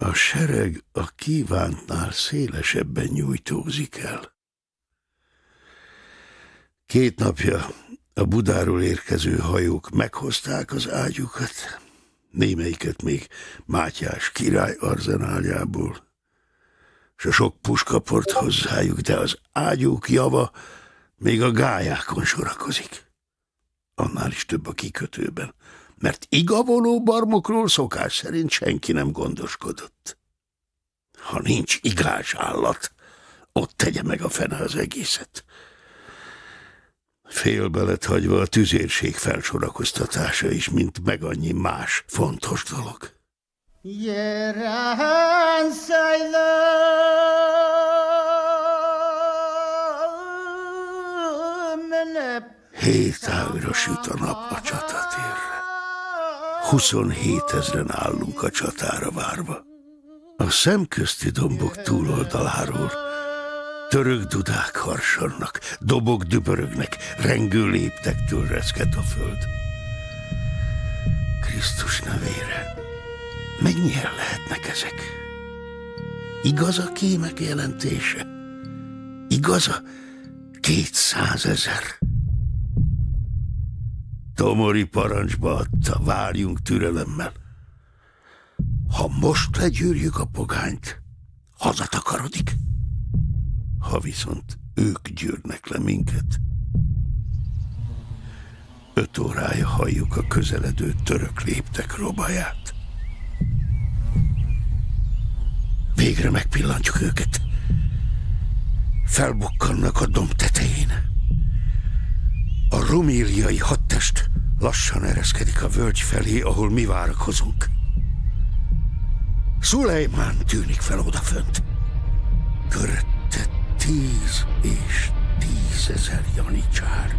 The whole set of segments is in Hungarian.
A sereg a kívántnál szélesebben nyújtózik el. 2 napja a Budáról érkező hajók meghozták az ágyukat, némelyiket még Mátyás király arzenáljából, s a sok puskaport hozzájuk, de az ágyúk java még a gályákon sorakozik. Annál is több a kikötőben, mert igavoló barmokról szokás szerint senki nem gondoskodott. Ha nincs igás állat, ott tegye meg a fene az egészet. Félbe lett hagyva a tüzérség felsorakoztatása is, mint meg annyi más fontos dolog. 7 ágra süt a nap a csatatérre. 27 000-en állunk a csatára várva. A szemközti dombok túloldaláról török dudák harsannak, dobok dübörögnek, rengő léptektől reszket a föld. Krisztus nevére, mennyien lehetnek ezek? Igaz a kémek jelentése? Igaz a 200 000? Tomori parancsba adta, várjunk türelemmel. Ha most legyűrjük a pogányt, hazatakarodik. Ha viszont ők gyűrnek le minket. 5 órája halljuk a közeledő török léptek robaját. Végre megpillantjuk őket. Felbukkannak a domb tetején. A rumíliai hadtest lassan ereszkedik a völgy felé, ahol mi várakozunk. Szulejmán tűnik fel odafönt. Körötte 10 és 10 000 janicsár.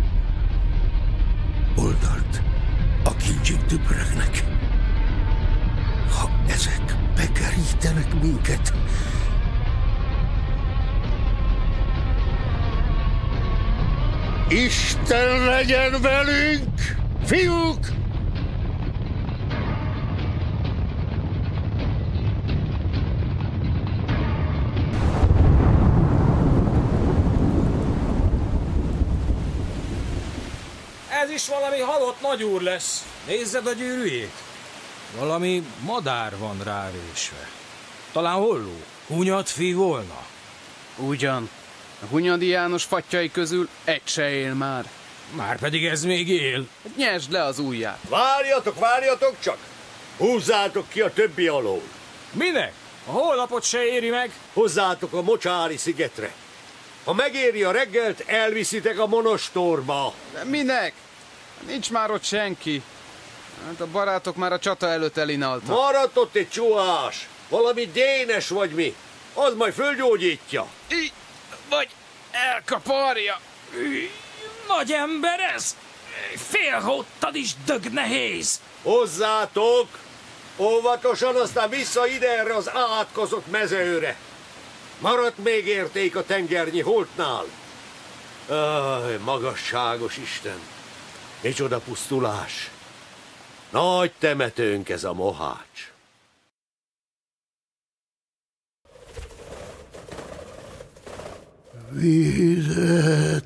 Oldalt a kincsik dübörögnek. Ha ezek bekerítenek minket, Isten legyen velünk, fiúk! Ez is valami halott nagyúr lesz. Nézzed a gyűrűjét. Valami madár van rávésve. Talán holló, hunyadfí volna. Ugyan. A Hunyadi János fattyai közül egy se él már. Márpedig ez még él. Nyesd le az ujját. Várjatok csak! Húzzátok ki a többi alól. Minek? A holnapot se éri meg. Hozzátok a Mocsári szigetre. Ha megéri a reggelt, elviszitek a monostorba. De minek? Nincs már ott senki. Hát a barátok már a csata előtt elinaltak. Maradt ott egy csuhás. Valami dénes vagy mi. Az majd fölgyógyítja. Vagy elkaparja. Nagy ember ez! Félhóttad is dög nehéz. Hozzátok! Óvatosan, aztán vissza ide erre az átkozott mezőre. Maradt még érték a tengernyi holtnál. Magasságos Isten! Micsoda pusztulás! Nagy temetőnk ez a Mohács. Vizet!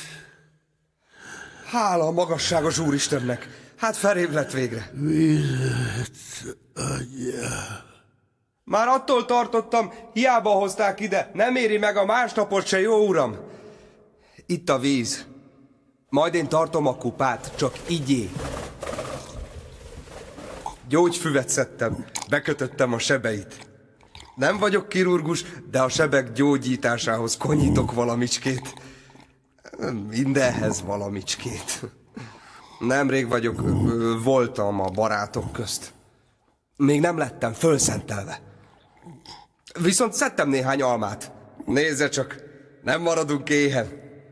Hála a magasságos Úristennek! Hát felébb lett végre. Vizet adjál. Már attól tartottam, hiába hozták ide, nem éri meg a másnapot se, jó uram. Itt a víz. Majd én tartom a kupát, csak igyé. Gyógyfüvet szedtem, bekötöttem a sebeit. Nem vagyok kirurgus, de a sebek gyógyításához konyítok valamicskét. Mindenhez valamicskét. Nemrég voltam a barátok közt. Még nem lettem fölszentelve. Viszont szedtem néhány almát. Nézze csak, nem maradunk éhen.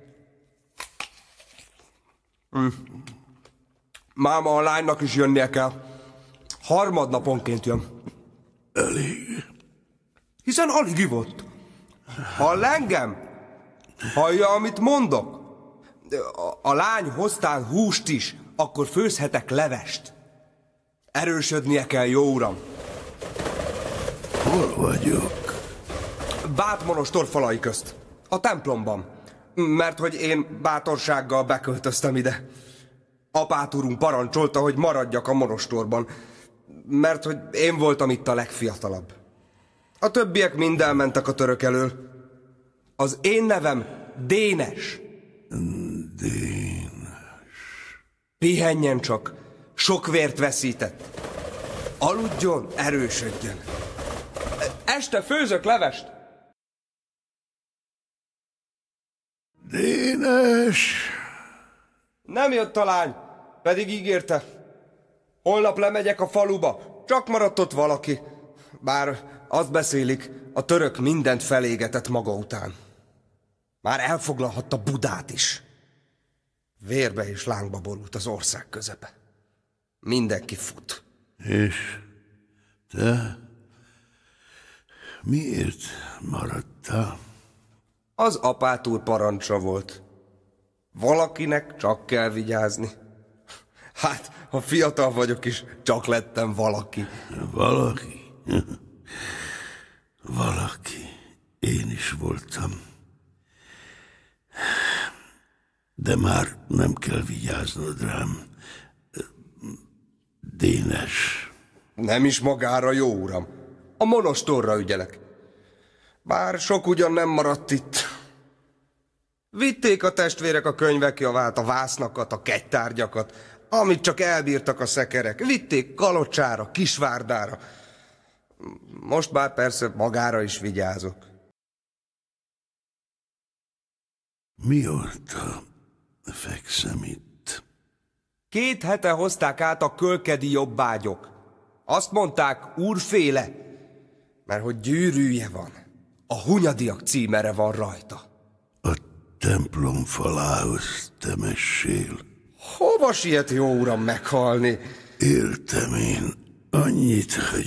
Máma a lánynak is jönnie kell. Harmadnaponként jön. Elég. Hiszen alig ivott. Hall engem? Hallja, amit mondok? A lány hoztán húst is, akkor főzhetek levest. Erősödnie kell, jó uram. Hol vagyok? Bátmonostor falai közt. A templomban. Mert hogy én bátorsággal beköltöztem ide. Apátúrunk parancsolta, hogy maradjak a monostorban. Mert hogy én voltam itt a legfiatalabb. A többiek mind elmentek a török elől. Az én nevem Dénes. Pihenjen csak. Sok vért veszített. Aludjon, erősödjön. Este főzök levest. Dénes! Nem jött a lány, pedig ígérte. Holnap lemegyek a faluba, csak maradt ott valaki. Bár azt beszélik, a török mindent felégetett maga után. Már elfoglalhatta Budát is. Vérbe és lángba borult az ország közepe. Mindenki fut. És te miért maradtál? Az apátúr parancsa volt. Valakinek csak kell vigyázni. Hát, ha fiatal vagyok is, csak lettem valaki. Valaki? Valaki. Én is voltam. De már nem kell vigyáznod rám. Dénes. Nem is magára, jó uram. A monostorra ügyelek. Bár sok ugyan nem maradt itt. Vitték a testvérek a könyvekjavát, a vásznakat, a kegytárgyakat, amit csak elbírtak a szekerek. Vitték Kalocsára, Kisvárdára. Most bár persze magára is vigyázok. Mióta fekszem itt? 2 hete hozták át a kölkedi jobbágyok. Azt mondták, úrféle, mert hogy gyűrűje van. A Hunyadiak címere van rajta. A templom falához temessél. Hova siet, jó uram, meghalni? Éltem én annyit, hogy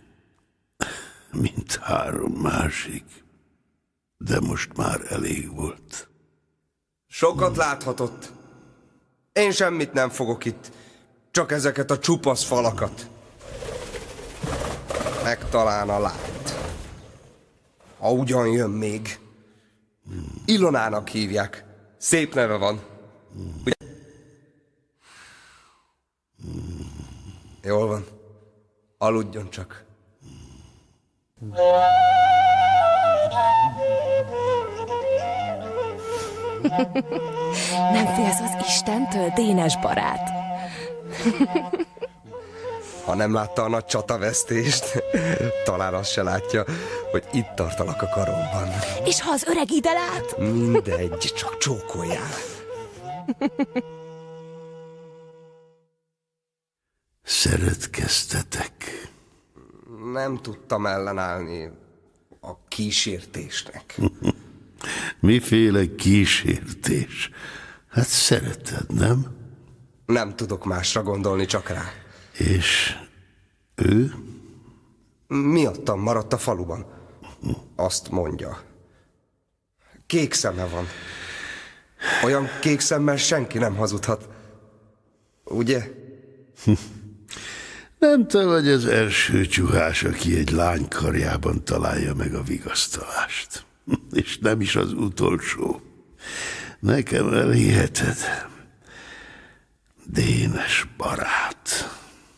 mint 3 másik, de most már elég volt. Sokat láthatott. Én semmit nem fogok itt, csak ezeket a csupasz falakat. Megtalán a lát. Ha ugyan jön még. Ilonának hívják. Szép neve van. Ugye? Jól van. Aludjon csak. Nem félsz az Istentől, Dénes barát? Ha nem látta a nagy csatavesztést, talán azt se látja, hogy itt tartalak a karomban. És ha az öreg ide lát? Mindegy, csak csókoljál. Szeretkeztetek. Nem tudtam ellenállni a kísértésnek. Miféle kísértés? Hát szereted, nem? Nem tudok másra gondolni, csak rá. És ő? Miattam maradt a faluban. Azt mondja. Kék szeme van. Olyan kék szemmel senki nem hazudhat. Ugye? Nem te vagy az első csuhás, aki egy lány karjában találja meg a vigasztalást. És nem is az utolsó. Nekem elhiheted. Dénes barát.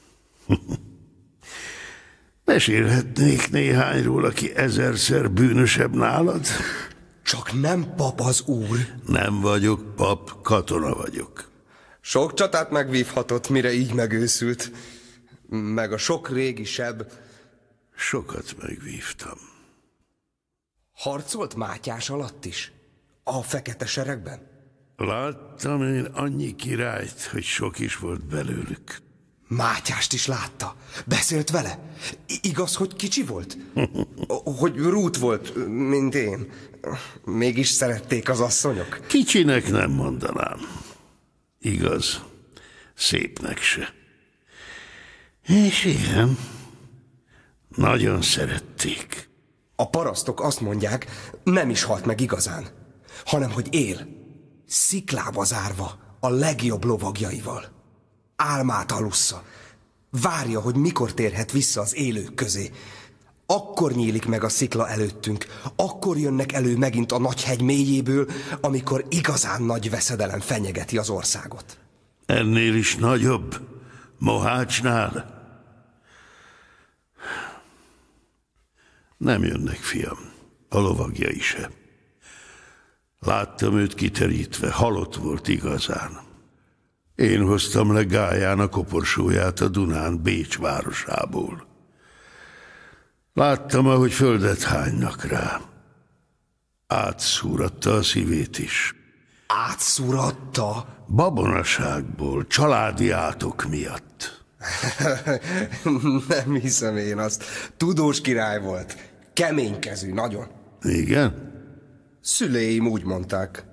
Mesélhetnék néhányról, aki 1000-szer bűnösebb nálad? Csak nem pap az úr. Nem vagyok pap, katona vagyok. Sok csatát megvívhatott, mire így megőszült. Meg a sok régi seb. Sokat megvívtam. Harcolt Mátyás alatt is? A fekete seregben? Láttam én annyi királyt, hogy sok is volt belőlük. Mátyást is látta. Beszélt vele. Igaz, hogy kicsi volt? Hogy rút volt, mint én. Mégis szerették az asszonyok. Kicsinek nem mondanám. Igaz, szépnek se. És igen, nagyon szerették. A parasztok azt mondják, nem is halt meg igazán, hanem hogy él, sziklába zárva a legjobb lovagjaival. Álmát alussza. Várja, hogy mikor térhet vissza az élők közé. Akkor nyílik meg a szikla előttünk, akkor jönnek elő megint a nagy hegy mélyéből, amikor igazán nagy veszedelem fenyegeti az országot. Ennél is nagyobb? Mohácsnál? Nem jönnek, fiam, a lovagjai se. Láttam őt kiterítve, halott volt igazán. Én hoztam le Gályán a koporsóját a Dunán, Bécs városából. Láttam, ahogy földet hánynak rá. Átszúratta a szívét is. Átszúratta? Babonaságból, családi átok miatt. Nem hiszem én azt. Tudós király volt. Keménykezű, nagyon. Igen? Szüleim úgy mondták.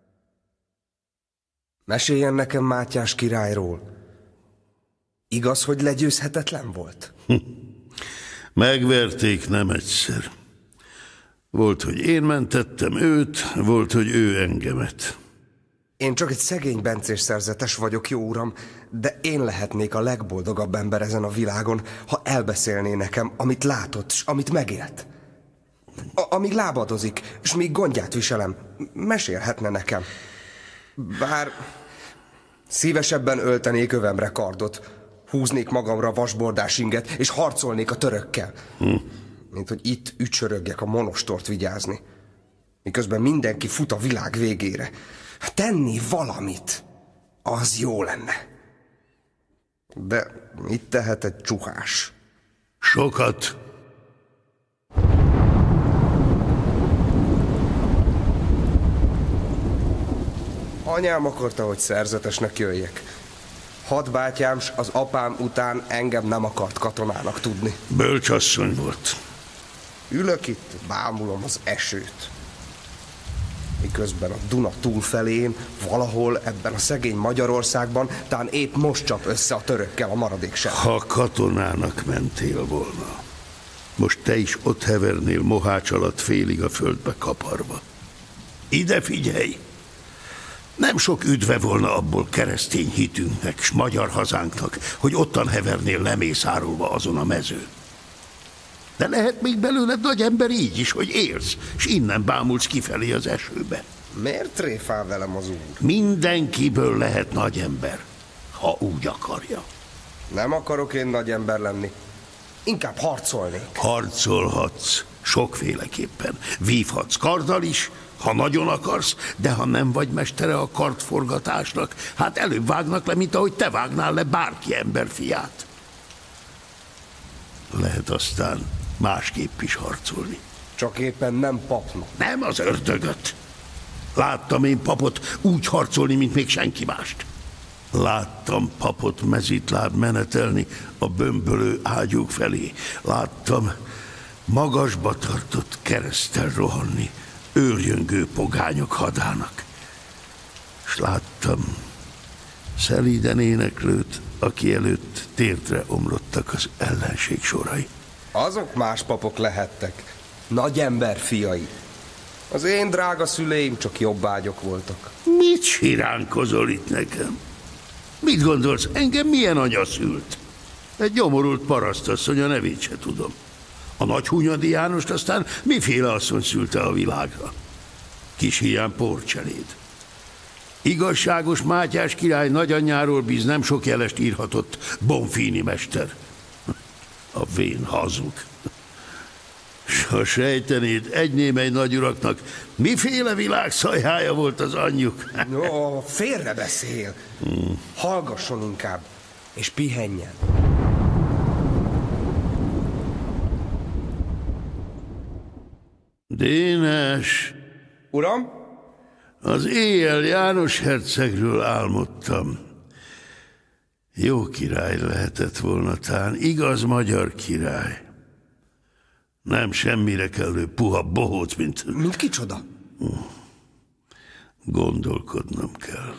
Meséljen nekem Mátyás királyról. Igaz, hogy legyőzhetetlen volt? Megverték nem egyszer. Volt, hogy én mentettem őt, volt, hogy ő engemet. Én csak egy szegény bencés szerzetes vagyok, jó uram, de én lehetnék a legboldogabb ember ezen a világon, ha elbeszélné nekem, amit látott, s amit megélt. Amíg lábadozik, és míg gondját viselem, mesélhetne nekem. Bár szívesebben öltenék övemre kardot, húznék magamra vasbordás inget, és harcolnék a törökkel. Mint hogy itt ücsörögjek a monostort vigyázni. Miközben mindenki fut a világ végére. Tenni valamit, az jó lenne. De mit tehet egy csuhás? Sokat. Anyám akarta, hogy szerzetesnek jöjjek. Hadbátyám s az apám után engem nem akart katonának tudni. Bölcsasszony volt. Ülök itt, bámulom az esőt. Miközben a Duna túlfelén, valahol ebben a szegény Magyarországban, tán épp most csap össze a törökkel a maradék sem. Ha katonának mentél volna, most te is ott hevernél Mohács alatt félig a földbe kaparva. Ide figyelj! Nem sok üdve volna abból keresztény hitünknek s magyar hazánknak, hogy ottan hevernél lemészárolva azon a mezőn. De lehet még belőled nagy ember így is, hogy élsz, s innen bámulsz kifelé az esőbe. Miért tréfál velem az úr? Mindenkiből lehet nagy ember, ha úgy akarja. Nem akarok én nagy ember lenni. Inkább harcolnék. Harcolhatsz sokféleképpen. Vívhatsz karddal is, ha nagyon akarsz, de ha nem vagy mestere a kardforgatásnak, hát előbb vágnak le, mint ahogy te vágnál le bárki emberfiát. Lehet aztán másképp is harcolni. Csak éppen nem papnak. Nem az ördögöt. Láttam én papot úgy harcolni, mint még senki mást. Láttam papot mezitláb menetelni a bömbölő ágyúk felé. Láttam magasba tartott kereszttel rohanni őrjöngő pogányok hadának. S láttam szelíden éneklőt, aki előtt térdre omlottak az ellenség sorai. Azok más papok lehettek. Nagy ember fiai. Az én drága szüleim csak jobbágyok voltak. Mit siránkozol itt nekem? Mit gondolsz, engem milyen anya szült? Egy gyomorult parasztasszony, a nevét se tudom. A nagy Hunyadi Jánost aztán miféle asszony szülte a világra? Kis hiány Porcseléd. Igazságos Mátyás király nagyanyjáról bíz nem sok jelest írhatott Bonfini mester. A vén hazug. S ha sejtenéd, egy némely nagyuraknak miféle világszajhája volt az anyjuk. Ó, félre beszél. Hallgasson inkább, és pihenjen. Dénes! Uram? Az éjjel János hercegről álmodtam. Jó király lehetett volna tán, igaz magyar király. Nem semmire kellő puha bohóc, Mint kicsoda? Gondolkodnom kell.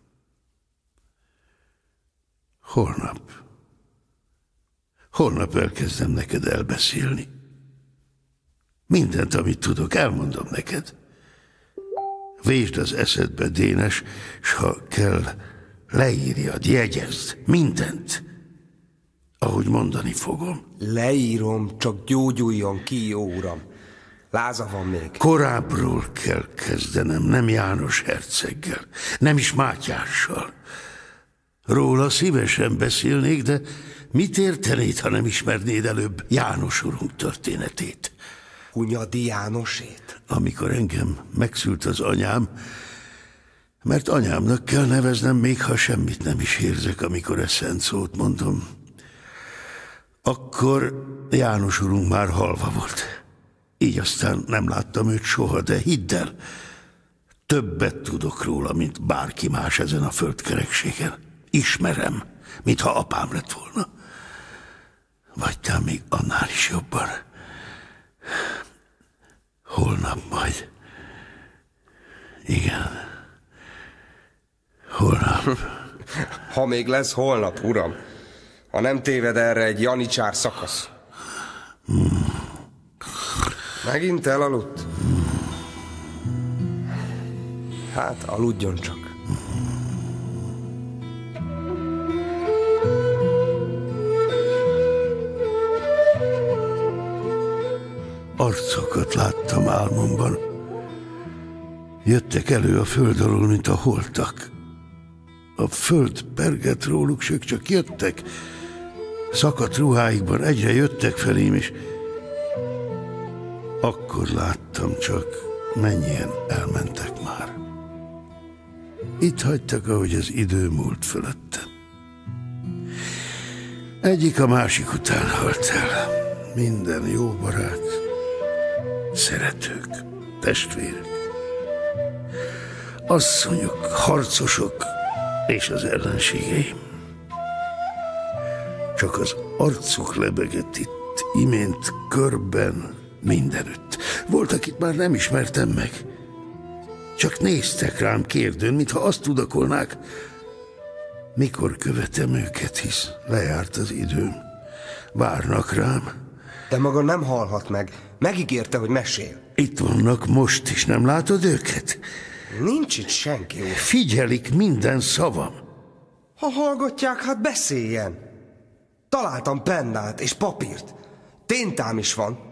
Holnap elkezdem neked elbeszélni. Mindent, amit tudok, elmondom neked. Vésd az eszedbe, Dénes, s ha kell, leírjad, jegyezd, mindent. ahogy mondani fogom. Leírom, csak gyógyuljon ki, jó uram. Láza van még. Korábbról kell kezdenem, nem János herceggel, nem is Mátyással. Róla szívesen beszélnék, de mit értenéd, ha nem ismernéd előbb János urunk történetét? Hunyadi Jánosét? Amikor engem megszült az anyám, mert anyámnak kell neveznem, még ha semmit nem is érzek, amikor ezt szent szót mondom, akkor János urunk már halva volt. Így aztán nem láttam őt soha, de hidd el, többet tudok róla, mint bárki más ezen a földkerekségen. Ismerem, mintha apám lett volna. Vagy talán még annál is jobban. Holnap majd. Igen. Holnap. Ha még lesz holnap, uram. Ha nem téved erre egy janicsár szakasz. Megint elaludt? Hát, aludjon csak. Arcokat láttam álmomban. Jöttek elő a föld alól, mint a holtak. A föld pergett róluk, s ők csak jöttek. Szakadt ruháikban egyre jöttek felém, és akkor láttam csak, mennyien elmentek már. Itt hagytak, ahogy az idő múlt fölöttem. Egyik a másik után halt el. Minden jó barát, szeretők, testvérek, asszonyok, harcosok és az ellenségeim. Csak az arcuk lebegett itt, imént körben, mindenütt. Volt, akit már nem ismertem meg. Csak néztek rám kérdőn, mintha azt tudakolnák, mikor követem őket, hisz lejárt az időm. Várnak rám. De maga nem halhat meg. Megígérte, hogy mesél. Itt vannak most is, nem látod őket? Nincs itt senki, úr. Figyelik minden szavam. Ha hallgatják, hát beszéljen. Találtam pennát és papírt. Téntám is van.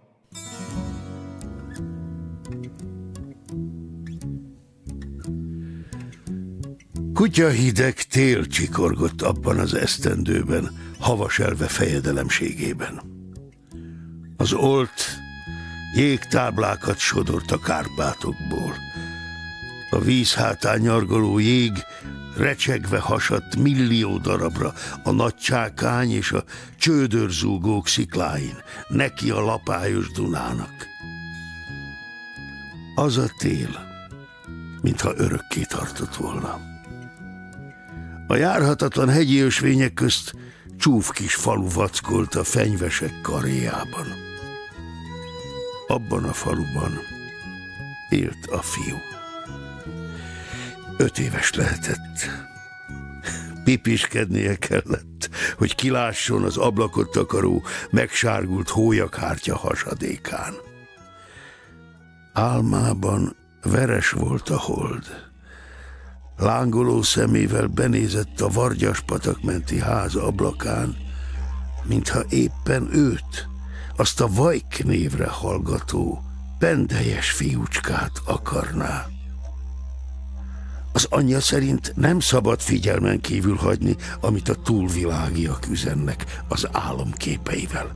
Kutya hideg tél csikorgott abban az esztendőben, havaselve fejedelemségében. Az olt jégtáblákat sodort a Kárpátokból. A víz hátán nyargaló jég recsegve hasadt millió darabra a nagy csákány és a csődörzúgók szikláin, neki a lapályos Dunának. Az a tél, mintha örökké tartott volna. A járhatatlan hegyi ösvények közt csúf kis falu vackolt a fenyvesek karéjában. Abban a faluban élt a fiú. 5 éves lehetett. Pipiskednie kellett, hogy kilásson az ablakot takaró, megsárgult hólyakhártya hasadékán. Álmában veres volt a hold. Lángoló szemével benézett a Vargyaspatak menti ház ablakán, mintha éppen őt, azt a Vajk névre hallgató, pendellyes fiúcskát akarná. Az anyja szerint nem szabad figyelmen kívül hagyni, amit a túlvilágiak üzennek az álomképeivel.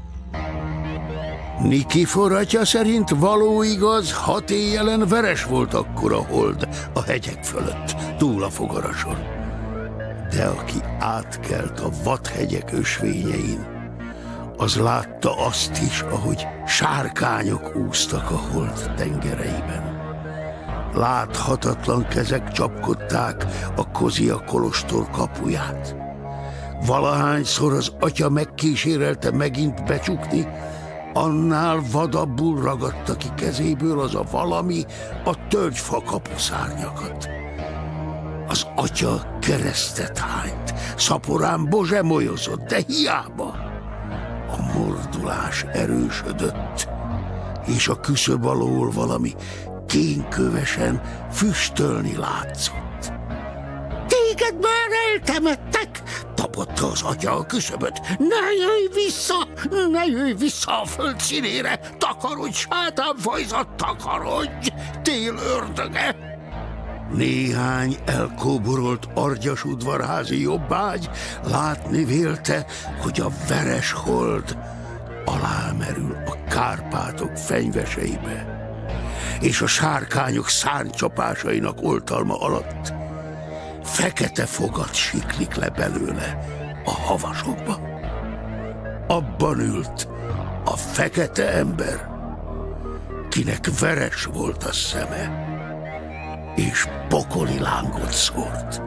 Nikifor atya szerint való igaz, 6 éjjelen veres volt akkor a hold a hegyek fölött, túl a fogarason. De aki átkelt a vadhegyek ösvényein, az látta azt is, ahogy sárkányok úsztak a hold tengereiben. Láthatatlan kezek csapkodták a Kozia kolostor kapuját. Valahányszor az atya megkísérelte megint becsukni, annál vadabbul ragadta ki kezéből az a valami a tölgyfa kapuszárnyakat. Az atya keresztet hányt, szaporán bozsemolyozott, de hiába. A mordulás erősödött, és a küszöb alól valami kénkövesen füstölni látszott. Téged már eltemettek, tapotta az atya a küszöböt. Ne jöjj vissza a föld színére! Takarodj, sátánfajzat, takarodj! Tél ördöge! Néhány elkóborolt argyas udvarházi jobbágy látni vélte, hogy a veres hold alámerül a Kárpátok fenyveseibe, és a sárkányok szárnycsapásainak oltalma alatt fekete fogat siklik le belőle a havasokba. Abban ült a fekete ember, kinek veres volt a szeme, és pokoli lángot szórt.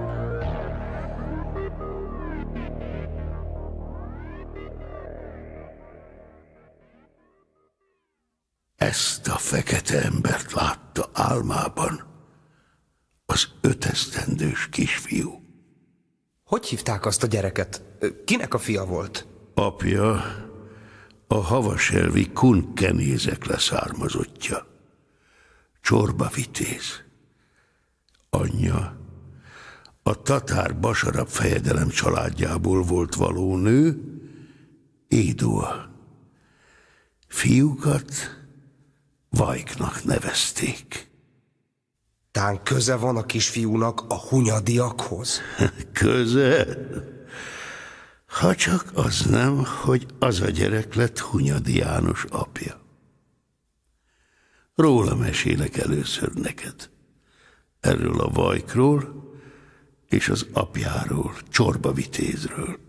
Ezt a fekete embert látta álmában az 5 esztendős kisfiú. Hogy hívták azt a gyereket? Kinek a fia volt? Apja a havaselvi kunkenézek leszármazottja, Csorba Vitéz. Anyja a tatár Basarab fejedelem családjából volt való nő, Édua. Fiúkat Vajknak nevezték. Tán köze van a kisfiúnak a hunyadiakhoz? Köze? Ha csak az nem, hogy az a gyerek lett Hunyadi János apja. Róla mesélek először neked. Erről a Vajkról és az apjáról, Csorba Vitézről.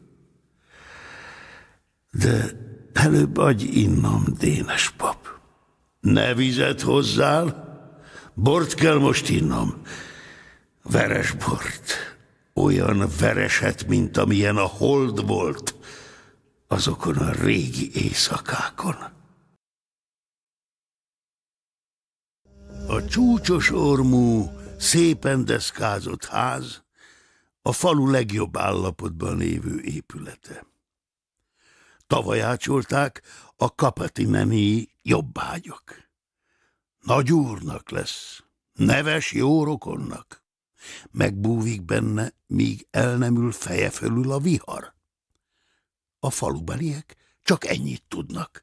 De előbb adj innom, Dénes pap. Ne vizet hozzál, bort kell most innom. Veres bort, olyan vereset, mint amilyen a hold volt azokon a régi éjszakákon. A csúcsos ormú, szépen deszkázott ház a falu legjobb állapotban lévő épülete. Tavaly ácsolták a Kapatineni jobbágyok. Nagy úrnak lesz, neves jó rokonnak. Megbúvik benne, míg el nem ül feje fölül a vihar. A falubeliek csak ennyit tudnak.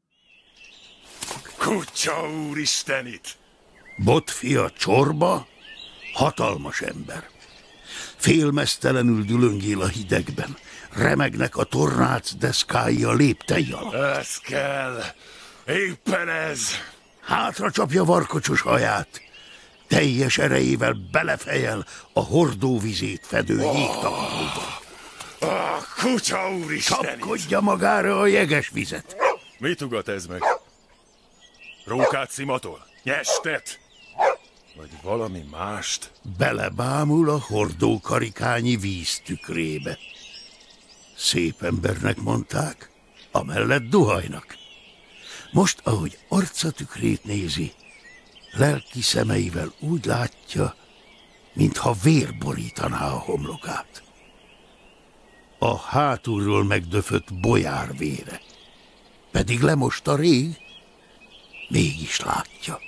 Kutya úristenit! Botfia Csorba hatalmas ember. Félmeztelenül dülöngél a hidegben. Remegnek a tornác deszkái a léptei alatt. Ez kell! Éppen ez! Hátra csapja varkocsos haját. Teljes erejével belefejel a hordóvizét fedő jégtakaróba. Kutya úristenit! Kapkodja magára a jeges vizet. Mit ugat ez meg? Rókát szimatol? Nyestet? Vagy valami mást? Belebámul a hordókarikányi víz tükrébe. Szép embernek mondták, amellett duhajnak. Most, ahogy arcatükrét nézi, lelki szemeivel úgy látja, mintha vér borítaná a homlokát. A hátulról megdöfött bolyár vére. Pedig lemosta rég, mégis látja.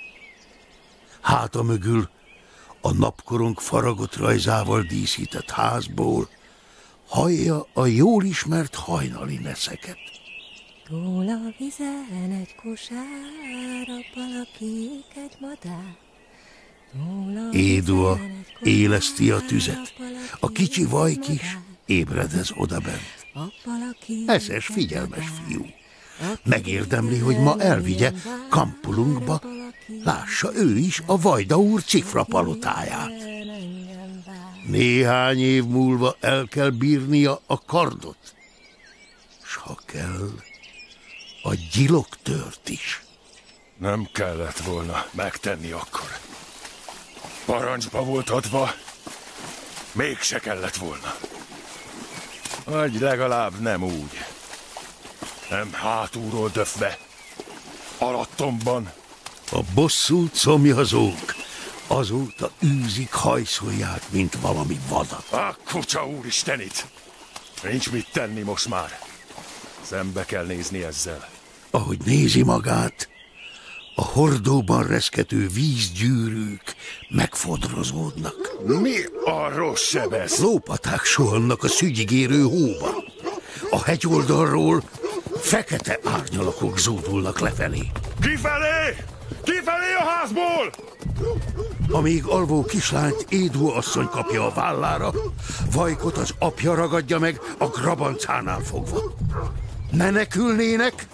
Háta mögül a napkorong faragott rajzával díszített házból hallja a jól ismert hajnali neszeket. Túl a vizen egy kosár, abban a kék egy madár. Édua éleszti a tüzet. A kicsi Vajk is ébredez odabent. Eszes, figyelmes fiú. Megérdemli, hogy ma elvigye Kampulunkba, lássa ő is a Vajda úr cifra palotáját. Néhány év múlva el kell bírnia a kardot, s ha kell, a gyiloktört is. Nem kellett volna megtenni akkor. Parancsba volt adva, mégse kellett volna. Vagy legalább nem úgy. Nem hátulról döfve, alattomban. A bosszú comjazók azóta űzik, hajszolják, mint valami vadat. A kutya úristenit! Nincs mit tenni most már. Szembe kell nézni ezzel. Ahogy nézi magát, A hordóban reszkető vízgyűrűk megfodrozódnak. Mi arról sebez? Lópaták suhannak a szügyigérő hóba. A hegyoldalról fekete árnyalakok zúdulnak lefelé. Kifelé! Kifelé a házból! Amíg alvó kislányt Édú asszony kapja a vállára, Vajkot az apja ragadja meg a grabancánál fogva. Menekülnének?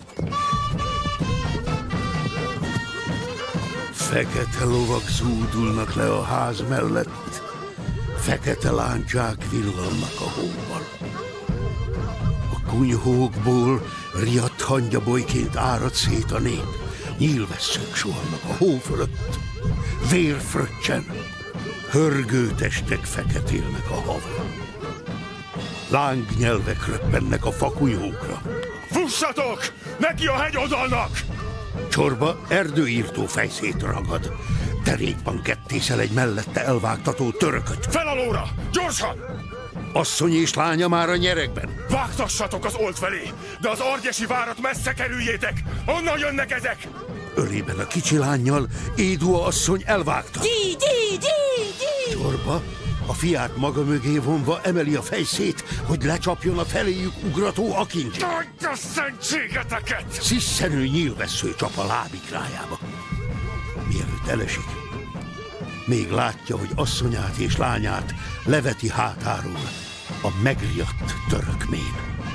Fekete lovak zúdulnak le a ház mellett, fekete lándzsák villannak a hóval. A kunyhókból riadt hangyabolyként árad szét a nép, nyílvesszők suhannak a hó fölött, vér fröccsen, hörgő testek feketélnek a havon. Lángnyelvek röppennek a fakunyhókra. Fussatok! Neki a hegyoldalnak! Csorba erdőírtó fejszét ragad. Derékban kettészel egy mellette elvágtató törököt. Fel a lóra! Gyorsan! Asszony és lánya már a nyeregben. Vágtassatok az old felé, de az argyesi várat messze kerüljétek! Honnan jönnek ezek? Ölében a kicsi lánnyal Édú asszony elvágta. Csorba a fiát maga mögé vonva emeli a fejszét, hogy lecsapjon a feléjük ugrató akincsot. Adja szentségeteket! Sziszenő nyílvessző csap a lábikrájába. Mielőtt elesik, még látja, hogy asszonyát és lányát leveti hátáról a megriadt törökmén.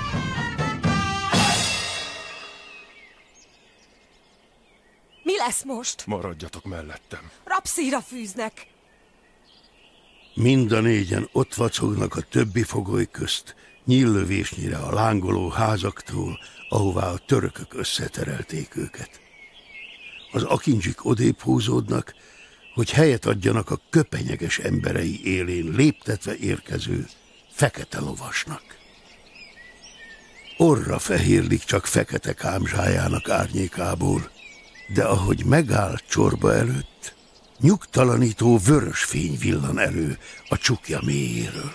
Mi lesz most? Maradjatok mellettem. Rapszíra fűznek. Mind a négyen ott vacognak a többi fogoly közt, nyíllövésnyire a lángoló házaktól, ahová a törökök összeterelték őket. Az akincsik odébb húzódnak, hogy helyet adjanak a köpenyeges emberei élén léptetve érkező fekete lovasnak. Orra fehérlik csak fekete kámzsájának árnyékából, de ahogy megáll Csorba előtt, nyugtalanító vörös fény villan elő a csukja mélyéről.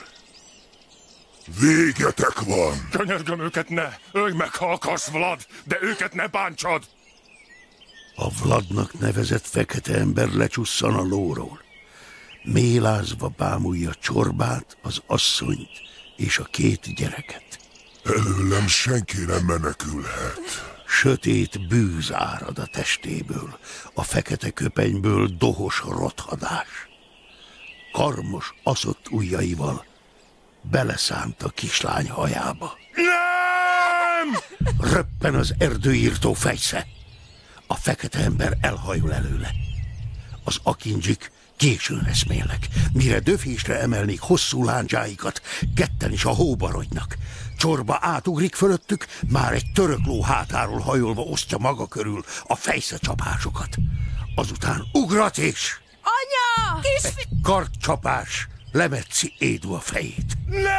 Végetek van! Könyörgöm, őket ne! Ölj meg, ha akarsz, Vlad, de őket ne bántsad! A Vladnak nevezett fekete ember lecsusszan a lóról. Mélázva bámulja Csorbát, az asszonyt és a két gyereket. Előlem senki nem menekülhet. Sötét bűz árad a testéből, a fekete köpenyből dohos rothadás. Karmos, aszott ujjaival beleszánt a kislány hajába. Nem! Röppen az erdőírtó fejsze. A fekete ember elhajol előle. Az akincsik későn eszmélnek. Mire döfésre emelnék hosszú lándzsáikat, ketten is a hóba rogynak. Csorba átugrik fölöttük, már egy török ló hátáról hajolva osztja maga körül a fejszecsapásokat. Azután ugratés! Anya! Egy kardcsapás lemetszi Édú a fejét.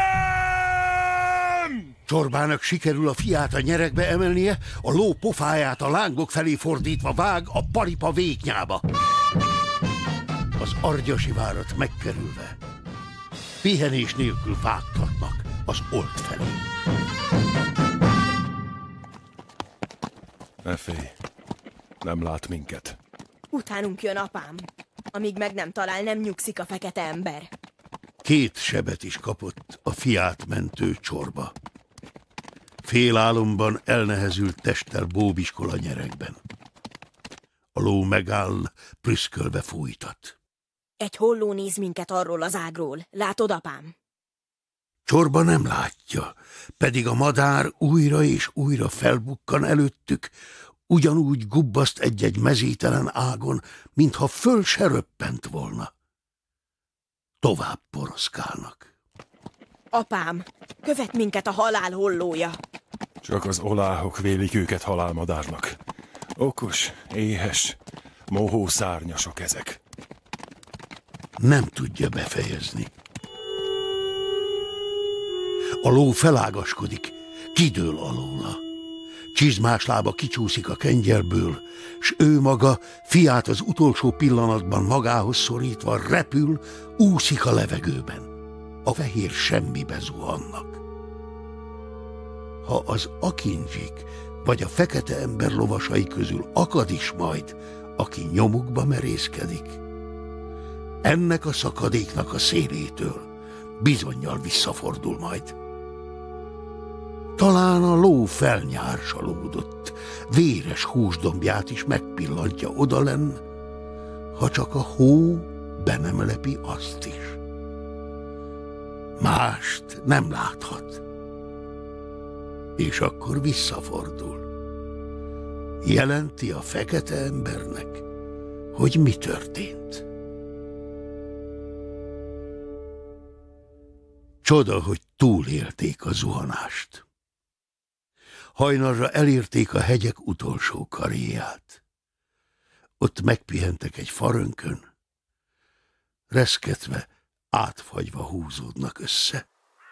Nem! Csorbának sikerül a fiát a nyeregbe emelnie, a ló pofáját a lángok felé fordítva vág a paripa véknyába. Az argyasi várat megkerülve pihenés nélkül vágtatnak az old felé. Ne félj, nem lát minket. Utánunk jön apám. Amíg meg nem talál, nem nyugszik a fekete ember. 2 sebet is kapott a fiát mentő Csorba. Félálomban elnehezült testtel bóbiskol a nyeregben. A ló megáll, prüszkölve fújtat. Egy holló néz minket arról az ágról. Látod, apám? Csorba nem látja, pedig a madár újra és újra felbukkan előttük, ugyanúgy gubbaszt egy-egy mezítelen ágon, mintha föl se röppent volna. Tovább poroszkálnak. Apám, követ minket a halál hollója. Csak az oláhok vélik őket halálmadárnak. Okos, éhes, mohó szárnyasok ezek. Nem tudja befejezni. A ló felágaskodik, kidől alóla. Csizmás lába kicsúszik a kengyelből, s ő maga, fiát az utolsó pillanatban magához szorítva repül, úszik a levegőben. A fehér semmibe zuhannak. Ha az akincsik vagy a fekete ember lovasai közül akad is majd, aki nyomukba merészkedik. Ennek a szakadéknak a szélétől bizonnyal visszafordul majd. Talán a ló felnyársalódott, véres húsdombját is megpillantja odalenn, ha csak a hó be nem lepi azt is. Mást nem láthat. És akkor visszafordul. Jelenti a fekete embernek, hogy mi történt. Csoda, hogy túlélték a zuhanást. Hajnalra elérték a hegyek utolsó karját. Ott megpihentek egy farönkön, reszketve, átfagyva húzódnak össze.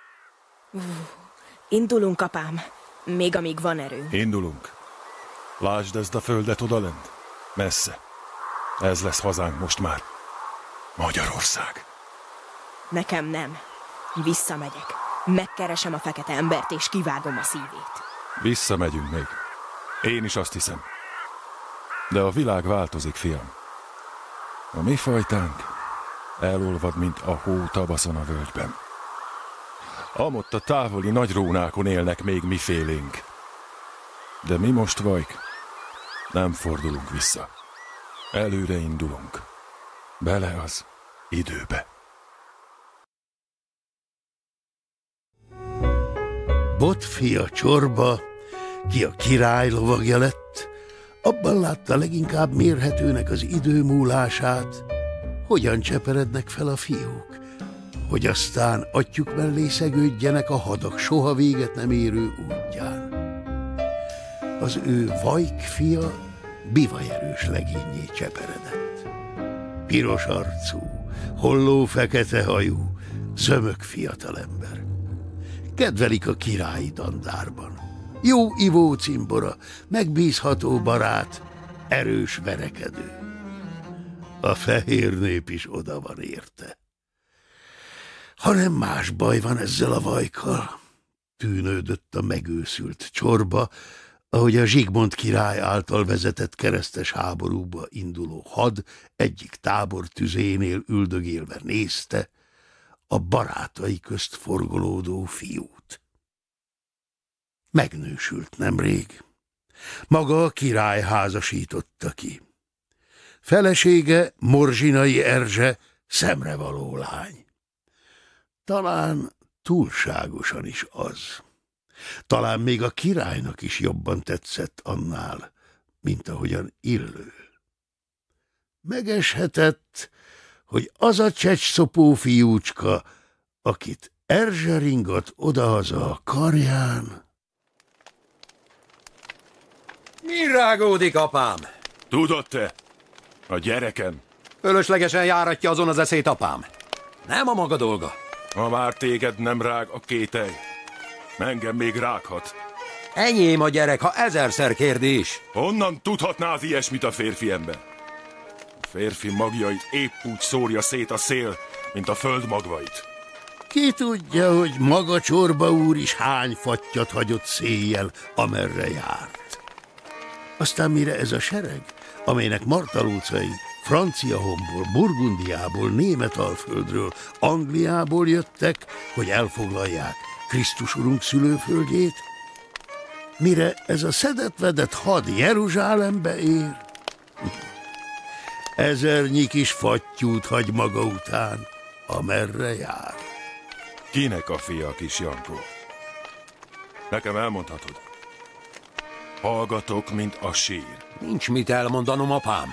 Indulunk, apám, még amíg van erőnk. Indulunk. Lásd ezt a földet odalent. Messze. Ez lesz hazánk most már. Magyarország. Nekem nem. Visszamegyek. Megkeresem a fekete embert, és kivágom a szívét. Visszamegyünk még. Én is azt hiszem. De a világ változik, fiam. A mi fajtánk elolvad, mint a hó tavaszon a völgyben. Amott a távoli nagyrónákon élnek még mifélénk. De mi most, Vajk, nem fordulunk vissza. Előre indulunk. Bele az időbe. Bot fia Csorba, ki a király lovagja lett, abban látta leginkább mérhetőnek az idő múlását, hogyan cseperednek fel a fiúk, hogy aztán atyjuk mellé szegődjenek a hadak soha véget nem érő útján. Az ő Vajk fia bivajerős legényé cseperedett. Piros arcú, holló fekete hajú, zömök fiatalember. Kedvelik a királyi dandárban. Jó ivó cimbora, megbízható barát, erős verekedő. A fehér nép is oda van érte. Hanem más baj van ezzel a Vajkkal, tűnődött a megőszült Csorba, ahogy a Zsigmond király által vezetett keresztes háborúba induló had egyik tábor tüzénél üldögélve nézte a barátai közt forgolódó fiút. Megnősült nemrég. Maga a király házasította ki. Felesége Morzsinai Erzse szemrevaló lány. Talán túlságosan is az. Talán még a királynak is jobban tetszett annál, mint ahogyan illő. Megeshetett, hogy az a csecsszopó fiúcska, akit Erzse ringat odahaza a karján... Mi rágódik, apám? Tudod te? A gyerekem. Fölöslegesen járatja azon az eszét, apám. Nem a maga dolga. Ha már téged nem rág a kételj, engem még rághat. Enyém a gyerek, ha ezerszer kérdi is. Honnan tudhatná ilyesmit a férfi ember? A férfi magjait épp úgy szórja szét a szél, mint a föld magvait. Ki tudja, hogy maga Csorba úr is hány fattyat hagyott széjjel, amerre járt. Aztán mire ez a sereg, amelynek martalócai Franciahomból, Burgundiából, Németalföldről, Angliából jöttek, hogy elfoglalják Krisztus urunk szülőföldjét, mire ez a szedett-vedett had Jeruzsálembe ér, ezernyi kis fattyút hagy maga után, amerre jár. Kinek a fia a kis Jankó? Nekem elmondhatod. Hallgatok, mint a sír. Nincs mit elmondanom, apám.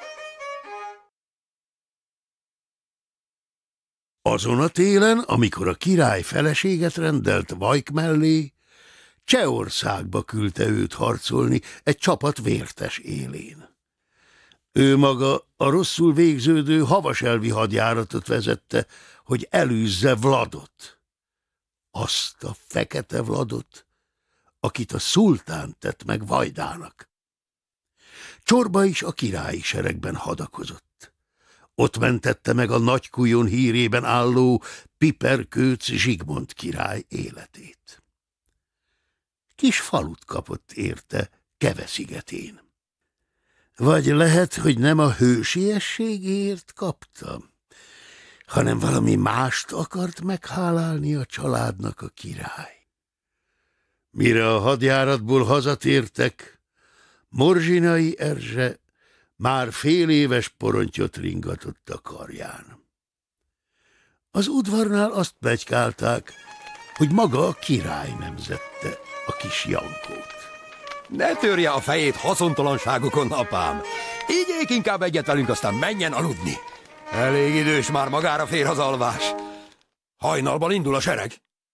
Azon a télen, amikor a király feleséget rendelt Vajk mellé, Csehországba küldte őt harcolni egy csapat vértes élén. Ő maga a rosszul végződő havaselvi hadjáratot vezette, hogy elűzze Vladot. Azt a fekete Vladot, akit a szultán tett meg Vajdának. Csorba is a királyi seregben hadakozott. Ott mentette meg a Nagykujon hírében álló Piperkőc Zsigmond király életét. kis falut kapott érte Keve szigetén. Vagy lehet, hogy nem a hősiességért kapta, hanem valami mást akart meghálálni a családnak a király. Mire a hadjáratból hazatértek, Morzsinai Erzse már fél éves porontyot ringatott a karján. Az udvarnál azt pletykálták, hogy maga a király nemzette a kis Jankót. Ne törje a fejét haszontalanságokon, apám! Ígyék inkább egyet velünk, aztán menjen aludni. Elég idős, már magára fér az alvás. Hajnalban indul a sereg.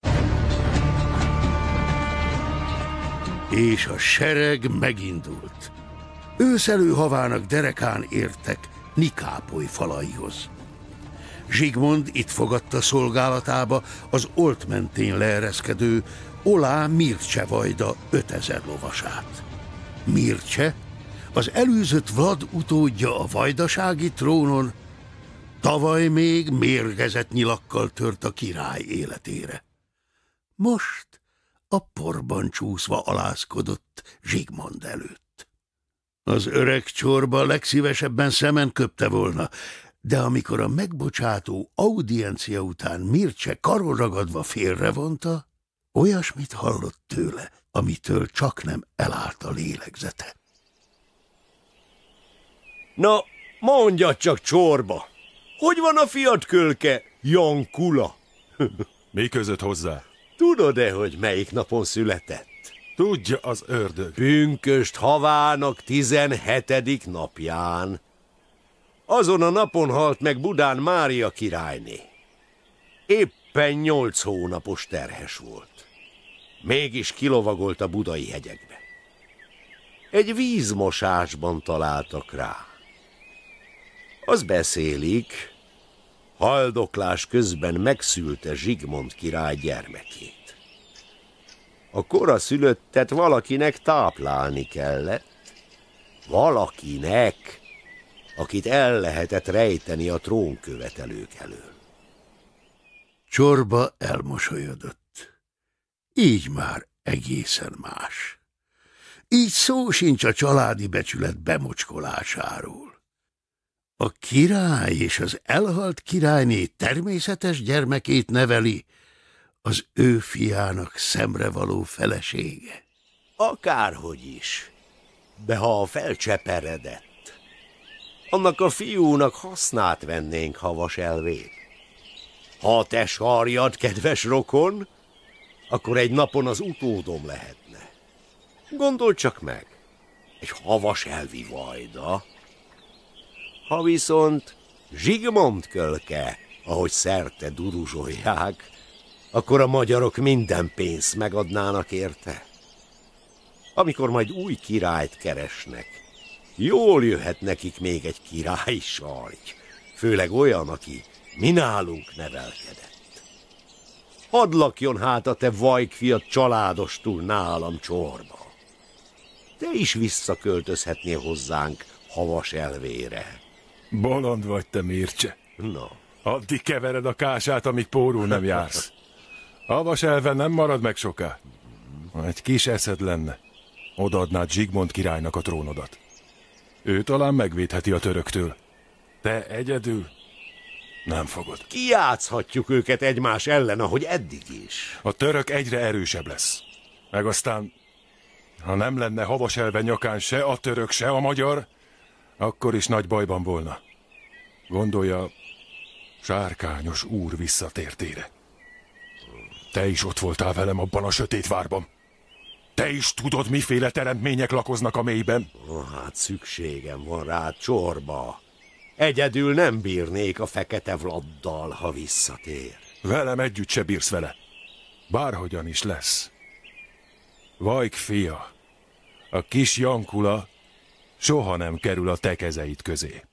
És a sereg megindult. Őszelő havának derekán értek Nikápoly falaihoz. Zsigmond itt fogadta szolgálatába az Olt mentén leereszkedő Olá Mircse vajda 5000 lovasát. Mircse, az előzött Vlad utódja a vajdasági trónon, tavaly még mérgezett nyilakkal tört a király életére. Most a porban csúszva alázkodott Zsigmond előtt. Az öreg csorba legszívesebben szemen köpte volna, de amikor a megbocsátó audiencia után Mircse karon ragadva félrevonta, olyasmit hallott tőle, amitől csaknem elállt a lélegzete. Na, mondjad csak, csorba, hogy van a fiat kölke, Jankula? Mi között hozzá? Tudod-e, hogy melyik napon született? Tudja az ördög. Pünkösd havának 17. napján. Azon a napon halt meg Budán Mária királyné. Éppen 8 hónapos terhes volt. Mégis kilovagolt a budai hegyekbe. Egy vízmosásban találtak rá. Az beszélik, haldoklás közben megszülte Zsigmond király gyermekét. A koraszülöttet valakinek táplálni kellett. Valakinek, akit el lehetett rejteni a trónkövetelők elől. Csorba elmosolyodott. Így már egészen más. Így szó sincs a családi becsület bemocskolásáról. A király és az elhalt királyné természetes gyermekét neveli, az ő fiának szemrevaló felesége. Akárhogy is, de ha felcseperedett, annak a fiúnak hasznát vennénk Havas elvén. Ha te sarjad, kedves rokon, akkor egy napon az utódom lehetne. Gondold csak meg, egy Havas elvi vajda. Ha viszont Zsigmond kölke, ahogy szerte duruzsolják, akkor a magyarok minden pénzt megadnának érte. Amikor majd új királyt keresnek, jól jöhet nekik még egy királyi sarj, főleg olyan, aki mi nálunk nevelkedett. Hadd lakjon hát a te vajkfiat családostul nálam, csorba. Te is visszaköltözhetnél hozzánk Havas elvére. Bolond vagy te, Mircse. Na. Addig kevered a kását, amíg pórul nem jársz. Havas elven nem marad meg soká. Ha egy kis eszed lenne, odaadnád Zsigmond királynak a trónodat. Ő talán megvédheti a töröktől. Te egyedül nem fogod. Kijátszhatjuk őket egymás ellen, ahogy eddig is. A török egyre erősebb lesz. Meg aztán, ha nem lenne Havas elven nyakán se a török, se a magyar, akkor is nagy bajban volna. Gondolja, Sárkányos úr visszatértére. Te is ott voltál velem abban a sötét várban. Te is tudod, miféle teremtmények lakoznak a mélyben? Hát szükségem van rád, csorba. Egyedül nem bírnék a Fekete Vladdal, ha visszatér. Velem együtt se bírsz vele. Bárhogyan is lesz. Vajk fia, a kis Jankula soha nem kerül a te kezeid közé.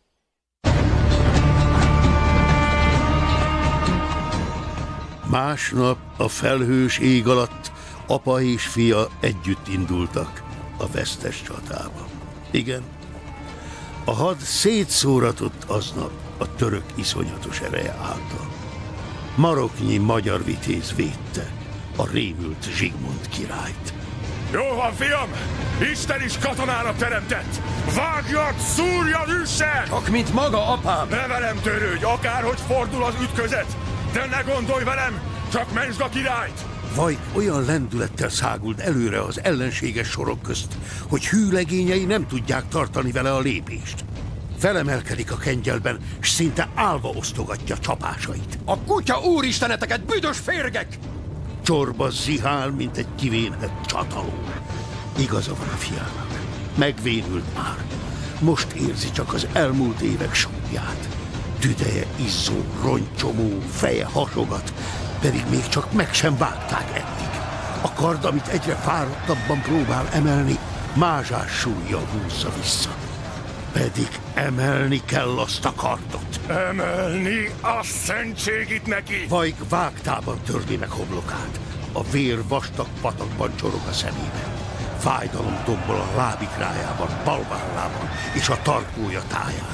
Másnap a felhős ég alatt apa és fia együtt indultak a vesztes csatába. Igen, a had szétszóratott aznap a török iszonyatos ereje által. Maroknyi magyar vitéz védte a rémült Zsigmond királyt. Jó van, fiam! Isten is katonának teremtett! Vágjad, szúrjad, üsse! Csak mint maga, apám! Ne velem törődj, akárhogy fordul az ütközet! De ne gondolj velem, csak mentsd a királyt! Vajk olyan lendülettel száguld előre az ellenséges sorok közt, hogy hűlegényei nem tudják tartani vele a lépést. Felemelkedik a kengyelben, s szinte állva osztogatja csapásait. A kutya úristeneteket, büdös férgek! Csorba zihál, mint egy kivénhet csataló. Igaza van a fiának. Megvénült már. Most érzi csak az elmúlt évek súlyát. Tüdeje izzó, rongycsomó, feje hasogat, pedig még csak meg sem vágták eddig. A kard, amit egyre fáradtabban próbál emelni, mázsás súllyal húzza vissza. Pedig emelni kell azt a kardot. Emelni a szentségit neki! Vajk vágtában törli meg homlokát. A vér vastag patakban csorog a szemében. Fájdalom dombol a lábikrájában, balvállában és a tarkója táján.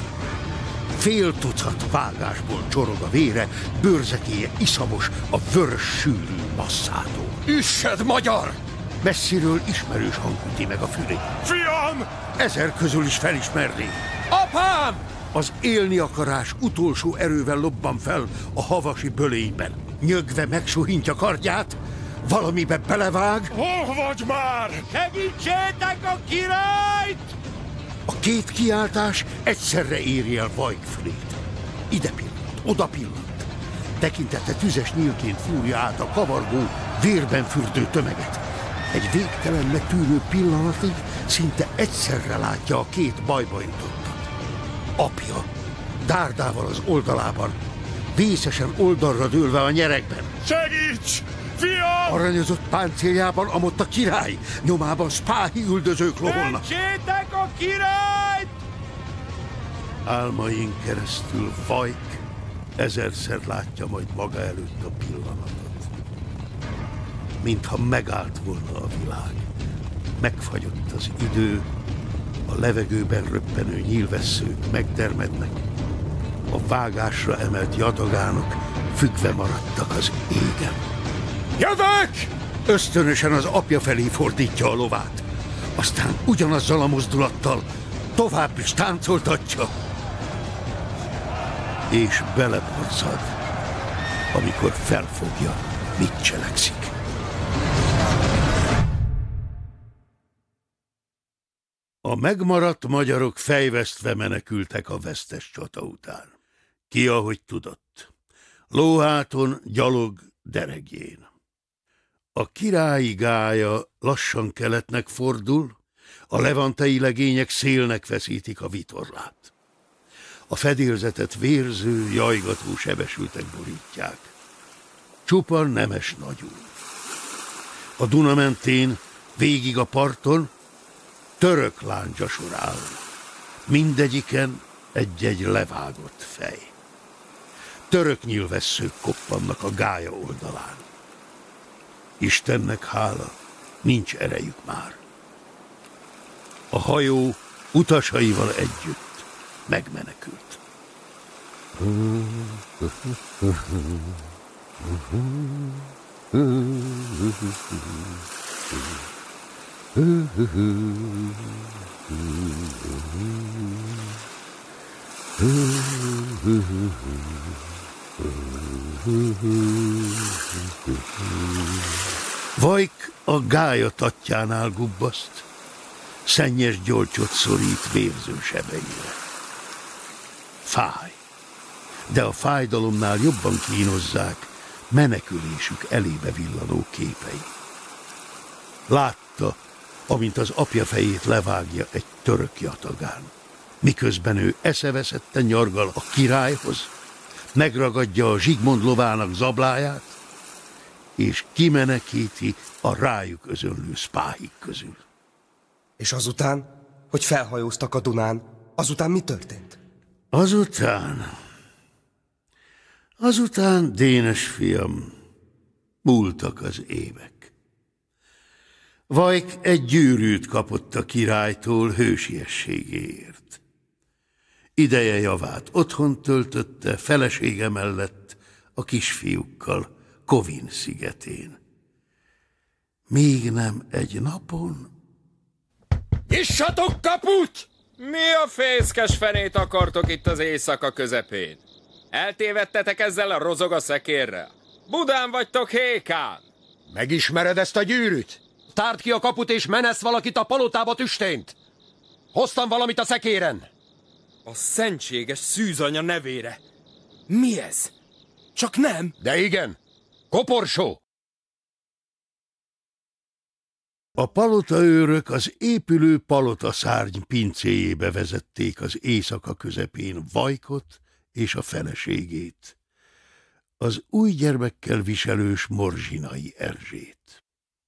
Fél tucat vágásból csorog a vére, bőrzekéje iszamos a vörös sűrű masszától. Üssed, magyar! Messziről ismerős hang üti meg a fülét. Fiam! Ezer közül is felismerné. Apám! Az élni akarás utolsó erővel lobban fel a havasi bölényben. Nyögve megsuhintja kardját, valamibe belevág. Hol vagy már? Segítsétek a királyt! A két kiáltás egyszerre éri el Vajk fülét. Ide pillant, oda pillant. Tekintete tüzes nyílként fúrja át a kavargó, vérben fürdő tömeget. Egy végtelennek tűnő pillanatig szinte egyszerre látja a két bajba jutottat. Apja, dárdával az oldalában, vészesen oldalra dőlve a nyeregben. Segíts! Fiam! Aranyozott páncéljában amott a király, nyomában spáhi üldözők loholnak. Mentsétek a királyt! Álmain keresztül Vajk ezerszer látja majd maga előtt a pillanatot. Mintha megállt volna a világ. Megfagyott az idő, a levegőben röppenő nyílvesszők megdermednek, a vágásra emelt jadagánok függve maradtak az égen. Jövök! Ösztönösen az apja felé fordítja a lovát, aztán ugyanazzal a mozdulattal tovább is táncoltatja, és beleporcad, amikor felfogja, mit cselekszik. A megmaradt magyarok fejvesztve menekültek a vesztes csata után. Ki, ahogy tudott. Lóháton, gyalog, deregjén. A királyi gálya lassan keletnek fordul, a levantei legények szélnek veszítik a vitorlát. A fedélzetet vérző, jajgató sebesültek borítják. Csupa nemes nagyúr. A Duna mentén, végig a parton, török lándzsasor áll. Mindegyiken egy-egy levágott fej. Török nyílvesszők koppannak a gálya oldalán. Istennek hála, nincs erejük már. A hajó utasaival együtt megmenekült. Vajk a gálya tatjánál gubbaszt, szennyes gyolcsot szorít vérző sebeire. Fáj, de a fájdalomnál jobban kínozzák menekülésük elébe villanó képei. Látta, amint az apja fejét levágja egy török jatagán, miközben ő eszeveszetten nyargal a királyhoz, megragadja a Zsigmond lovának zabláját, és kimenekíti a rájuk özönlő spáhik közül. És azután, hogy felhajóztak a Dunán, azután mi történt? Azután, Dénes fiam, múltak az évek. Vajk egy gyűrűt kapott a királytól hősiességéért. Ideje javát otthon töltötte, felesége mellett a kisfiúkkal Kovin szigetén. még nem egy napon. Nyissatok kaput! Mi a fészkes fenét akartok itt az éjszaka közepén? Eltévedtetek ezzel a rozog a szekérrel? Budán vagytok Hékán! Megismered ezt a gyűrűt? Tárd ki a kaput és menesz valakit a palotába tüstént! Hoztam valamit a szekéren! A szentséges szűzanya nevére! Mi ez? Csak nem! De igen! Koporsó! A palotaőrök az épülő palotaszárny pincéjébe vezették az éjszaka közepén Vajkot és a feleségét, az új gyermekkel viselős Morzsinai Erzsét.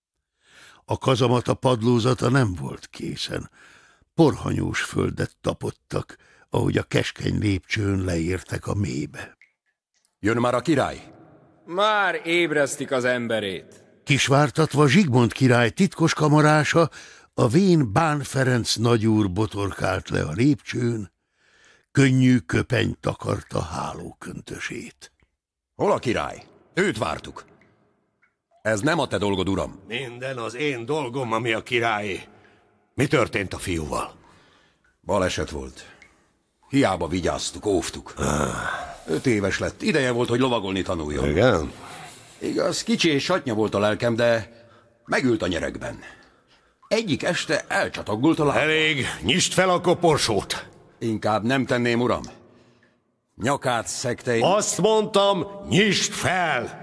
A kazamata padlózata nem volt készen, porhanyós földet tapodtak, ahogy a keskeny lépcsőn leértek a mélybe. Jön már a király? Már ébresztik az emberét. Kisvártatva Zsigmond király titkos kamarása, a vén Bán Ferenc nagyúr botorkált le a lépcsőn, könnyű köpeny takarta hálóköntösét. Hol a király? Őt vártuk. Ez nem a te dolgod, uram. Minden az én dolgom, ami a királyé. Mi történt a fiúval? Baleset volt. Hiába vigyáztuk, óvtuk. 5 éves lett. Ideje volt, hogy lovagolni tanuljon. Igen? Igaz, kicsi és satnya volt a lelkem, de megült a nyeregben. Egyik este elcsatagult a lába. Elég, nyisd fel a koporsót. Inkább nem tenném, uram. Nyakát szegte én... Azt mondtam, nyisd fel!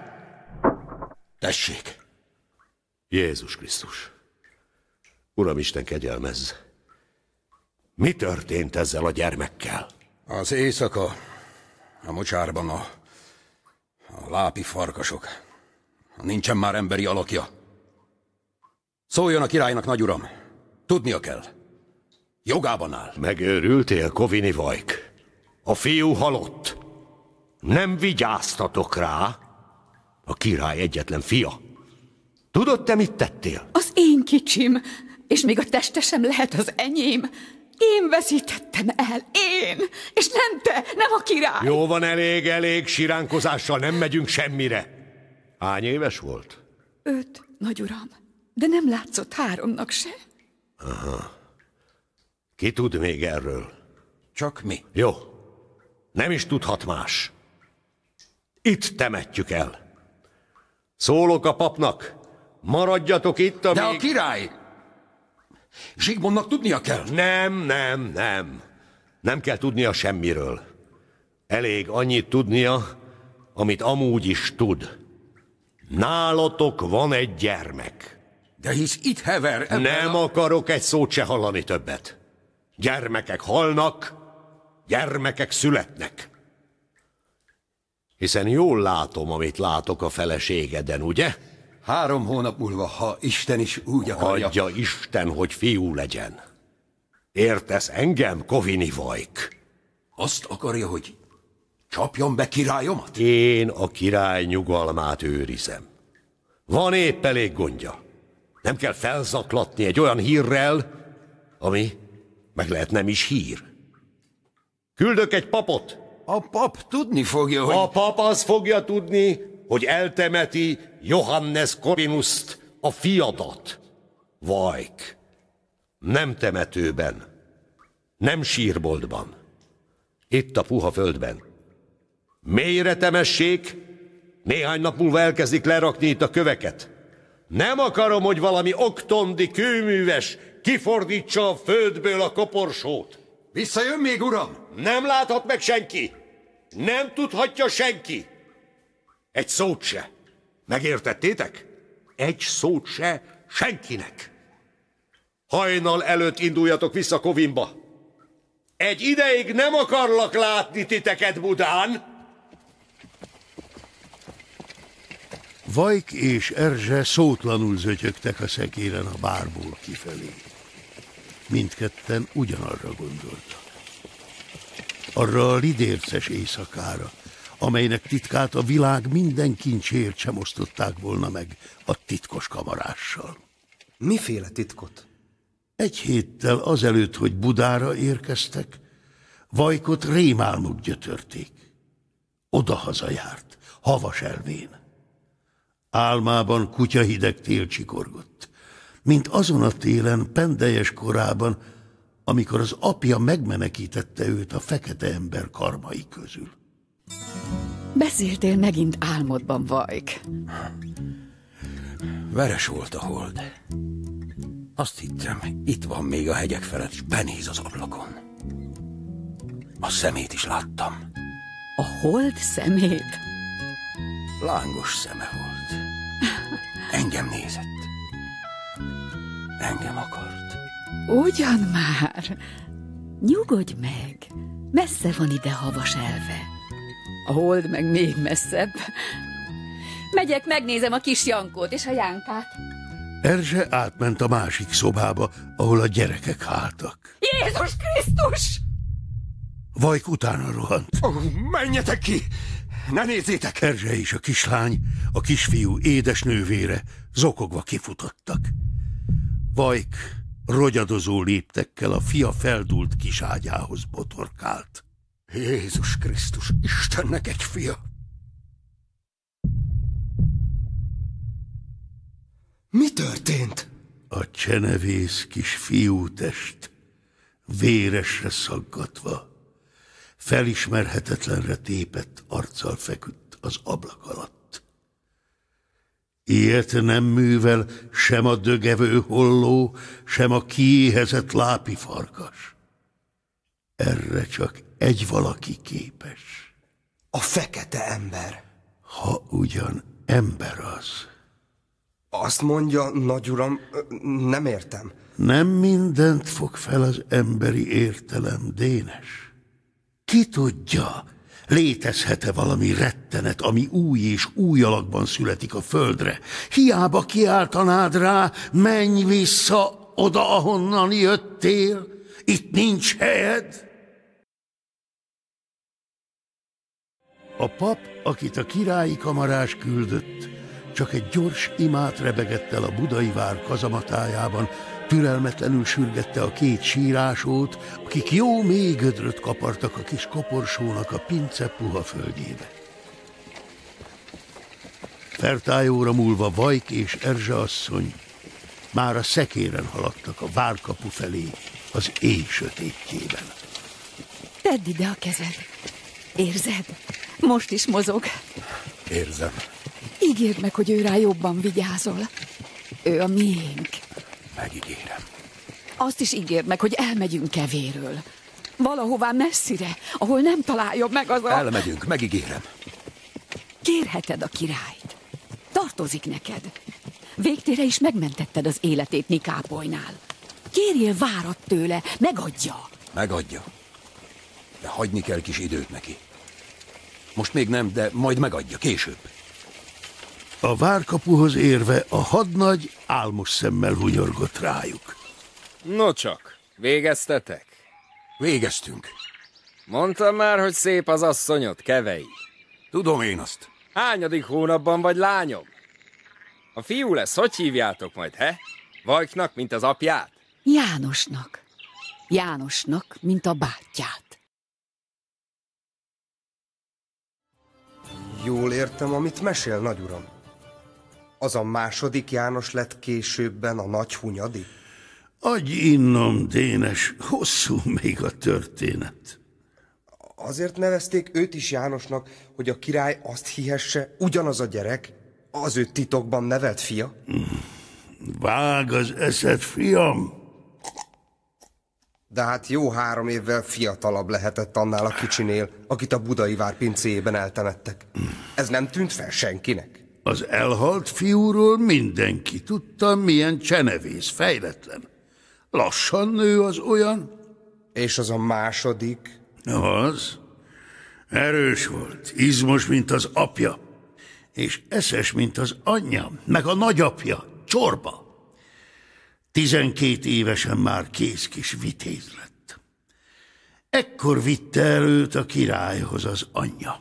Tessék! Jézus Krisztus! Uramisten, kegyelmezz! Mi történt ezzel a gyermekkel? Az éjszaka a mocsárban a lápi farkasok. Nincsen már emberi alakja. Szóljon a királynak, nagyuram. Tudnia kell. Jogában áll. Megőrültél, Kovini Vajk? A fiú halott. Nem vigyáztatok rá. A király egyetlen fia. Tudod, te mit tettél? Az én kicsim, és még a teste sem lehet az enyém. Én veszítettem el, én, és nem te, nem a király. Jó van, elég, siránkozással nem megyünk semmire. Hány éves volt? 5, nagyuram, de nem látszott 3-nak se. Aha. Ki tud még erről? Csak mi. Jó. Nem is tudhat más. Itt temetjük el. Szólok a papnak, maradjatok itt, amíg... De a király! Zsigmondnak tudnia kell. Nem. Nem kell tudnia semmiről. Elég annyit tudnia, amit amúgy is tud. Nálatok van egy gyermek. De hisz itt hever... Nem akarok egy szót se hallani többet. Gyermekek halnak, gyermekek születnek. Hiszen jól látom, amit látok a feleségeden, ugye? 3 hónap múlva, ha Isten is úgy akarja... Adja Isten, hogy fiú legyen. Értesz engem, Kovini Vajk? Azt akarja, hogy csapjon be királyomat? Én a király nyugalmát őrizem. Van épp elég gondja. Nem kell felzaklatni egy olyan hírrel, ami meg lehet nem is hír. Küldök egy papot. A pap tudni fogja, hogy... A pap az fogja tudni, hogy eltemeti Johannes Corvinust, a fiadat. Vajk. Nem temetőben. Nem sírboltban. Itt a puha földben. Mélyre temessék, néhány nap múlva elkezdik lerakni itt a köveket. Nem akarom, hogy valami oktondi kőműves kifordítsa a földből a koporsót. Visszajön még, uram? Nem láthat meg senki. Nem tudhatja senki. Egy szót se. Megértettétek? Egy szót se senkinek. Hajnal előtt induljatok vissza Kovinba. Egy ideig nem akarlak látni titeket Budán. Vajk és Erzse szótlanul zötyögtek a szekéren a bárból kifelé. Mindketten ugyanarra gondoltak. Arra a lidérces éjszakára, amelynek titkát a világ minden kincsért sem osztották volna meg a titkos kamarással. Miféle titkot? 1 héttel azelőtt, hogy Budára érkeztek, Vajkot rémálmok gyötörték. Odahaza járt, havas elvén. Álmában kutyahideg tél csikorgott, mint azon a télen pendellyes korában, amikor az apja megmenekítette őt a fekete ember karmai közül. Beszéltél megint álmodban, Vajk. Veres volt a hold. Azt hittem, itt van még a hegyek felett, és benéz az ablakon. A szemét is láttam. A hold szemét? Lángos szeme volt. Engem nézett. Engem akart. Ugyan már. Nyugodj meg. Messze van ide havas elve. A hold meg még messzebb. Megyek, megnézem a kis Jankót és a Jánkát. Erzse átment a másik szobába, ahol a gyerekek háltak. Jézus Krisztus! Vajk utána rohant. Menjetek ki! Ne nézzétek! Erzse és a kislány, a kisfiú édesnővére zokogva kifutottak. Vajk rogyadozó léptekkel a fia feldúlt kiságyához botorkált. Jézus Krisztus, Istennek egy fia! Mi történt? A csenevész kis fiútest véresre szaggatva, felismerhetetlenre tépett arccal feküdt az ablak alatt. Ilyet nem művel sem a dögevő holló, sem a kiéhezett lápi farkas. Erre csak egy valaki képes. A fekete ember. Ha ugyan ember az. Azt mondja, nagyuram, nem értem. Nem mindent fog fel az emberi értelem, Dénes. Ki tudja, létezhet-e valami rettenet, ami új és új alakban születik a földre? Hiába kiáltanád rá, menj vissza oda, ahonnan jöttél, itt nincs helyed. A pap, akit a királyi kamarás küldött, csak egy gyors imát rebegett el a budai vár kazamatájában, türelmetlenül sürgette a két sírásót, akik jó mély gödröt kapartak a kis koporsónak a pince puha földjébe. Fertályóra múlva Vajk és Erzse asszony már a szekéren haladtak a várkapu felé az éj sötétjében. Tedd ide a kezed. Érzed? Most is mozog. Érzem. Ígérd meg, hogy ő rá jobban vigyázol. Ő a miénk. Megígérem. Azt is ígérd meg, hogy elmegyünk kevéről. Valahová messzire, ahol nem találjon meg az a... Elmegyünk, megígérem. Kérheted a királyt. Tartozik neked. Végtére is megmentetted az életét Nikápolynál. Kérjél várat tőle, megadja. Megadja. De hagyni kell kis időt neki. Most még nem, de majd megadja, később. A várkapuhoz érve a hadnagy álmos szemmel hunyorgott rájuk. No csak, végeztetek? Végeztünk. Mondtam már, hogy szép az asszonyod, Kevei. Tudom én azt. Hányadik hónapban vagy, lányom? A fiú lesz, hogy hívjátok majd, he? Vajknak, mint az apját? Jánosnak. Jánosnak, mint a bátyját. Jól értem, amit mesél, nagyuram. Az a második János lett későbben a nagy Hunyadi? Adj innom, Dénes, hosszú még a történet. Azért nevezték őt is Jánosnak, hogy a király azt hihesse, ugyanaz a gyerek, az ő titokban nevelt fia? Vág az eszed, fiam! De hát jó 3 évvel fiatalabb lehetett annál a kicsinél, akit a budai vár pincéjében eltemettek. Ez nem tűnt fel senkinek? Az elhalt fiúról mindenki tudta, milyen csenevész, fejletlen. Lassan nő az olyan. És az a második? Az erős volt, izmos, mint az apja, és eszes, mint az anyja, meg a nagyapja, Csorba. 12 évesen már kész kis vitéz lett. Ekkor vitte el őt a királyhoz az anyja.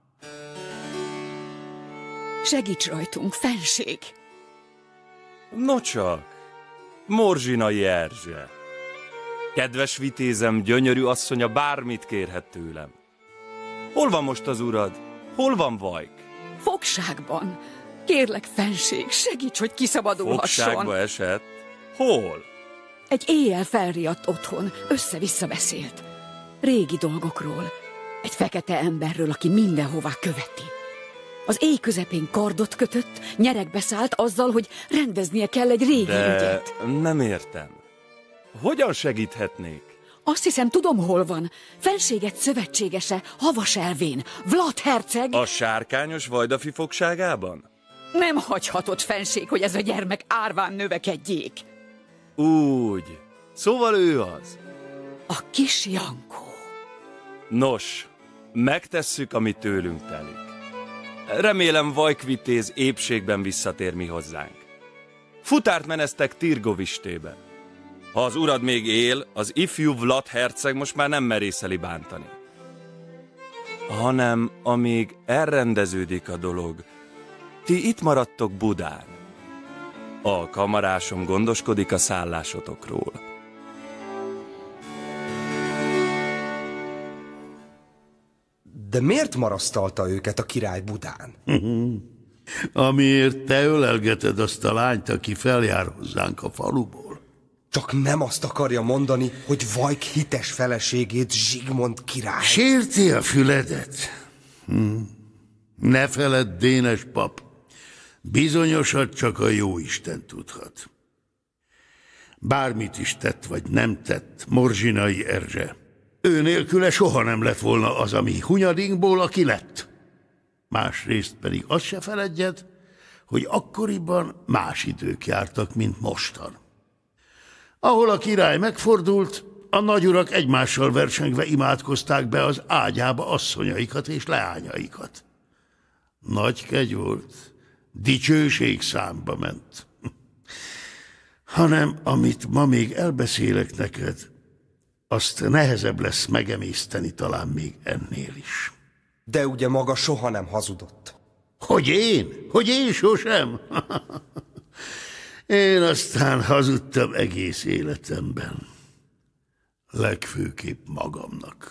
Segíts rajtunk, fenség! Nocsak, Morzsinai Erzse. Kedves vitézem, gyönyörű asszonya bármit kérhet tőlem. Hol van most az urad? Hol van Vajk? Fogságban. Kérlek, fenség, segíts, hogy kiszabadulhasson. Fogságba esett? Hol? Egy éjjel felriadt otthon, össze-vissza beszélt. Régi dolgokról. Egy fekete emberről, aki mindenhová követi. Az éj közepén kardot kötött, nyeregbe szállt azzal, hogy rendeznie kell egy régi ügyet. Nem értem. Hogyan segíthetnék? Azt hiszem, tudom, hol van. Fenséget szövetségese, Havas elvén, Vlad herceg... A sárkányos vajdafi fogságában? Nem hagyhatod, fenség, hogy ez a gyermek árván növekedjék. Úgy. Szóval ő az. A kis Jankó. Nos, megtesszük, ami tőlünk telik. Remélem Vajkvitéz épségben visszatér mi hozzánk. Futárt meneztek Tirgovistébe. Ha az urad még él, az ifjú Vlad herceg most már nem merészeli bántani. Hanem amíg elrendeződik a dolog, ti itt maradtok Budán. A kamarásom gondoskodik a szállásotokról. De miért marasztalta őket a király Budán? Amiért te ölelgeted azt a lányt, aki feljár hozzánk a faluból. Csak nem azt akarja mondani, hogy Vajk hites feleségét Zsigmond király. Sérti a füledet? Ne feledd, Dénes pap. Bizonyosat csak a jóisten tudhat. Bármit is tett vagy nem tett Morzsinai Erzse, ő nélküle soha nem lett volna az, ami Hunyadinkból, aki lett. Másrészt pedig azt se feledjed, hogy akkoriban más idők jártak, mint mostan. Ahol a király megfordult, a nagyurak egymással versengve imádkozták be az ágyába asszonyaikat és leányaikat. Nagy kegy volt, dicsőség számba ment. Hanem amit ma még elbeszélek neked, azt nehezebb lesz megemészteni talán még ennél is. De ugye maga soha nem hazudott. Hogy én? Hogy én sosem? Én aztán hazudtam egész életemben. Legfőképp magamnak.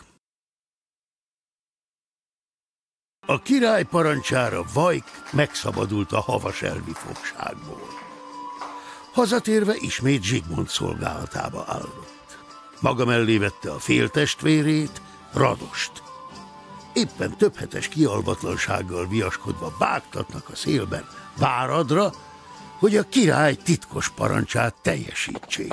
A király parancsára Vajk megszabadult a havaselvi fogságból. Hazatérve ismét Zsigmond szolgálatába állott. Maga mellé vette a féltestvérét, Radost. Éppen több hetes kialvatlansággal viaskodva vágtatnak a szélben Váradra, hogy a király titkos parancsát teljesítsék.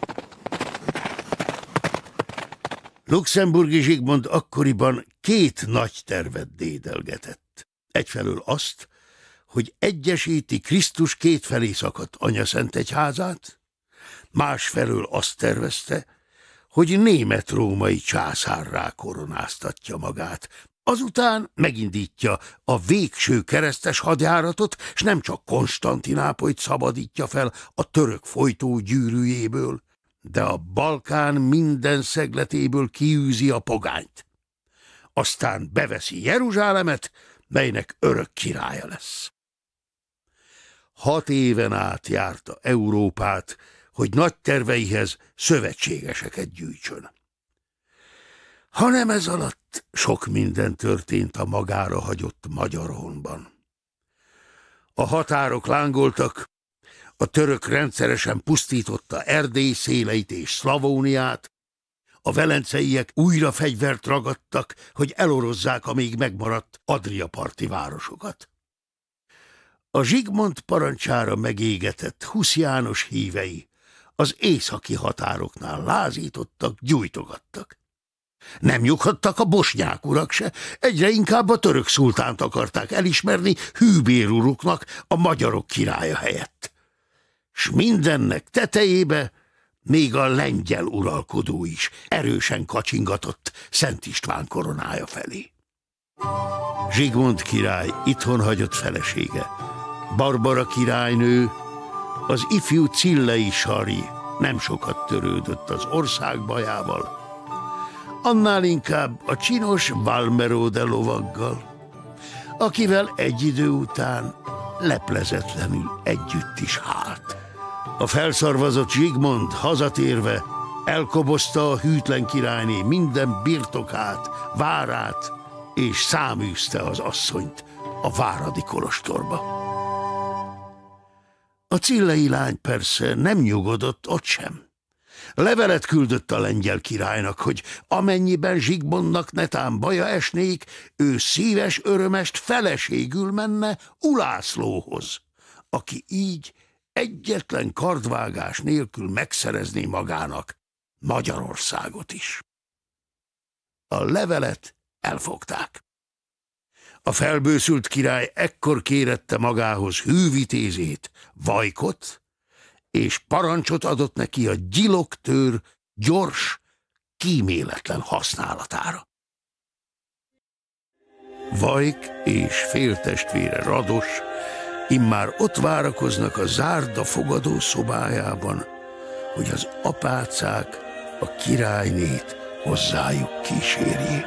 Luxemburgi Zsigmond akkoriban két nagy tervet dédelgetett. Egyfelől azt, hogy egyesíti Krisztus kétfelé szakadt anyaszentegyházát, másfelől azt tervezte, hogy német-római császárrá koronáztatja magát. Azután megindítja a végső keresztes hadjáratot, s nem csak Konstantinápolyt szabadítja fel a török folytó gyűrűjéből, de a Balkán minden szegletéből kiűzi a pogányt. Aztán beveszi Jeruzsálemet, melynek örök királya lesz. 6 éven át járta Európát, hogy nagy terveihez szövetségeseket gyűjtsön. Hanem ez alatt sok minden történt a magára hagyott Magyarhonban. A határok lángoltak, a török rendszeresen pusztította Erdély széleit és Szlavóniát, a velenceiek újra fegyvert ragadtak, hogy elorozzák a még megmaradt Adria-parti városokat. A Zsigmond parancsára megégetett Husz János hívei az északi határoknál lázítottak, gyújtogattak. Nem nyughattak a bosnyák urak se, egyre inkább a török szultánt akarták elismerni hűbéruruknak a magyarok királya helyett. S mindennek tetejébe még a lengyel uralkodó is erősen kacsingatott Szent István koronája felé. Zsigmond király itthon hagyott felesége, Barbara királynő, az ifjú Cillei Sari nem sokat törődött az ország bajával, annál inkább a csinos Valmerode lovaggal, akivel egy idő után leplezetlenül együtt is hált. A felszarvazott Zsigmond hazatérve elkobozta a hűtlen királyné minden birtokát, várát, és száműzte az asszonyt a váradi kolostorba. A cillei lány persze nem nyugodott ott sem. Levelet küldött a lengyel királynak, hogy amennyiben Zsigmondnak netán baja esnék, ő szíves örömest feleségül menne Ulászlóhoz, aki így egyetlen kardvágás nélkül megszerezné magának Magyarországot is. A levelet elfogták. A felbőszült király ekkor kérette magához hűvitézét, Vajkot, és parancsot adott neki a gyiloktőr gyors, kíméletlen használatára. Vajk és féltestvére Rados immár ott várakoznak a zárda fogadó szobájában, hogy az apácák a királynét hozzájuk kísérjék.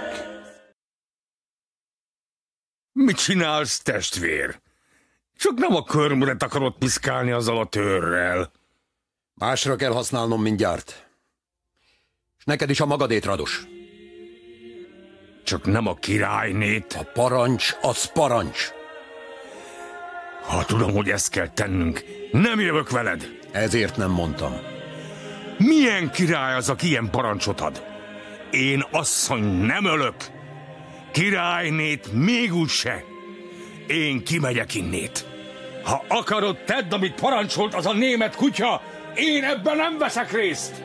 Mit csinálsz, testvér? Csak nem a körmödet akarod piszkálni azzal a törrel. Másra kell használnom mindjárt. És neked is a magadét, Rados. Csak nem a királynét. A parancs az parancs. Ha tudom, hogy ezt kell tennünk, nem jövök veled. Ezért nem mondtam. Milyen király az, aki ilyen parancsot ad? Én asszony nem ölök. Királynét még úgyse. Én kimegyek innét. Ha akarod, tedd, amit parancsolt az a német kutya. Én ebben nem veszek részt.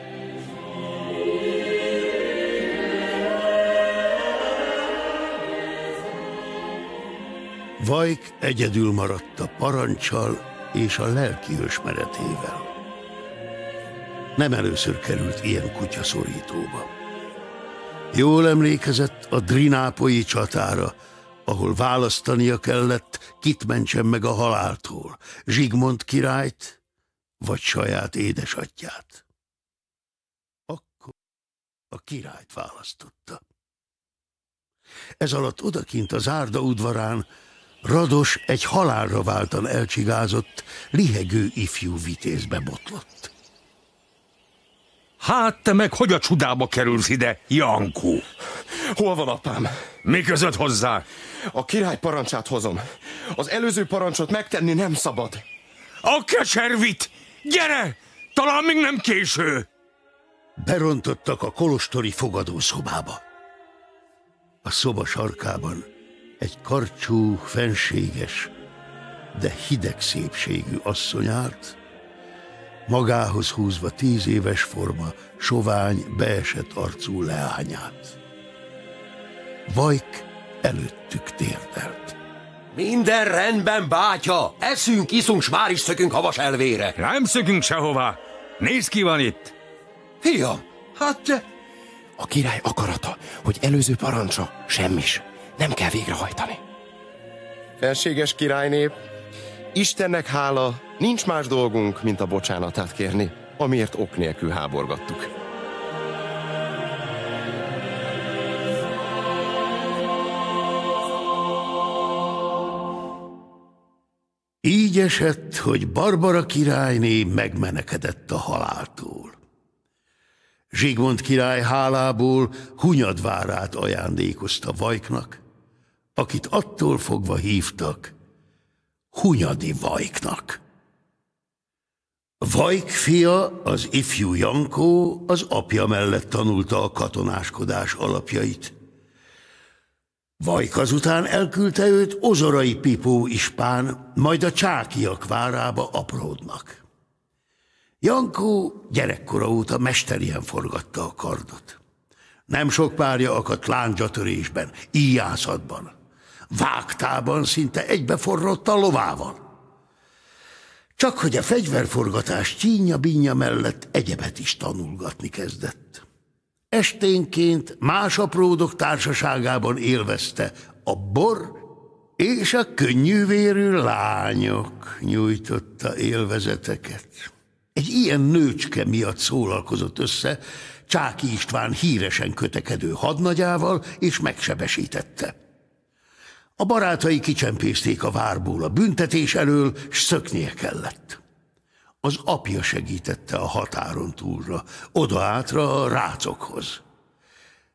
Vajk egyedül maradt a parancsal és a lelkiismeretével. Nem először került ilyen kutyaszorítóba. Jól emlékezett a drinápolyi csatára, ahol választania kellett, kit mentsen meg a haláltól, Zsigmond királyt vagy saját édesatyját. Akkor a királyt választotta. Ez alatt odakint az Zárda udvarán Rados egy halálra váltan elcsigázott, lihegő ifjú vitézbe botlott. Hát te meg hogy a csudába kerülsz ide, Jankó? Hol van apám? Mi között hozzá? A király parancsát hozom. Az előző parancsot megtenni nem szabad. A keservit! Gyere! Talán még nem késő! Berontottak a kolostori fogadószobába. A szoba sarkában egy karcsú, fenséges, de hideg szépségű asszony állt, magához húzva 10 éves forma, sovány, beesett arcú leányát. Vajk előttük térdelt. Minden rendben, bátya! Eszünk, iszunk, s már is szökünk havas elvére. Nem szökünk sehová. Nézd, ki van itt. Fiam, hát te... A király akarata, hogy előző parancsa semmis. Nem kell végrehajtani. Felséges királynép, Istennek hála, nincs más dolgunk, mint a bocsánatát kérni, amiért ok nélkül háborgattuk. Így esett, hogy Barbara királyné megmenekedett a haláltól. Zsigmond király hálából Hunyadvárát ajándékozta Vajknak, akit attól fogva hívtak Hunyadi Vajknak. Vajk fia, az ifjú Jankó, az apja mellett tanulta a katonáskodás alapjait. Vajk azután elküldte őt Ozorai Pipó ispán, majd a Csákiak várába apródnak. Jankó gyerekkora óta mesterien forgatta a kardot. Nem sok párja akadt lándzsatörésben, íjászatban. Vágtában szinte egybeforrott a lovával. Csak hogy a fegyverforgatás csínja-bínja mellett egyebet is tanulgatni kezdett. Esténként más apródok társaságában élvezte a bor és a könnyűvérű lányok nyújtotta élvezeteket. Egy ilyen nőcske miatt szólalkozott össze Csáky István híresen kötekedő hadnagyával, és megsebesítette. A barátai kicsempészték a várból a büntetés elől, s szöknie kellett. Az apja segítette a határon túlra, oda-átra a rácokhoz.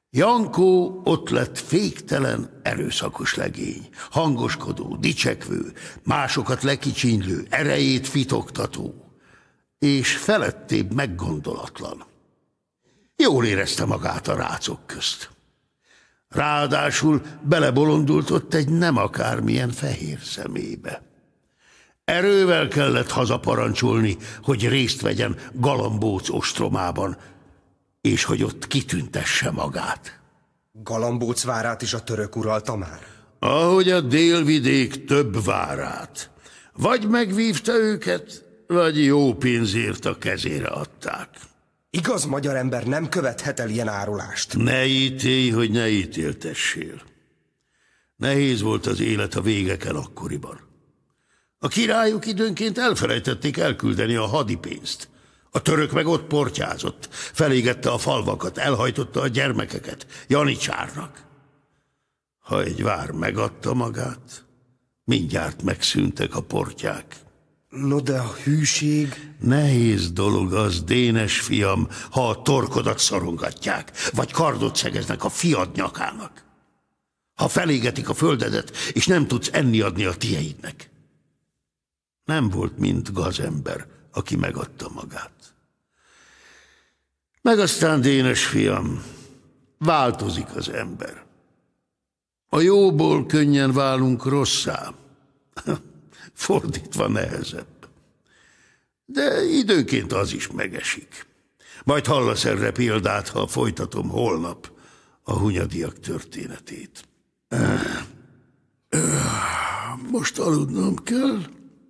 Jankó ott lett féktelen, erőszakos legény, hangoskodó, dicsekvő, másokat lekicsinylő, erejét fitoktató, és felettébb meggondolatlan. Jól érezte magát a rácok közt. Ráadásul belebolondult ott egy nem akármilyen fehér szemébe. Erővel kellett hazaparancsolni, hogy részt vegyen Galambóc ostromában, és hogy ott kitüntesse magát. Galambóc várát is a török uralta már? Ahogy a délvidék több várát. Vagy megvívta őket, vagy jó pénzért a kezére adták. Igaz magyar ember nem követhet el ilyen árulást? Ne ítélj, hogy ne ítéltessél. Nehéz volt az élet a végeken akkoriban. A királyok időnként elfelejtették elküldeni a hadipénzt. A török meg ott portyázott, felégette a falvakat, elhajtotta a gyermekeket janicsárnak. Ha egy vár megadta magát, mindjárt megszűntek a portyák. No de a hűség... Nehéz dolog az, Dénes fiam, ha a torkodat szorongatják, vagy kardot szegeznek a fiad nyakának. Ha felégetik a földedet, és nem tudsz enni adni a tieidnek. Nem volt mind gazember, aki megadta magát. Meg aztán, Dénes fiam, változik az ember. A jóból könnyen válunk rosszá. Fordítva nehezebb. De időnként az is megesik. Majd hallasz erre példát, ha folytatom holnap a Hunyadiak történetét. Most aludnom kell.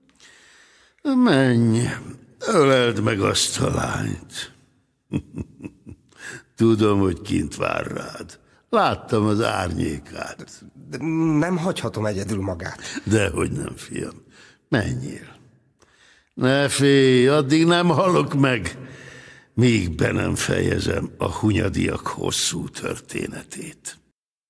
Menj, öleld meg azt a lányt. Tudom, hogy kint vár rád. Láttam az árnyékát. De nem hagyhatom egyedül magát. Dehogy nem, fiam. Menjél. Ne félj, addig nem halok meg, míg be nem fejezem a Hunyadiak hosszú történetét.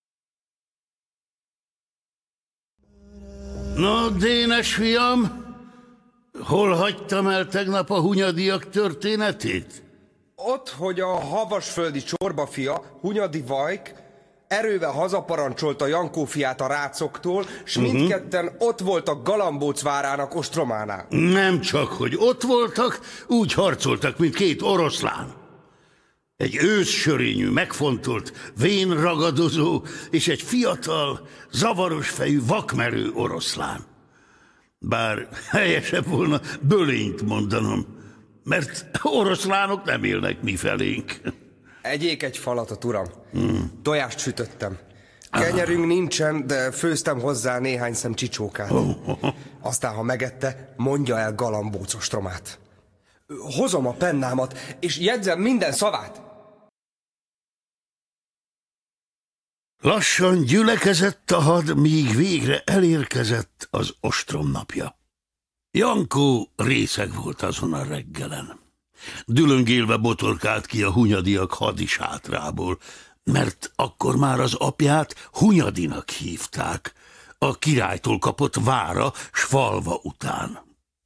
No, Dénes fiam, hol hagytam el tegnap a Hunyadiak történetét? Ott, hogy a havasföldi csorba fia, Hunyadi Vajk, erővel hazaparancsolta Jankó fiát a rácoktól, s mindketten ott voltak Galambóc várának ostrománál. Nem csak, hogy ott voltak, úgy harcoltak, mint két oroszlán. Egy őszsörényű, megfontolt, vénragadozó és egy fiatal, zavaros fejű, vakmerő oroszlán. Bár helyesebb volna bölényt mondanom, mert oroszlánok nem élnek mifelénk. Egyék egy falatot, uram. Tojást sütöttem. Kenyerünk nincsen, de főztem hozzá néhány szem csicsókát. Aztán, ha megette, mondja el Galambóc ostromát. Hozom a pennámat, és jegyzem minden szavát. Lassan gyülekezett a had, míg végre elérkezett az ostrom napja. Jankó részeg volt azon a reggelen. Dülöngélve botorkált ki a Hunyadiak hadisátrából, mert akkor már az apját Hunyadinak hívták, a királytól kapott vára s falva után.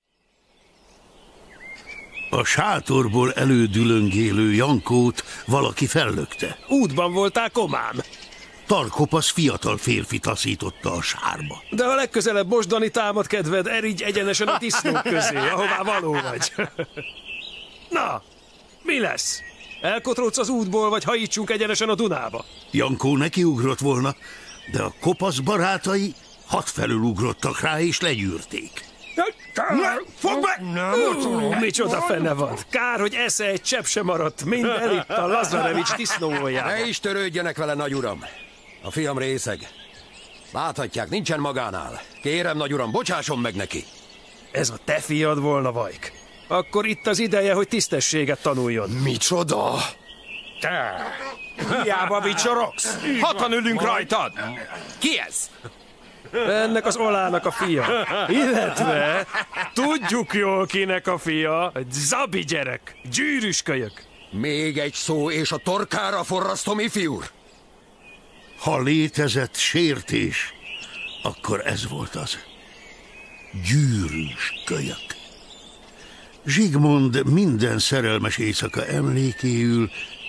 A sátorból elődülöngélő Jankót valaki fellökte. Útban voltál, komám? Tarkopasz fiatal férfi taszította a sárba. De a legközelebb mosdani támad kedved, erigy egyenesen a disznók közé, ahová való vagy. Na, mi lesz? Elkotrodsz az útból, vagy hajítsunk egyenesen a Dunába? Jankó nekiugrott volna, de a kopasz barátai hadfelül ugrottak rá és legyűrték. Fogd meg! Micsoda fene vad! Kár, hogy esze egy csepp sem maradt, mind elitt a Lazarevics disznóoljába. Ne is törődjenek vele, nagyuram. A fiam részeg. Láthatják, nincsen magánál. Kérem, nagyuram, bocsásson meg neki. Ez a te fiad volna, Vajk. Akkor itt az ideje, hogy tisztességet tanuljon. Micsoda? Te! Hiába vicsorogsz! Hatan ülünk rajtad! Ki ez? Ennek az Olának a fia. Illetve tudjuk jól, kinek a fia. Egy zabi gyerek, gyűrűs kölyök. Még egy szó, és a torkára forrasztom, ifjúr. Ha létezett sértés, akkor ez volt az. Gyűrűs kölyök. Zsigmond minden szerelmes éjszaka emlékéül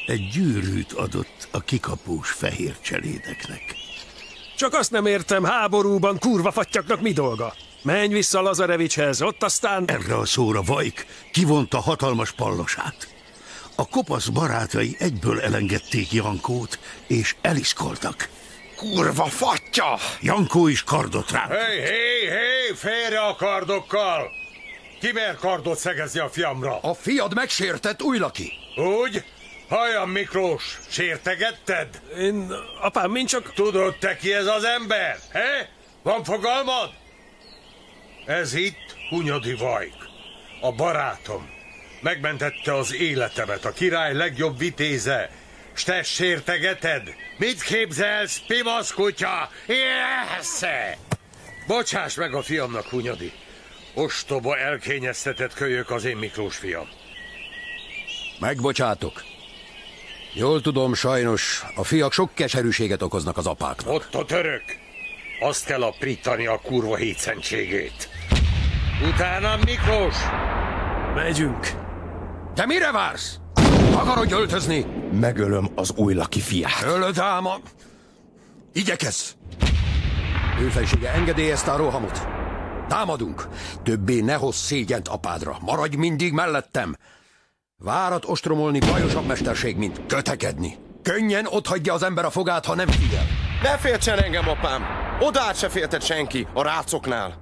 egy gyűrűt adott a kikapós fehér cselédeknek. Csak azt nem értem, háborúban kurva fattyaknak mi dolga? Menj vissza Lazarevicshez, ott aztán... Erre a szóra Vajk kivonta hatalmas pallosát. A kopasz barátai egyből elengedték Jankót, és eliszkoltak. Kurva fatya! Jankó is kardot rá. Hé, félre a kardokkal! Ki mer kardot szegezni a fiamra? A fiad megsértett, Újlaki. Úgy? Halljam, Miklós, sértegetted? Apám, mint csak... Tudod te ki ez az ember? He? Van fogalmad? Ez itt Hunyadi Vajk, a barátom. Megmentette az életemet, a király legjobb vitéze. S te sértegeted? Mit képzelsz, pimasz kutya? Jesze! Bocsáss meg a fiamnak, Hunyadi. Ostoba, elkényeztetett kölyök az én Miklós fiam. Megbocsátok. Jól tudom, sajnos a fiak sok keserűséget okoznak az apáknak. Ott a török. Azt kell aprítani a kurva hétszentségét. Utána Miklós! Megyünk. Te mire vársz? Akarod öltözni? Megölöm az Újlaki fiát. Ölöd áma! Igyekezz! Ő felsége engedélyezte a rohamot. Támadunk. Többé ne hozz szégyent apádra. Maradj mindig mellettem. Várat ostromolni bajosabb mesterség, mint kötekedni. Könnyen otthagyja az ember a fogát, ha nem figyel. Ne féltsen engem, apám! Odaát se féltett senki, a rácoknál.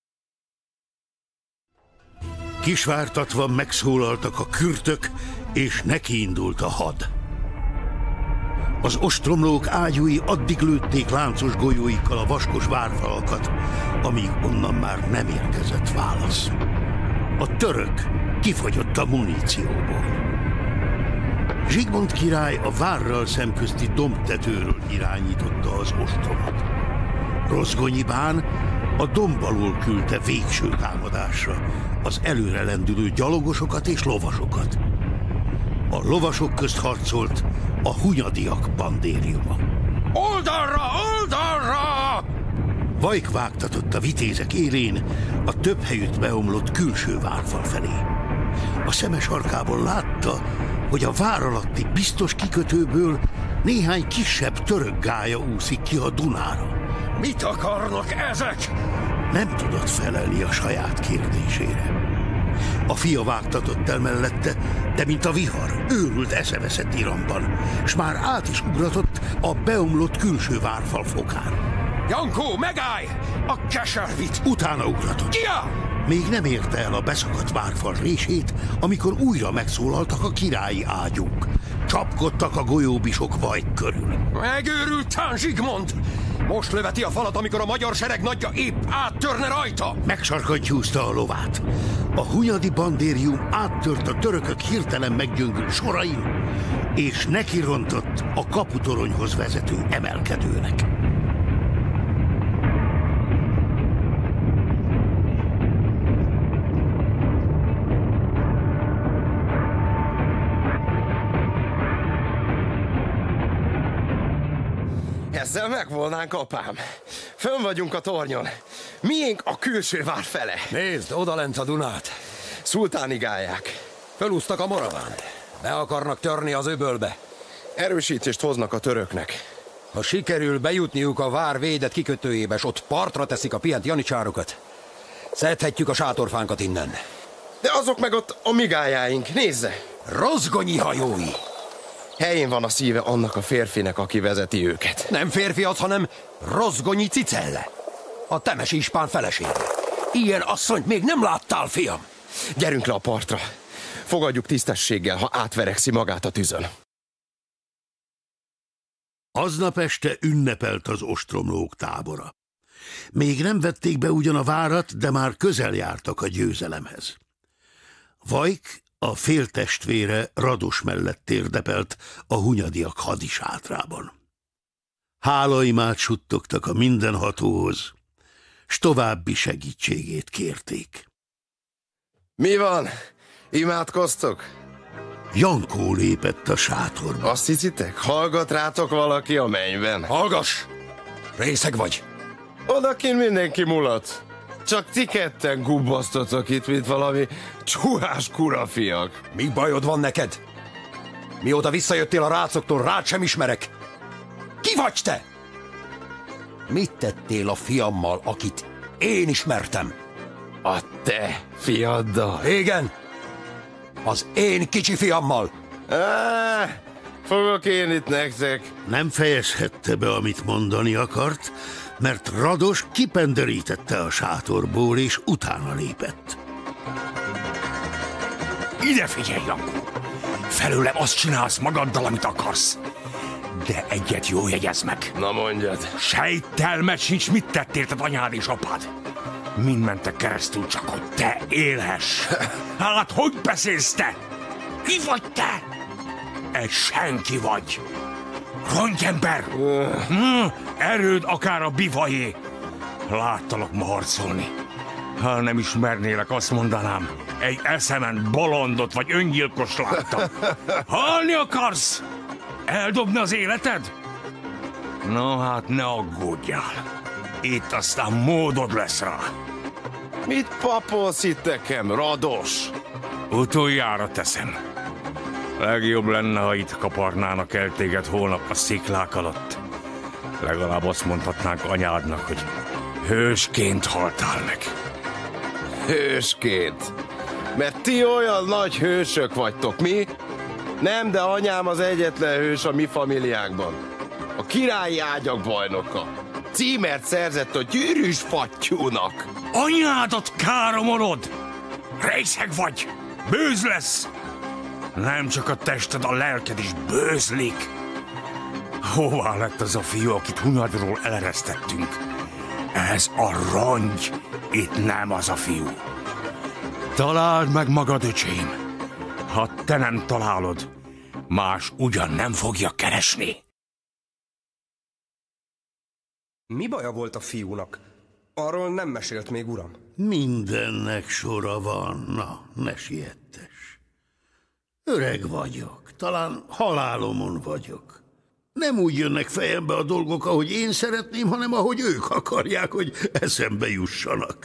Kisvártatva megszólaltak a kürtök, és nekiindult a had. Az ostromlók ágyúi addig lőtték láncos golyóikkal a vaskos várfalakat, amíg onnan már nem érkezett válasz. A török kifogyott a munícióból. Zsigmond király a várral szemközti dombtetőről irányította az ostromot. Rozgonyi bán a domb alól küldte végső támadásra az előre lendülő gyalogosokat és lovasokat. A lovasok közt harcolt a hunyadiak bandériuma. Oldalra! Oldalra! Vajk vágtatott a vitézek élén a több helyütt beomlott külső várfal felé. A szeme sarkából látta, hogy a vár alatti biztos kikötőből néhány kisebb török gálya úszik ki a Dunára. Mit akarnak ezek? Nem tudott felelni a saját kérdésére. A fia vágtatott el mellette, de mint a vihar, őrült eszeveszett iramban, s már át is ugratott a beomlott külső várfal fokán. Jankó, megállj! A keservit! Utána ugratott. Ja! Még nem érte el a beszakadt várfal rését, amikor újra megszólaltak a királyi ágyúk. Csapkodtak a golyóbisok Vajk körül. Megőrült Tán Zsigmond! Most löveti a falat, amikor a magyar sereg nagyja épp áttörne rajta! Megsarkantyúzta a lovát. A hunyadi bandérium áttört a törökök hirtelen meggyöngült sorain, és nekirontott a kaputoronyhoz vezető emelkedőnek. Ezzel megvolnánk, apám. Fönn vagyunk a tornyon. Miénk a külső vár fele. Nézd, odalent a Dunát. Szultáni gályák. Felúsztak a Moraván. Be akarnak törni az öbölbe. Erősítést hoznak a töröknek. Ha sikerül bejutniuk a vár védett kikötőjébe, s ott partra teszik a pihent janicsárokat, szedhetjük a sátorfánkat innen. De azok meg ott a mi gályáink, nézze! Rozgonyi hajói! Helyén van a szíve annak a férfinek, aki vezeti őket. Nem férfi az, hanem Rozgonyi Cicelle, a temesi ispán felesége. Ilyen asszonyt még nem láttál, fiam! Gyerünk le a partra. Fogadjuk tisztességgel, ha átverekszi magát a tűzön. Aznap este ünnepelt az ostromlók tábora. Még nem vették be ugyan a várat, de már közel jártak a győzelemhez. Vajk, a féltestvére Rados mellett térdepelt a hunyadiak hadisátrában. Hálaimát suttogtak a mindenhatóhoz, s további segítségét kérték. Mi van? Imádkoztok? Jankó lépett a sátorba. Azt hiszitek? Hallgat rátok valaki a mennyben? Hallgass! Részeg vagy. Odakin mindenki mulat. Csak ti ketten gubbasztotok itt, mint valami csuhás kurafiak. Mi bajod van neked? Mióta visszajöttél a rácoktól, rád sem ismerek. Ki vagy te? Mit tettél a fiammal, akit én ismertem? A te fiaddal? Igen. Az én kicsi fiammal. Fogok én itt nektek. Nem fejezhette be, amit mondani akart, mert Rados kipenderítette a sátorból, és utána lépett. Ide figyelj, Jankó! Felőlem azt csinálsz magaddal, amit akarsz. De egyet jól jegyezd meg. Na mondjad. Sejtelmed sincs, mit tett érted anyád és apád. Mind mentek keresztül, csak hogy te élhess. Hát, hogy beszélsz te? Ki vagy te? Egy senki vagy. Rongyember! Erőd akár a bivajé. Láttalak ma harcolni. Ha nem ismernélek, azt mondanám, egy eszemen bolondot vagy öngyilkos láttam. Halni akarsz? Eldobni az életed? No hát ne aggódjál. Itt aztán módod lesz rá. Mit papolsz itt nekem, Rados? Utoljára teszem. Legjobb lenne, ha itt kaparnának el téged holnap a sziklák alatt. Legalább azt mondhatnánk anyádnak, hogy hősként haltál meg. Hősként? Mert ti olyan nagy hősök vagytok, mi? Nem, de anyám az egyetlen hős a mi familiánkban. A királyi ágyak bajnoka. Címert szerzett a gyűrűs fattyúnak. Anyádat káromolod! Részeg vagy! Bőz lesz! Nem csak a tested, a lelked is bőzlik. Hová lett az a fiú, akit Hunyadról eleresztettünk? Ez a rongy. Itt nem az a fiú. Találd meg magad, öcsém. Ha te nem találod, más ugyan nem fogja keresni. Mi baja volt a fiúnak? Arról nem mesélt még, uram. Mindennek sora van, na, ne siettes. Öreg vagyok, talán halálomon vagyok. Nem úgy jönnek fejembe a dolgok, ahogy én szeretném, hanem ahogy ők akarják, hogy eszembe jussanak.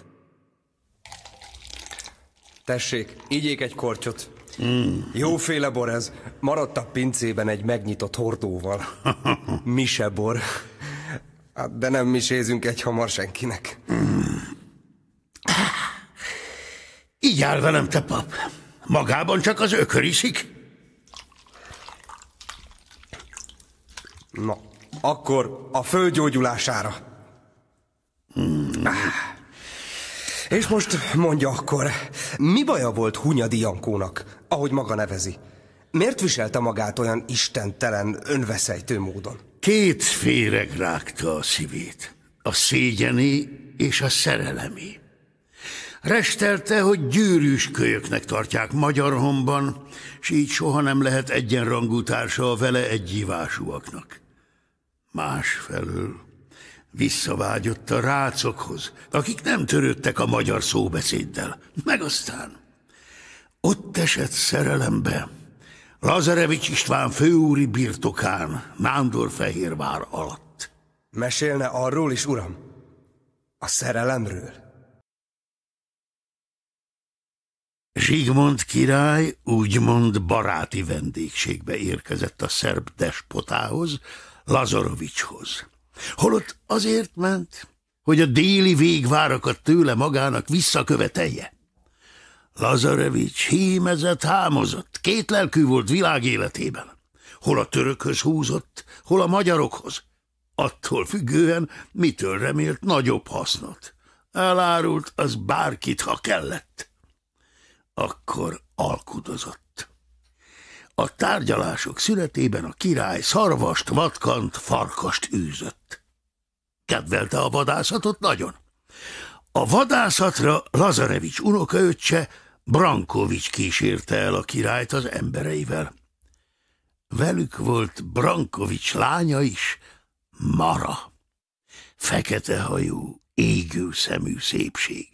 Tessék, igyék egy kortyot. Jóféle bor ez. Maradt a pincében egy megnyitott hordóval. Misebor. De nem misézünk egyhamar senkinek. Így áll velem, te pap. Magában csak az ökör iszik. Na, akkor a földgyógyulására. És most mondja akkor, mi baja volt Hunyadi Jankónak, ahogy maga nevezi? Miért viselte magát olyan istentelen, önveszejtő módon? Két féreg rágta a szívét. A szégyeni és a szerelemi. Restelte, hogy gyűrűs kölyöknek tartják Magyarhomban, s így soha nem lehet egyenrangú társa a vele egyívásúaknak. Másfelől visszavágyott a rácokhoz, akik nem törődtek a magyar szóbeszéddel. Meg aztán ott esett szerelembe Lazarevics István főúri birtokán, Nándorfehérvár alatt. Mesélne arról is, uram? A szerelemről? Zsigmond király úgymond baráti vendégségbe érkezett a szerb despotához, Lazarevicshoz. Holott azért ment, hogy a déli végvárakat tőle magának visszakövetelje. Lazarevics hímezett, hámozott, kétlelkű volt világéletében. Hol a törökhöz húzott, hol a magyarokhoz. Attól függően, mitől remélt nagyobb hasznot. Elárult az bárkit, ha kellett. Akkor alkudozott. A tárgyalások szünetében a király szarvast, vatkant, farkast űzött. Kedvelte a vadászatot nagyon. A vadászatra Lazarevics unokaöccse, Brankovics kísérte el a királyt az embereivel. Velük volt Brankovics lánya is, Mara. Fekete hajú, égő szemű szépség.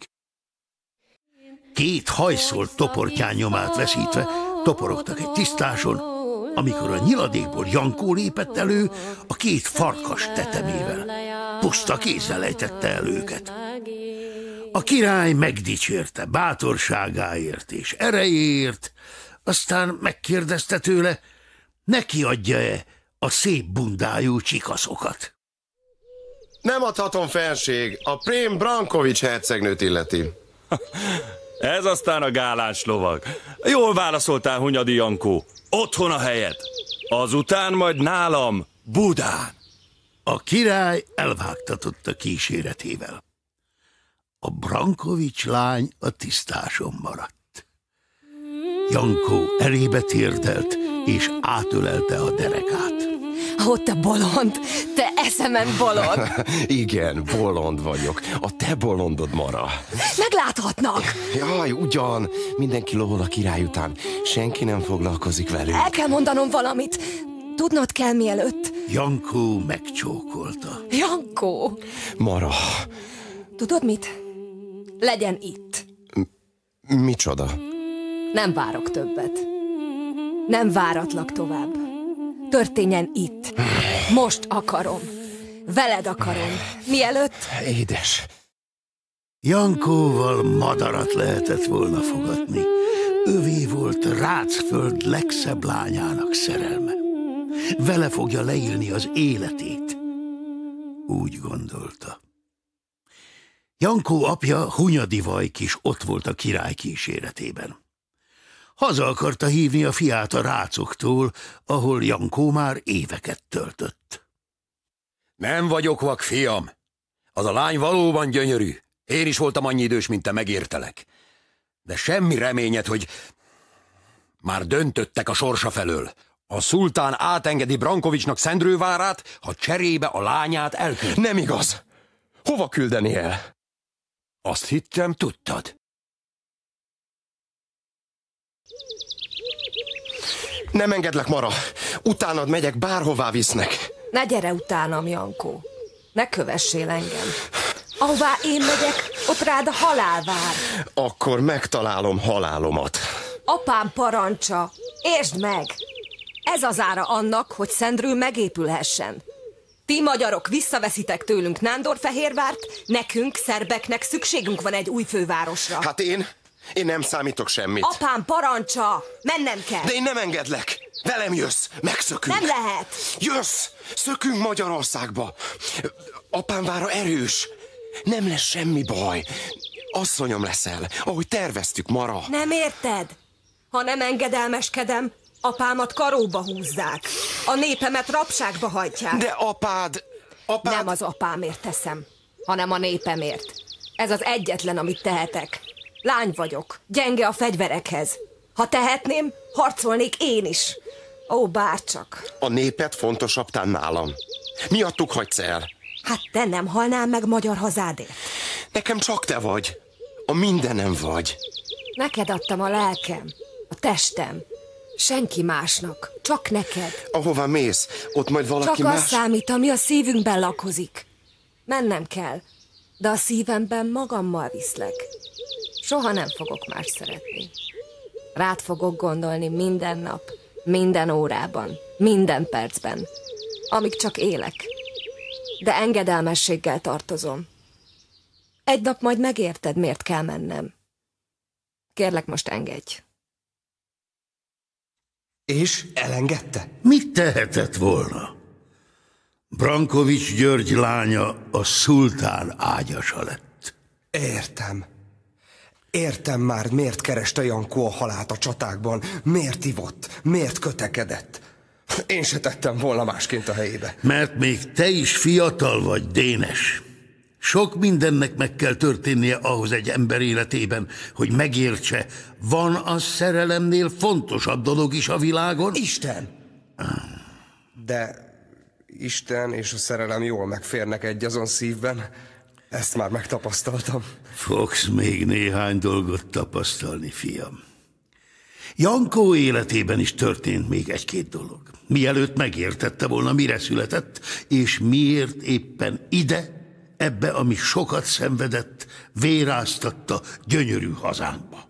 Két hajszolt toportyán nyomát veszítve toporogtak egy tisztáson, amikor a nyiladékból Jankó lépett elő a két farkas tetemével. Puszta kézzel ejtette el őket. A király megdicsérte bátorságáért és erejéért, aztán megkérdezte tőle, neki adja-e a szép bundájú csikaszokat? Nem adhatom, fenség. A Prém Brankovics hercegnőt illeti. Ez aztán a gáláns lovag. Jól válaszoltál, Hunyadi Jankó. Otthon a helyed. Azután majd nálam, Budán. A király elvágtatott a kíséretével. A Brankovics lány a tisztáson maradt. Jankó elébe térdelt, és átölelte a derekát. Ó, te bolond! Te eszemen bolond! Igen, bolond vagyok. A te bolondod, Mara. Megláthatnak! Jaj, ugyan. Mindenki lovol a király után. Senki nem foglalkozik velük. El kell mondanom valamit. Tudnod kell mielőtt. Jankó megcsókolta. Jankó! Mara. Tudod mit? Legyen itt. Micsoda? Nem várok többet. Nem váratlak tovább. Történjen itt. Most akarom. Veled akarom. Mielőtt... Édes. Jankóval madarat lehetett volna fogadni. Övé volt Rácföld legszebb lányának szerelme. Vele fogja leélni az életét. Úgy gondolta. Jankó apja, Hunyadi Vajk is ott volt a király kíséretében. Haza akarta hívni a fiát a rácoktól, ahol Jankó már éveket töltött. Nem vagyok vak, fiam. Az a lány valóban gyönyörű. Én is voltam annyi idős, mint te, megértelek. De semmi reményed, hogy már döntöttek a sorsa felől. A szultán átengedi Brankovicsnak Szendrővárát, ha cserébe a lányát elküldi. Nem igaz. Hova küldeni el? Azt hittem, tudtad. Nem engedlek, Mara. Utánad megyek, bárhová visznek. Ne gyere utánam, Jankó. Ne kövessél engem. Ahová én megyek, ott rád a halál vár. Akkor megtalálom halálomat. Apám parancsa. Értsd meg! Ez az ára annak, hogy Szendrő megépülhessen. Ti magyarok visszaveszitek tőlünk Nándorfehérvárt, nekünk, szerbeknek szükségünk van egy új fővárosra. Hát én nem számítok semmit. Apám parancsa! Mennem kell! De én nem engedlek! Velem jössz! Megszökünk! Nem lehet! Jössz! Szökünk Magyarországba! Apám vára erős! Nem lesz semmi baj! Asszonyom leszel, ahogy terveztük, Mara! Nem érted? Ha nem engedelmeskedem, apámat karóba húzzák. A népemet rabságba hajtják. De apád... Nem az apámért teszem, hanem a népemért. Ez az egyetlen, amit tehetek. Lány vagyok, gyenge a fegyverekhez. Ha tehetném, harcolnék én is. Ó, bárcsak. A néped fontosabb tán nálam. Miattuk hagysz el? Hát te nem halnál meg magyar hazádért. Nekem csak te vagy. A mindenem vagy. Neked adtam a lelkem, a testem. Senki másnak, csak neked. Ahova mész, ott majd valaki csak más... az számít, ami a szívünkben lakozik. Mennem kell, de a szívemben magammal viszlek. Soha nem fogok más szeretni. Rád fogok gondolni minden nap, minden órában, minden percben, amíg csak élek. De engedelmességgel tartozom. Egy nap majd megérted, miért kell mennem. Kérlek, most engedj. És elengedte? Mit tehetett volna? Brankovics György lánya a szultán ágyasa lett. Értem. Értem már, miért kereste Jankó a halált a csatákban, miért ivott, miért kötekedett. Én se tettem volna másként a helyébe. Mert még te is fiatal vagy, Dénes. Sok mindennek meg kell történnie ahhoz egy ember életében, hogy megértse, van a szerelemnél fontosabb dolog is a világon? Isten! De Isten és a szerelem jól megférnek egy azon szívben. Ezt már megtapasztaltam. Fogsz még néhány dolgot tapasztalni, fiam. Jankó életében is történt még egy-két dolog. Mielőtt megértette volna, mire született, és miért éppen ide, ebbe, ami sokat szenvedett, véráztatta gyönyörű hazánkba.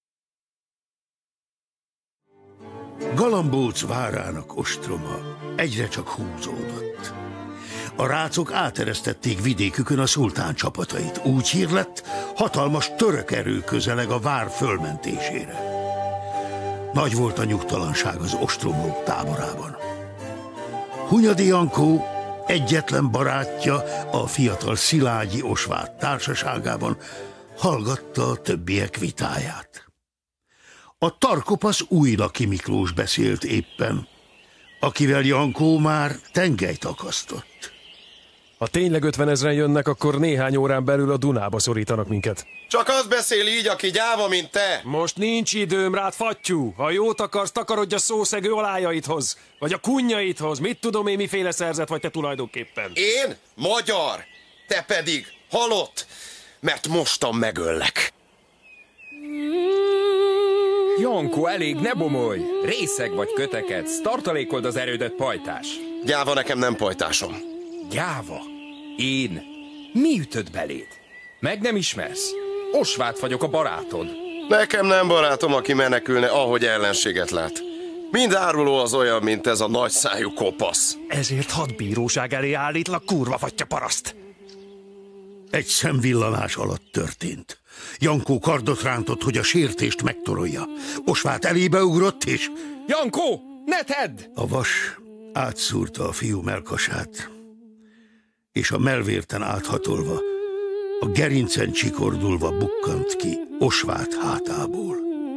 Galambóc várának ostroma egyre csak húzódott. A rácok áteresztették vidékükön a szultán csapatait. Úgy hír lett, hatalmas török erő közeleg a vár fölmentésére. Nagy volt a nyugtalanság az ostromlók táborában. Hunyadi Jankó egyetlen barátja a fiatal Szilágyi Osvát társaságában hallgatta a többiek vitáját. A tarkopasz Újlaki Miklós beszélt éppen, akivel Jankó már tengelyt akasztott. Ha tényleg 50 000 jönnek, akkor néhány órán belül a Dunába szorítanak minket. Csak az beszél így, aki gyáva, mint te. Most nincs időm rád, fattyú. Ha jót akarsz, takarodj a szószegő olájaidhoz. Vagy a kunnyaidhoz. Mit tudom én, miféle szerzet vagy te tulajdonképpen? Én? Magyar. Te pedig halott. Mert mostan megöllek. Jankó, elég, ne bomolj! Részeg vagy kötekedsz, tartalékold az erődet, pajtás. Gyáva nekem nem pajtásom. Gyáva? Én? Mi ütött beléd? Meg nem ismersz? Osvát vagyok, a barátod. Nekem nem barátom, aki menekülne, ahogy ellenséget lát. Mind áruló az olyan, mint ez a nagyszájú kopasz. Ezért hadbíróság elé állítlak, kurva fatya paraszt! Egy szemvillanás alatt történt. Jankó kardot rántott, hogy a sértést megtorolja. Osvát elébe ugrott, és... Jankó, ne tedd! A vas átszúrta a fiú mellkasát, és a mellvérten áthatolva, a gerincen csikordulva bukkant ki Osvát hátából.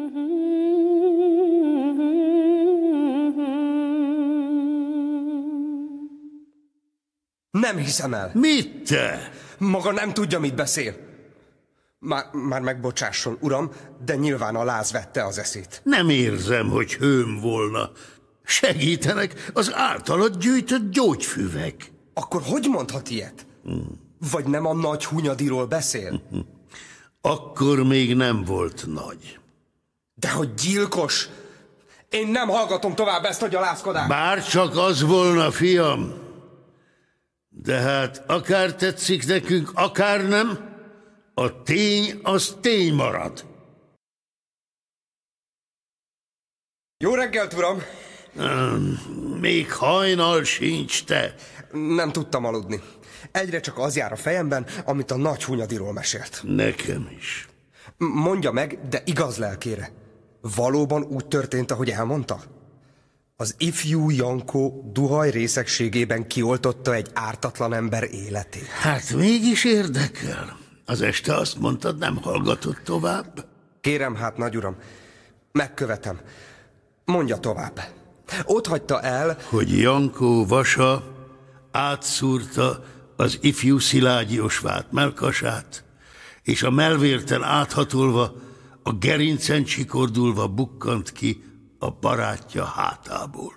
Nem hiszem el. Mit te? Maga nem tudja, mit beszél. Már megbocsásson, uram, de nyilván a láz vette az eszét. Nem érzem, hogy hőm volna. Segítenek az általad gyűjtött gyógyfüvek. Akkor hogy mondhat ilyet? Vagy nem a nagy Hunyadiról beszél? Akkor még nem volt nagy. De hogy gyilkos! Én nem hallgatom tovább ezt a gyalázkodást! Bár csak az volna, fiam. De hát akár tetszik nekünk, akár nem, a tény az tény marad. Jó reggelt, uram! Még hajnal sincs, te. Nem tudtam aludni. Egyre csak az jár a fejemben, amit a nagy Hunyadiról mesélt. Nekem is. Mondja meg, de igaz lelkére. Valóban úgy történt, ahogy elmondta? Az ifjú Jankó duhaj részegségében kioltotta egy ártatlan ember életét. Hát mégis érdekel. Az este azt mondtad, nem hallgatod tovább? Kérem hát, nagyuram, megkövetem. Mondja tovább. Ott hagyta el, hogy Jankó vasa átszúrta az ifjú Szilágyi Osvát mellkasát, és a mellvérten áthatolva, a gerincen csikordulva bukkant ki a barátja hátából.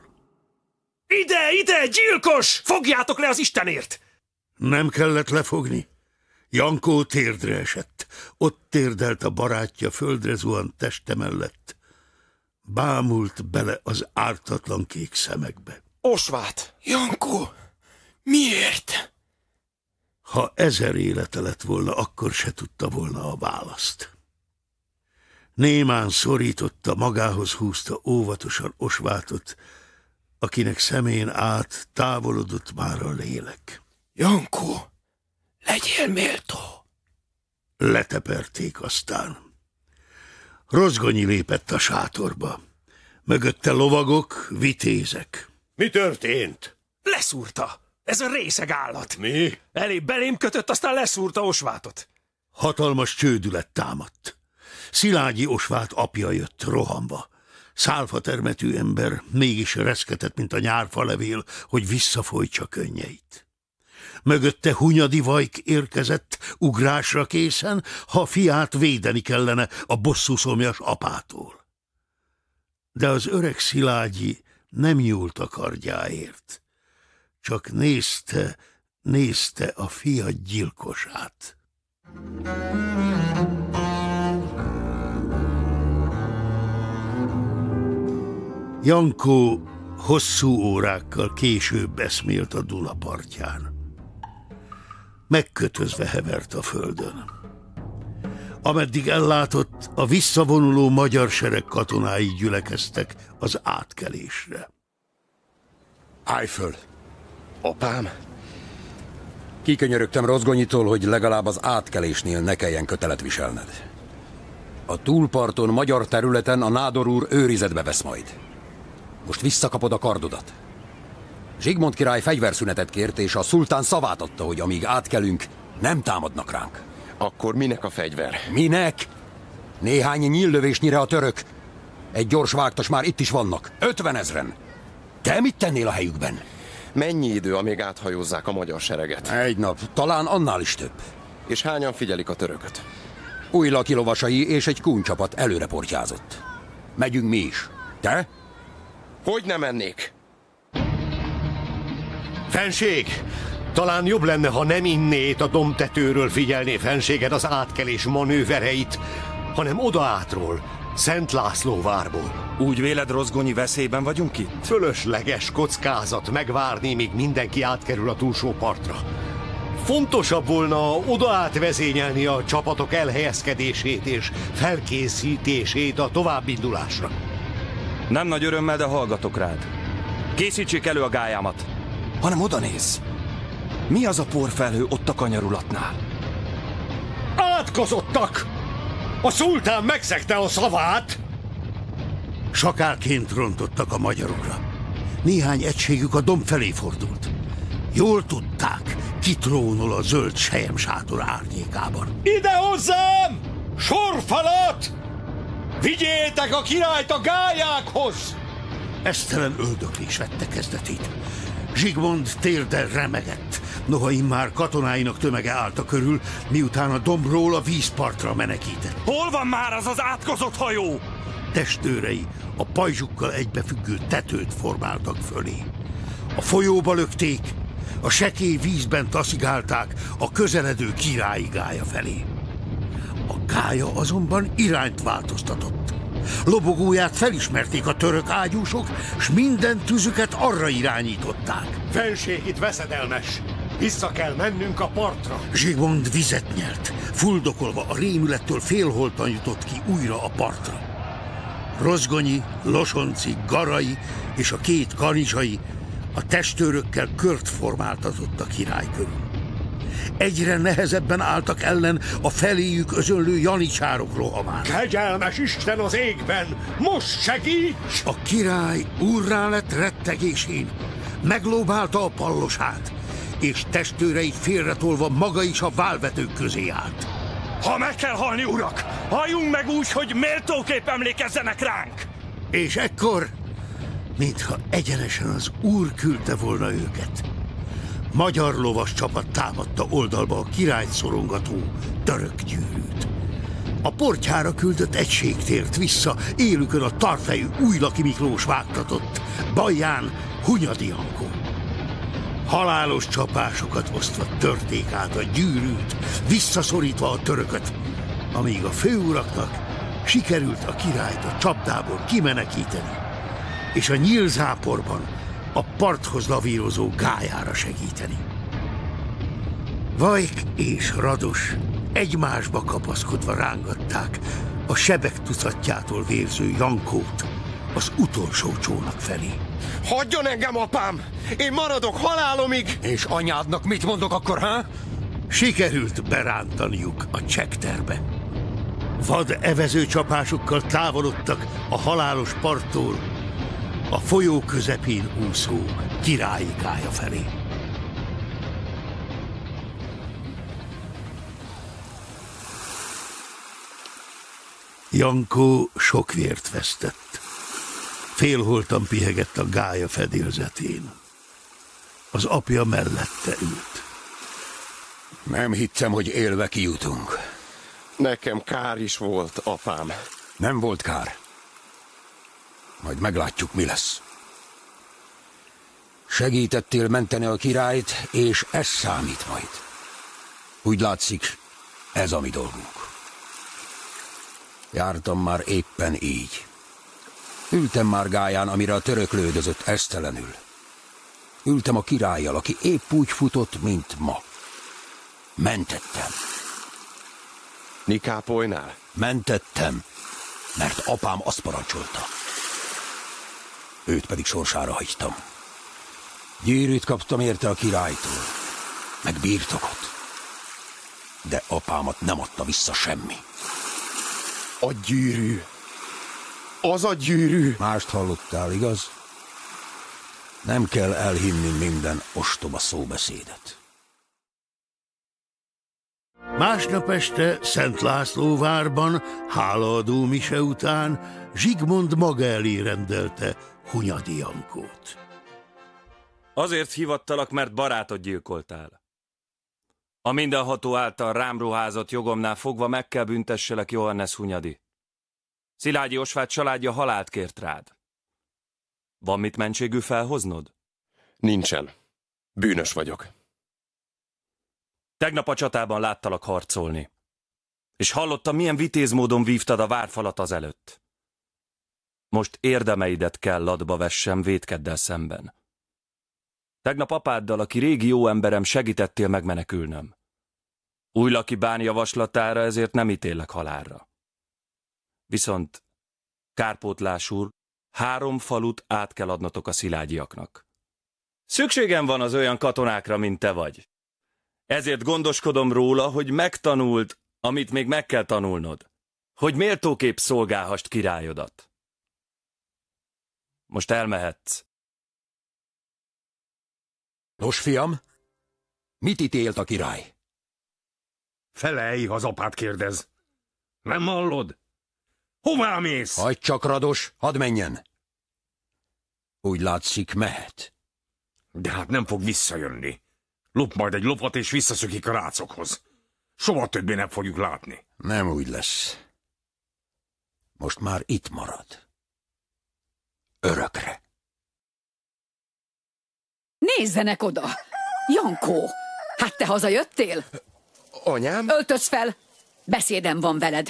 Ide, gyilkos! Fogjátok le az Istenért! Nem kellett lefogni. Jankó térdre esett. Ott térdelt a barátja földre zuhant teste mellett. Bámult bele az ártatlan kék szemekbe. Osvát! Jankó! Miért? Ha 1000 élete lett volna, akkor se tudta volna a választ. Némán szorította, magához húzta óvatosan Osvátot, akinek szemén át távolodott már a lélek. Jankó, legyél méltó! Leteperték aztán. Rozgonyi lépett a sátorba. Mögötte lovagok, vitézek. Mi történt? Leszúrta! Ez a részeg állat! Mi? Belém kötött, aztán leszúrta Osvátot. Hatalmas csődület támadt. Szilágyi Osvát apja jött rohanva. Szálfatermetű ember, mégis reszketett, mint a nyárfalevél, hogy visszafolytsa könnyeit. Mögötte Hunyadi Vajk érkezett, ugrásra készen, ha fiát védeni kellene a bosszúszomjas apától. De az öreg Szilágyi nem nyúlt a kardjáért, csak nézte a fia gyilkosát. Jankó hosszú órákkal később eszmélt a Duna partján. Megkötözve hevert a földön. Ameddig ellátott, a visszavonuló magyar sereg katonái gyülekeztek az átkelésre. Állj föl! Apám? Kikönyörögtem Rozgonyitól, hogy legalább az átkelésnél ne kelljen kötelet viselned. A túlparton, magyar területen a nádor úr őrizetbe vesz majd. Most visszakapod a kardodat. Zsigmond király fegyverszünetet kért, és a szultán szavát adta, hogy amíg átkelünk, nem támadnak ránk. Akkor minek a fegyver? Minek? Néhány nyíllövésnyire a török. Egy gyors vágtas már itt is vannak. 50 000. Te mit tennél a helyükben? Mennyi idő, amíg áthajózzák a magyar sereget? Egy nap, talán annál is több. És hányan figyelik a törököt? Új lakilovasai és egy kúncsapat előre portyázott. Megyünk mi is. Te? Hogy nem mennék? Fenség! Talán jobb lenne, ha nem innét a dombtetőről figyelné fenséged az átkelés manővereit, hanem oda átról, Szent László várból. Úgy véled, Rozgonyi, veszélyben vagyunk itt? Fölösleges kockázat megvárni, míg mindenki átkerül a túlsó partra. Fontosabb volna oda átvezényelni a csapatok elhelyezkedését és felkészítését a továbbindulásra. Nem nagy örömmel, de hallgatok rád. Készítsék elő a gályámat. Hanem oda nézz. Mi az a porfelhő ott a kanyarulatnál? Átkozottak! A szultán megszegte a szavát! Sakálként rontottak a magyarokra. Néhány egységük a domb felé fordult. Jól tudták, ki trónol a zöld selyemsátor árnyékában. Ide hozzám! Sorfalat! Vigyétek a királyt a gályákhoz! Esztelen öldöklés vette kezdetét. Zsigmond térdel remegett, noha immár katonáinak tömege állta körül, miután a dombról a vízpartra menekített. Hol van már az az átkozott hajó? Testőrei a pajzsukkal egybefüggő tetőt formáltak fölé. A folyóba lökték, a sekély vízben taszigálták a közeledő királyi gálya felé. A gálya azonban irányt változtatott. Lobogóját felismerték a török ágyúsok, s minden tüzüket arra irányították. Fenség itt veszedelmes! Vissza kell mennünk a partra! Zsigmond vizet nyelt, fuldokolva a rémülettől félholtan jutott ki újra a partra. Rozgonyi, Losonci, Garai és a két kanizsai a testőrökkel kört formáltatott a király körül. Egyre nehezebben álltak ellen a feléjük özönlő janicsárok rohamán. Kegyelmes Isten az égben! Most segíts! A király úrrá lett rettegésén, meglóbálta a pallosát, és testőreit félretolva maga is a válvetők közé állt. Ha meg kell halni, urak, halljunk meg úgy, hogy méltóképp emlékezzenek ránk! És ekkor, mintha egyenesen az úr küldte volna őket, magyar lovas csapat támadta oldalba a királyt szorongató török gyűrűt. A portyára küldött egység tért vissza, élükön a tarfejű Újlaki Miklós vágtatott, Bajján Hunyadi Ankó. Halálos csapásokat osztva törték át a gyűrűt, visszaszorítva a törököt, amíg a főuraknak sikerült a királyt a csapdából kimenekíteni, és a nyílzáporban a parthoz lavírozó gályára segíteni. Vajk és Rados egymásba kapaszkodva rángatták a sebek tucatjától vérző Jankót az utolsó csónak felé. Hagyjon engem, apám! Én maradok halálomig! És anyádnak mit mondok akkor, ha? Sikerült berántaniuk a csekterbe. Vad evező csapásokkal távolodtak a halálos parttól a folyó közepén úszó királyi gálya felé. Jankó sok vért vesztett. Félholtan pihegett a gálya fedélzetén. Az apja mellette ült. Nem hittem, hogy élve kijutunk. Nekem kár is volt, apám. Nem volt kár. Majd meglátjuk, mi lesz. Segítettél menteni a királyt, és ez számít majd. Úgy látszik, ez a mi dolgunk. Jártam már éppen így. Ültem már gályán, amire a török lődözött esztelenül. Ültem a királlyal, aki épp úgy futott, mint ma. Mentettem. Nikápolynál? Mentettem, mert apám azt parancsolta. Őt pedig sorsára hagytam. Gyűrűt kaptam érte a királytól, meg birtokot. De apámat nem adta vissza semmi. A gyűrű. Az a gyűrű. Mást hallottál, igaz? Nem kell elhinni minden ostoba szóbeszédet. Másnap este Szent Lászlóvárban, hálaadó mise után Zsigmond maga elé rendelte Hunyadi Jankót. Azért hívattalak, mert barátot gyilkoltál. A mindenható által rám ruházott jogomnál fogva meg kell büntesselek, Johannes Hunyadi. Szilágyi Osváth családja halált kért rád. Van mit mentségű felhoznod? Nincsen. Bűnös vagyok. Tegnap a csatában láttalak harcolni, és hallottam, milyen vitéz módon vívtad a várfalat azelőtt. Most érdemeidet kell latba vessem Vétkeddel szemben. Tegnap apáddal, aki régi jó emberem, segítettél megmenekülnöm. Újlaki bán javaslatára ezért nem ítélek halálra. Viszont, kárpótlás úr, 3 falut át kell adnotok a szilágyiaknak. Szükségem van az olyan katonákra, mint te vagy. Ezért gondoskodom róla, hogy megtanuld, amit még meg kell tanulnod. Hogy méltóképp szolgálhast királyodat. Most elmehetsz. Nos, fiam, mit ítélt a király? Felelj, ha az apát kérdez. Nem hallod? Hová mész? Hagyd csak, Rados, hadd menjen. Úgy látszik, mehet. De hát nem fog visszajönni. Lop majd egy lovat és visszaszökik a rácokhoz. Soha többé nem fogjuk látni. Nem úgy lesz. Most már itt marad. Örökre. Nézzenek oda! Jankó! Hát te hazajöttél? Anyám? Öltöz fel! Beszédem van veled.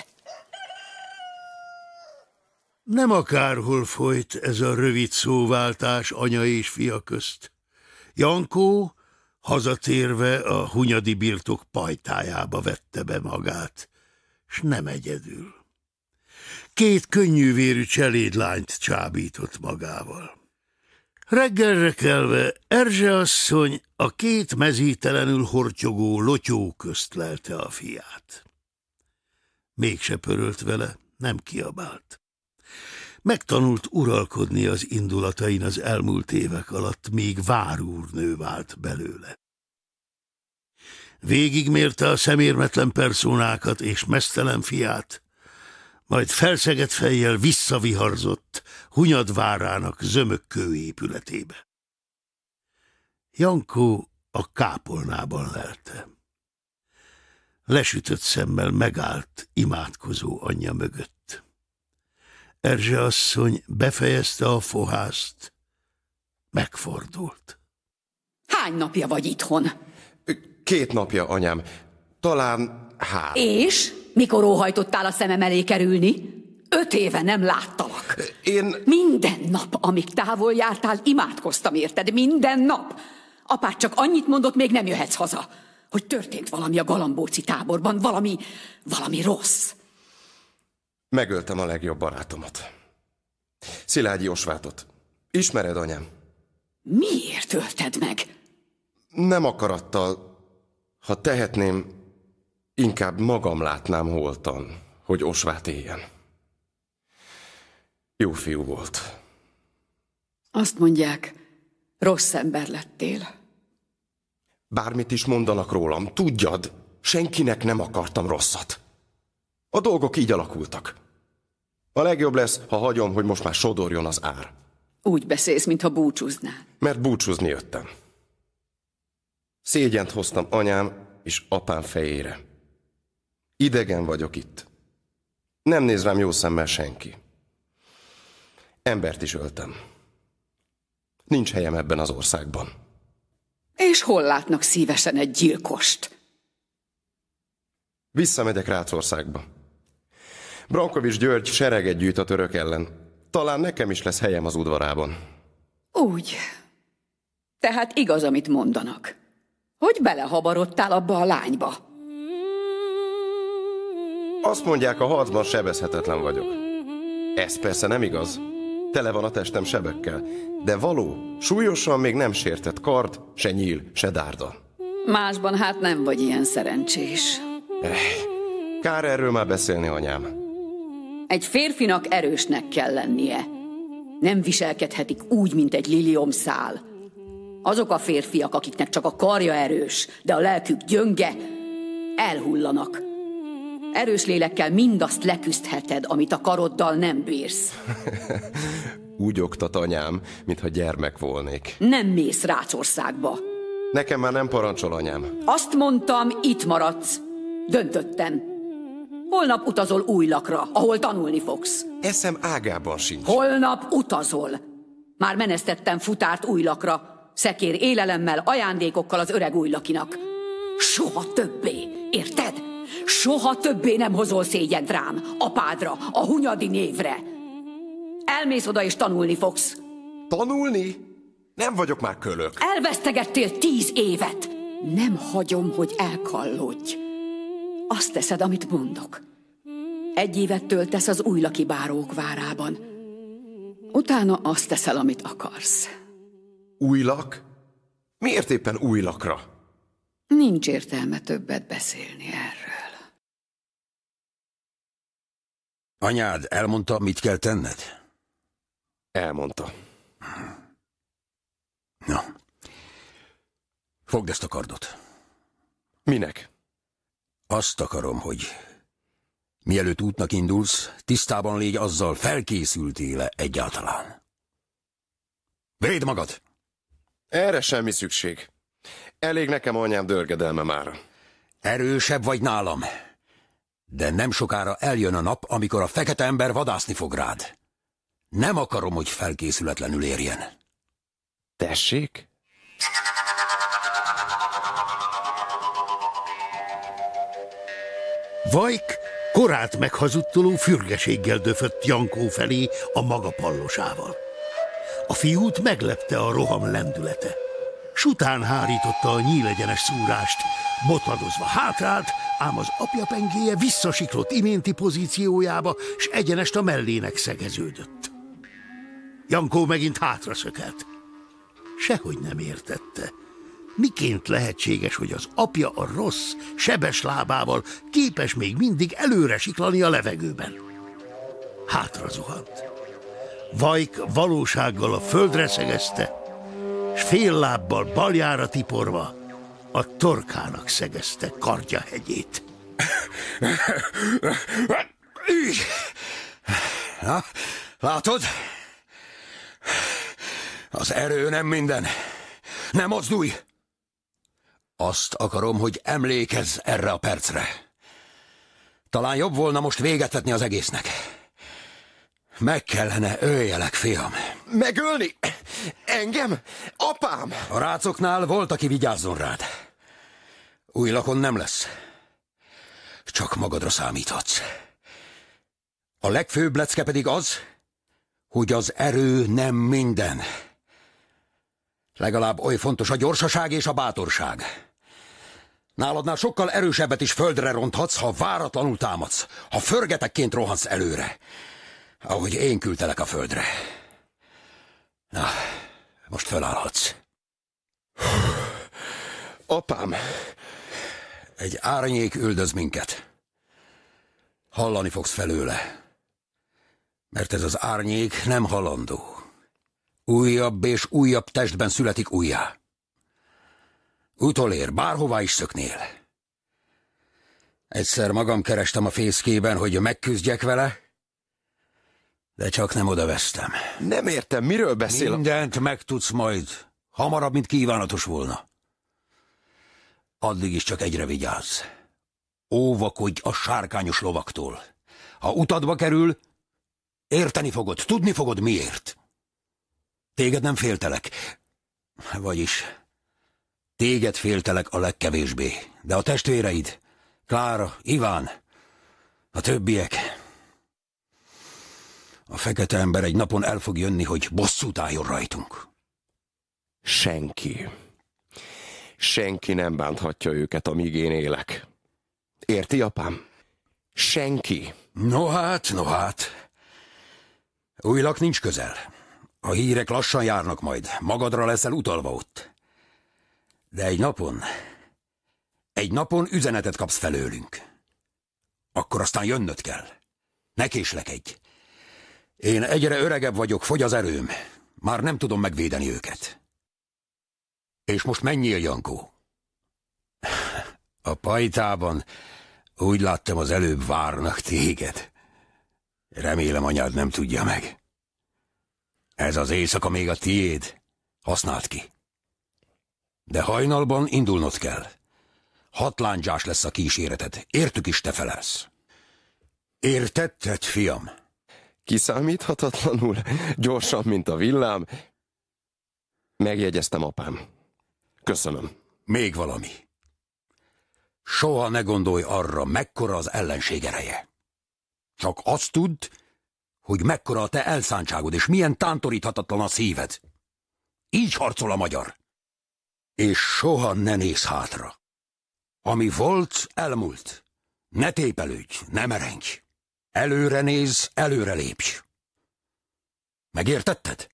Nem akárhol folyt ez a rövid szóváltás anya és fia közt. Jankó hazatérve a Hunyadi birtok pajtájába vette be magát, s nem egyedül. 2 könnyűvérű cselédlányt csábított magával. Reggelre kelve Erzse asszony a 2 mezítelenül hortyogó lotyó közt lelte a fiát. Mégse pörölt vele, nem kiabált. Megtanult uralkodni az indulatain az elmúlt évek alatt, míg várúrnő vált belőle. Végigmérte a szemérmetlen perszónákat és meztelen fiát, majd felszegett fejjel visszaviharzott Hunyad várának zömökkő épületébe. Jankó a kápolnában lelte. Lesütött szemmel megállt imádkozó anyja mögött. Erzse asszony befejezte a fohászt, megfordult. Hány napja vagy itthon? 2 napja, anyám. Talán 3. És? Mikor óhajtottál a szemem elé kerülni? 5 éve nem láttalak. Én... Minden nap, amíg távol jártál, imádkoztam érted. Minden nap. Apád csak annyit mondott, még nem jöhetsz haza. Hogy történt valami a galambóci táborban, valami rossz. Megöltem a legjobb barátomat. Szilágyi Osváthot. Ismered, anyám? Miért ölted meg? Nem akarattal. Ha tehetném, inkább magam látnám holtan, hogy Osváth éljen. Jó fiú volt. Azt mondják, rossz ember lettél. Bármit is mondanak rólam, tudjad, senkinek nem akartam rosszat. A dolgok így alakultak. A legjobb lesz, ha hagyom, hogy most már sodorjon az ár. Úgy beszélsz, mintha búcsúznál. Mert búcsúzni jöttem. Szégyent hoztam anyám és apám fejére. Idegen vagyok itt. Nem néz rám jó szemmel senki. Embert is öltem. Nincs helyem ebben az országban. És hol látnak szívesen egy gyilkost? Visszamegyek Rácországba. Brankovics György sereget gyűjt a török ellen. Talán nekem is lesz helyem az udvarában. Úgy. Tehát igaz, amit mondanak. Hogy belehabarodtál abba a lányba? Azt mondják, a harcban sebezhetetlen vagyok. Ez persze nem igaz. Tele van a testem sebekkel. De való, súlyosan még nem sértett kard, se nyíl, se dárda. Másban hát nem vagy ilyen szerencsés. Kár erről már beszélni, anyám. Egy férfinak erősnek kell lennie. Nem viselkedhetik úgy, mint egy liliomszál. Azok a férfiak, akiknek csak a karja erős, de a lelkük gyönge, elhullanak. Erős lélekkel mindazt leküzdheted, amit a karoddal nem bírsz. Úgy oktat anyám, mintha gyermek volnék. Nem mész Rácországba. Nekem már nem parancsol anyám. Azt mondtam, itt maradsz. Döntöttem. Holnap utazol Újlakra, ahol tanulni fogsz. Eszem ágában sincs. Holnap utazol. Már menesztettem futárt Újlakra, szekér élelemmel, ajándékokkal az öreg Újlakinak. Soha többé, érted? Soha többé nem hozol szégyent rám, apádra, a Hunyadi névre. Elmész oda és tanulni fogsz. Tanulni? Nem vagyok már kölök. Elvesztegettél 10 évet. Nem hagyom, hogy elkallódj. Azt teszed, amit mondok. 1 évet töltesz az újlaki bárók várában. Utána azt teszel, amit akarsz. Újlak? Miért éppen Újlakra? Nincs értelme többet beszélni erről. Anyád elmondta, mit kell tenned? Elmondta. Na, fogd ezt a kardot. Minek? Azt akarom, hogy mielőtt útnak indulsz, tisztában légy azzal, felkészültél-e egyáltalán. Védd magad! Erre semmi szükség. Elég nekem anyám dörgedelme mára. Erősebb vagy nálam, de nem sokára eljön a nap, amikor a fekete ember vadászni fog rád. Nem akarom, hogy felkészületlenül érjen. Tessék? Vajk korát meghazudtoló fürgeséggel döfött Jankó felé a maga pallosával. A fiút meglepte a roham lendülete. S után hárította a nyílegyenes szúrást, botladozva hátrált, ám az apja pengéje visszasiklott iménti pozíciójába, s egyenest a mellének szegeződött. Jankó megint hátra szökelt. Sehogy nem értette. Miként lehetséges, hogy az apja a rossz, sebes lábával képes még mindig előre siklani a levegőben? Hátra zuhant. Vajk valósággal a földre szegezte, s fél lábbal baljára tiporva a torkának szegezte kardja hegyét. Na, látod? Az erő nem minden. Nem mozdulj! Azt akarom, hogy emlékezz erre a percre. Talán jobb volna most véget vetni az egésznek. Meg kellene öljelek, fiam. Megölni? Engem? Apám? A rácoknál volt, aki vigyázzon rád. Újlakon nem lesz. Csak magadra számíthatsz. A legfőbb lecke pedig az, hogy az erő nem minden. Legalább oly fontos a gyorsaság és a bátorság. Náladnál sokkal erősebbet is földre ronthatsz, ha váratlanul támadsz, ha förgetekként rohansz előre, ahogy én küldtelek a földre. Na, most fölállhatsz. Apám! Egy árnyék üldöz minket. Hallani fogsz felőle, mert ez az árnyék nem halandó. Újabb és újabb testben születik újjá. Utolér, bárhová is szöknél. Egyszer magam kerestem a fészkében, hogy megküzdjek vele, de csak nem odavesztem. Nem értem, miről beszél? Mindent megtudsz majd, hamarabb, mint kívánatos volna. Addig is csak egyre vigyázz. Óvakodj a sárkányos lovaktól. Ha utadba kerül, érteni fogod, tudni fogod miért. Téged nem féltelek. Vagyis, téged féltelek a legkevésbé. De a testvéreid, Klára, Iván, a többiek... A fekete ember egy napon el fog jönni, hogy bosszút álljon rajtunk. Senki. Senki nem bánthatja őket, amíg én élek. Érti, apám? Senki. No hát. Újlak nincs közel. A hírek lassan járnak majd. Magadra leszel utalva ott. De egy napon üzenetet kapsz felőlünk. Akkor aztán jönnöd kell. Ne késlekedj. Én egyre öregebb vagyok, fogy az erőm. Már nem tudom megvédeni őket. És most menjél, Jankó. A pajtában úgy láttam, az előbb várnak téged. Remélem, anyád nem tudja meg. Ez az éjszaka még a tiéd. Használd ki. De hajnalban indulnod kell. 6 lándzsás lesz a kíséreted. Értük is te felelsz. Értetted, fiam? Kiszámíthatatlanul, gyorsan, mint a villám. Megjegyeztem, apám. Köszönöm. Még valami. Soha ne gondolj arra, mekkora az ellenség ereje. Csak azt tudd, hogy mekkora a te elszántságod, és milyen tántoríthatatlan a szíved. Így harcol a magyar. És soha ne nézz hátra. Ami volt, elmúlt. Ne tépelődj, ne merengj. Előre nézz, előre lépj. Megértetted?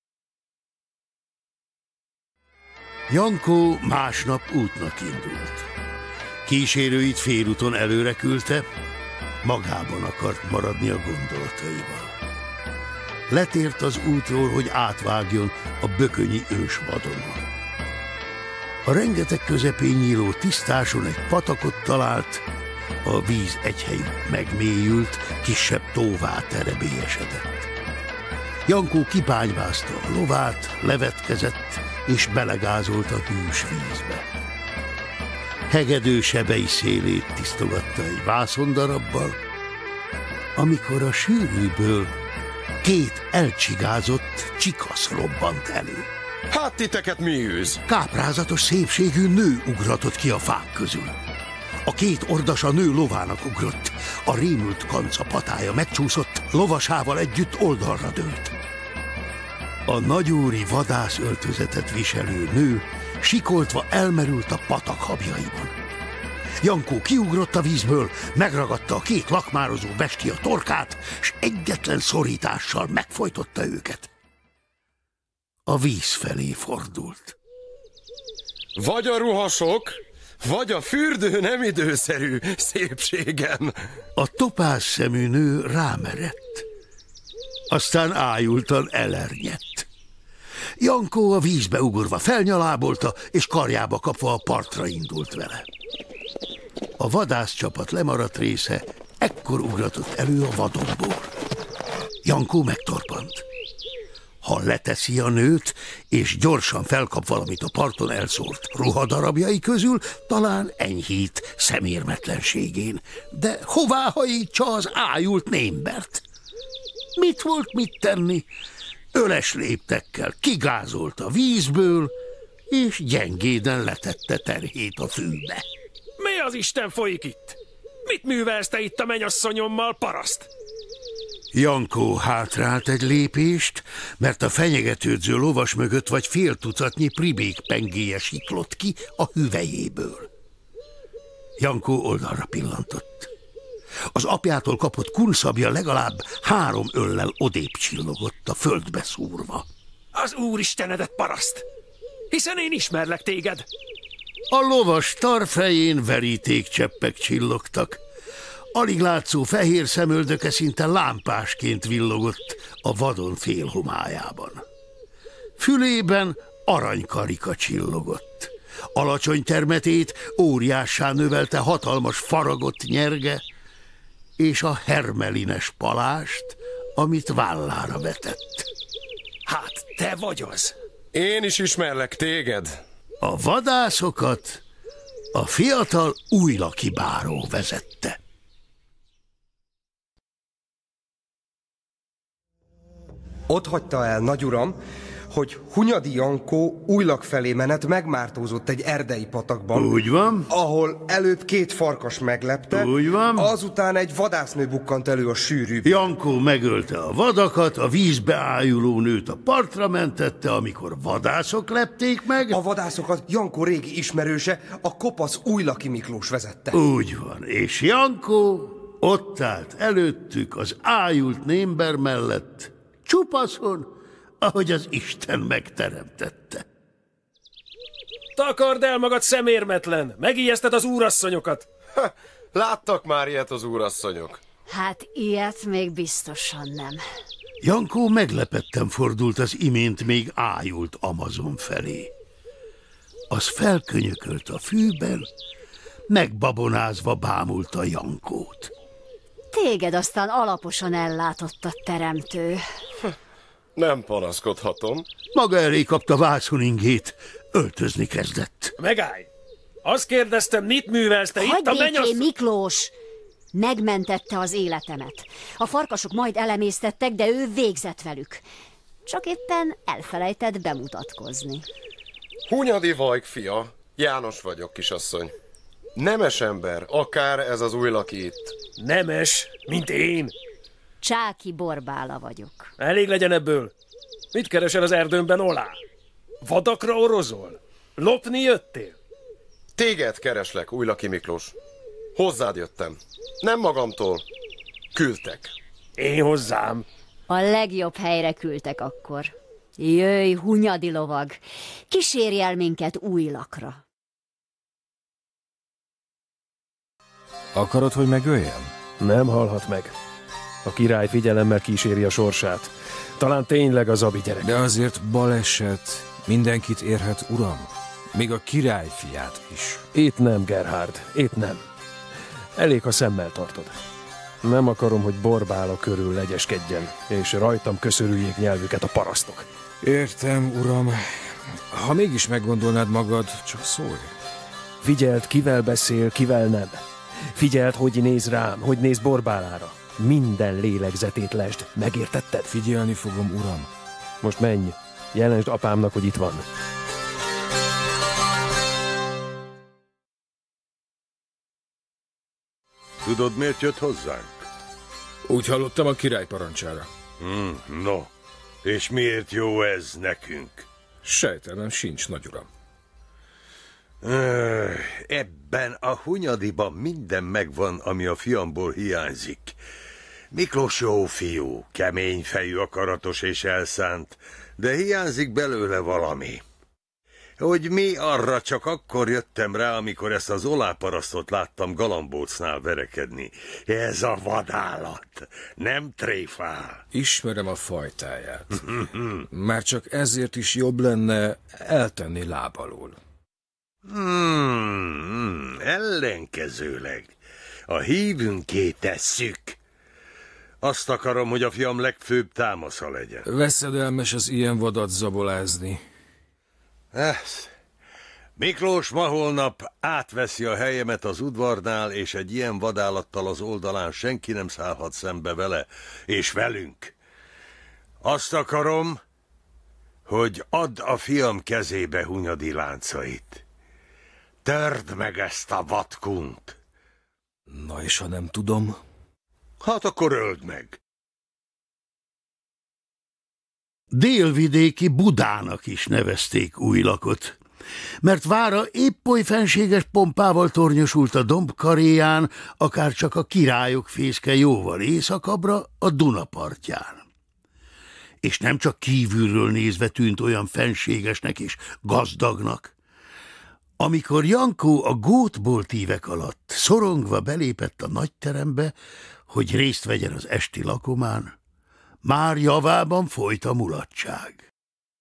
Jankó másnap útnak indult. Kísérőit félúton előre küldte, magában akart maradni a gondolataival. Letért az útról, hogy átvágjon a bökönyi ősvadonon. A rengeteg közepén nyíló tisztáson egy patakot talált, a víz egyhelyütt megmélyült, kisebb tóvá terebélyesedett. Jankó kipányvázta a lovát, levetkezett, és belegázolt a hűs vízbe. Hegedő sebei szélét tisztogatta egy vászondarabbal, amikor a sűrűből 2 elcsigázott csikasz robbant elő. Hát titeket mi űz? Káprázatos szépségű nő ugratott ki a fák közül. A 2 ordas a nő lovának ugrott. A rémült kanca patája megcsúszott, lovasával együtt oldalra dőlt. A nagyúri vadászöltözetet viselő nő sikoltva elmerült a patak habjaiban. Jankó kiugrott a vízből, megragadta a 2 lakmározó bestia torkát, s egyetlen szorítással megfojtotta őket. A víz felé fordult. Vagy a ruhasok, vagy a fürdő nem időszerű, szépségem. A topáz szemű nő rámerett. Aztán ájultan elernyett. Jankó a vízbe ugorva felnyalábolta, és karjába kapva a partra indult vele. A vadászcsapat lemaradt része ekkor ugratott elő a vadonból. Jankó megtorpant. Ha leteszi a nőt, és gyorsan felkap valamit a parton elszórt ruhadarabjai közül, talán enyhít szemérmetlenségén. De hová hajítsa az ájult némbert? Mit volt mit tenni? Öles léptekkel kigázolt a vízből, és gyengéden letette terhét a fűbe. Mi az Isten folyik itt? Mit művelsz te itt a mennyasszonyommal, paraszt? Jankó hátrált egy lépést, mert a fenyegetődző lovas mögött vagy fél tucatnyi pribék pengéje siklott ki a hüvelyéből. Jankó oldalra pillantott. Az apjától kapott kunszabja legalább 3 öllel odébb csillogott a földbe szúrva. Az Úristenedet, paraszt! Hiszen én ismerlek téged. A lovas tarfején verítékcseppek csillogtak. Alig látszó fehér szemöldöke szinte lámpásként villogott a vadon félhomályában. Fülében aranykarika csillogott. Alacsony termetét óriássá növelte hatalmas faragott nyerge, és a hermelines palást, amit vállára vetett. Hát te vagy az. Én is ismerlek téged. A vadászokat a fiatal újlaki báró vezette. Ott hagyta el, nagyuram, hogy Hunyadi Jankó Újlak felé menet megmártózott egy erdei patakban. Úgy van. Ahol előbb 2 farkas meglepte. Úgy van. Azután egy vadásznő bukkant elő a sűrűből. Jankó megölte a vadakat, a vízbe ájuló nőt a partra mentette, amikor vadászok lepték meg. A vadászokat Jankó régi ismerőse, a kopasz Újlaki Miklós vezette. Úgy van, és Jankó ott állt előttük az ájult némber mellett, csupaszon, ahogy az Isten megteremtette. Takard el magad, szemérmetlen! Megijeszted az úrasszonyokat! Láttak már ilyet az úrasszonyok? Hát ilyet még biztosan nem. Jankó meglepetten fordult az imént még ájult Amazon felé. Az felkönyökölt a fűben, megbabonázva bámulta Jankót. Téged aztán alaposan ellátott a teremtő. Nem panaszkodhatom. Maga elé kapta vászoningét, öltözni kezdett. Megállj! Azt kérdeztem, mit művelsz te itt a menyasz... Miklós! Megmentette az életemet. A farkasok majd elemésztettek, de ő végzett velük. Csak éppen elfelejtett bemutatkozni. Hunyadi Vajk fia, János vagyok, kisasszony. Nemes ember, akár ez az új laki itt. Nemes, mint én. Csáki Borbála vagyok. Elég legyen ebből. Mit keresel az erdőmben, Olá? Vadakra orozol? Lopni jöttél? Téged kereslek, Újlaki Miklós. Hozzád jöttem. Nem magamtól. Küldtek. Én hozzám? A legjobb helyre küldtek akkor. Jöjj, Hunyadi lovag, kísérj el minket Újlakra. Akarod, hogy megöljem? Nem halhat meg. A király figyelemmel kíséri a sorsát. Talán tényleg az Abi gyerek. De azért baleset mindenkit érhet, uram. Még a király fiát is. Itt nem, Gerhard, itt nem. Elég, ha szemmel tartod. Nem akarom, hogy Borbála körül legyeskedjen, és rajtam köszörüljék nyelvüket a parasztok. Értem, uram. Ha mégis meggondolnád magad, csak szólj. Figyeld, kivel beszél, kivel nem. Figyeld, hogy néz rám, hogy néz Borbálára. Minden lélegzetét lesd, megértetted? Figyelni fogom, uram. Most menj, jelensd apámnak, hogy itt van. Tudod, miért jött hozzánk? Úgy hallottam, a király parancsára. No, és miért jó ez nekünk? Sejtelem sincs, nagyuram. Ebben a Hunyadiban minden megvan, ami a fiamból hiányzik. Miklós jó fiú, kemény fejű, akaratos és elszánt, de hiányzik belőle valami. Hogy mi arra csak akkor jöttem rá, amikor ezt az oláparasztot láttam Galambócnál verekedni. Ez a vadállat, nem tréfál. Ismerem a fajtáját. Már csak ezért is jobb lenne eltenni láb alól. Ellenkezőleg. A hívünké tesszük. Azt akarom, hogy a fiam legfőbb támasza legyen. Veszedelmes az ilyen vadat zabolázni. Miklós ma holnap átveszi a helyemet az udvarnál, és egy ilyen vadállattal az oldalán senki nem szállhat szembe vele, és velünk. Azt akarom, hogy add a fiam kezébe Hunyadi láncait. Törd meg ezt a vadkunt. Na és ha nem tudom? Hát akkor öld meg. Délvidéki Budának is nevezték Újlakot, mert vára épp oly fenséges pompával tornyosult a domb karéján, akár csak a királyok fészke jóval északabbra a Duna partján. És nem csak kívülről nézve tűnt olyan fenségesnek és gazdagnak. Amikor Jankó a gótboltívek alatt szorongva belépett a nagyterembe, hogy részt vegyen az esti lakomán, már javában folyt a mulatság.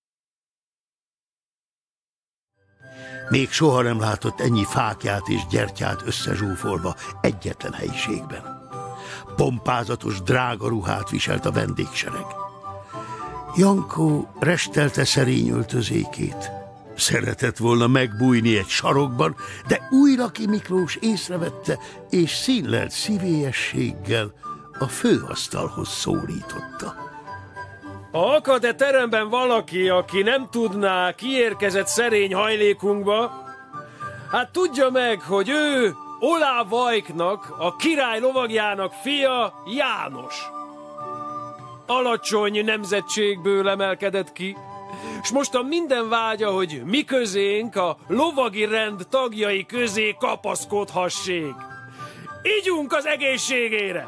Még soha nem látott ennyi fákját és gyertyát összezsúfolva egyetlen helyiségben. Pompázatos drága ruhát viselt a vendégsereg. Jankó restelte szerény öltözékét. Szeretett volna megbújni egy sarokban, de Újlaki Miklós észrevette, és színlelt szívélyességgel a főasztalhoz szólította. Ha akad-e teremben valaki, aki nem tudná, kiérkezett szerény hajlékunkba, hát tudja meg, hogy ő Olá Vajknak, a király lovagjának fia, János. Alacsony nemzetségből emelkedett ki, s mostan minden vágya, hogy mi közénk a lovagi rend tagjai közé kapaszkodhassék. Igyunk az egészségére!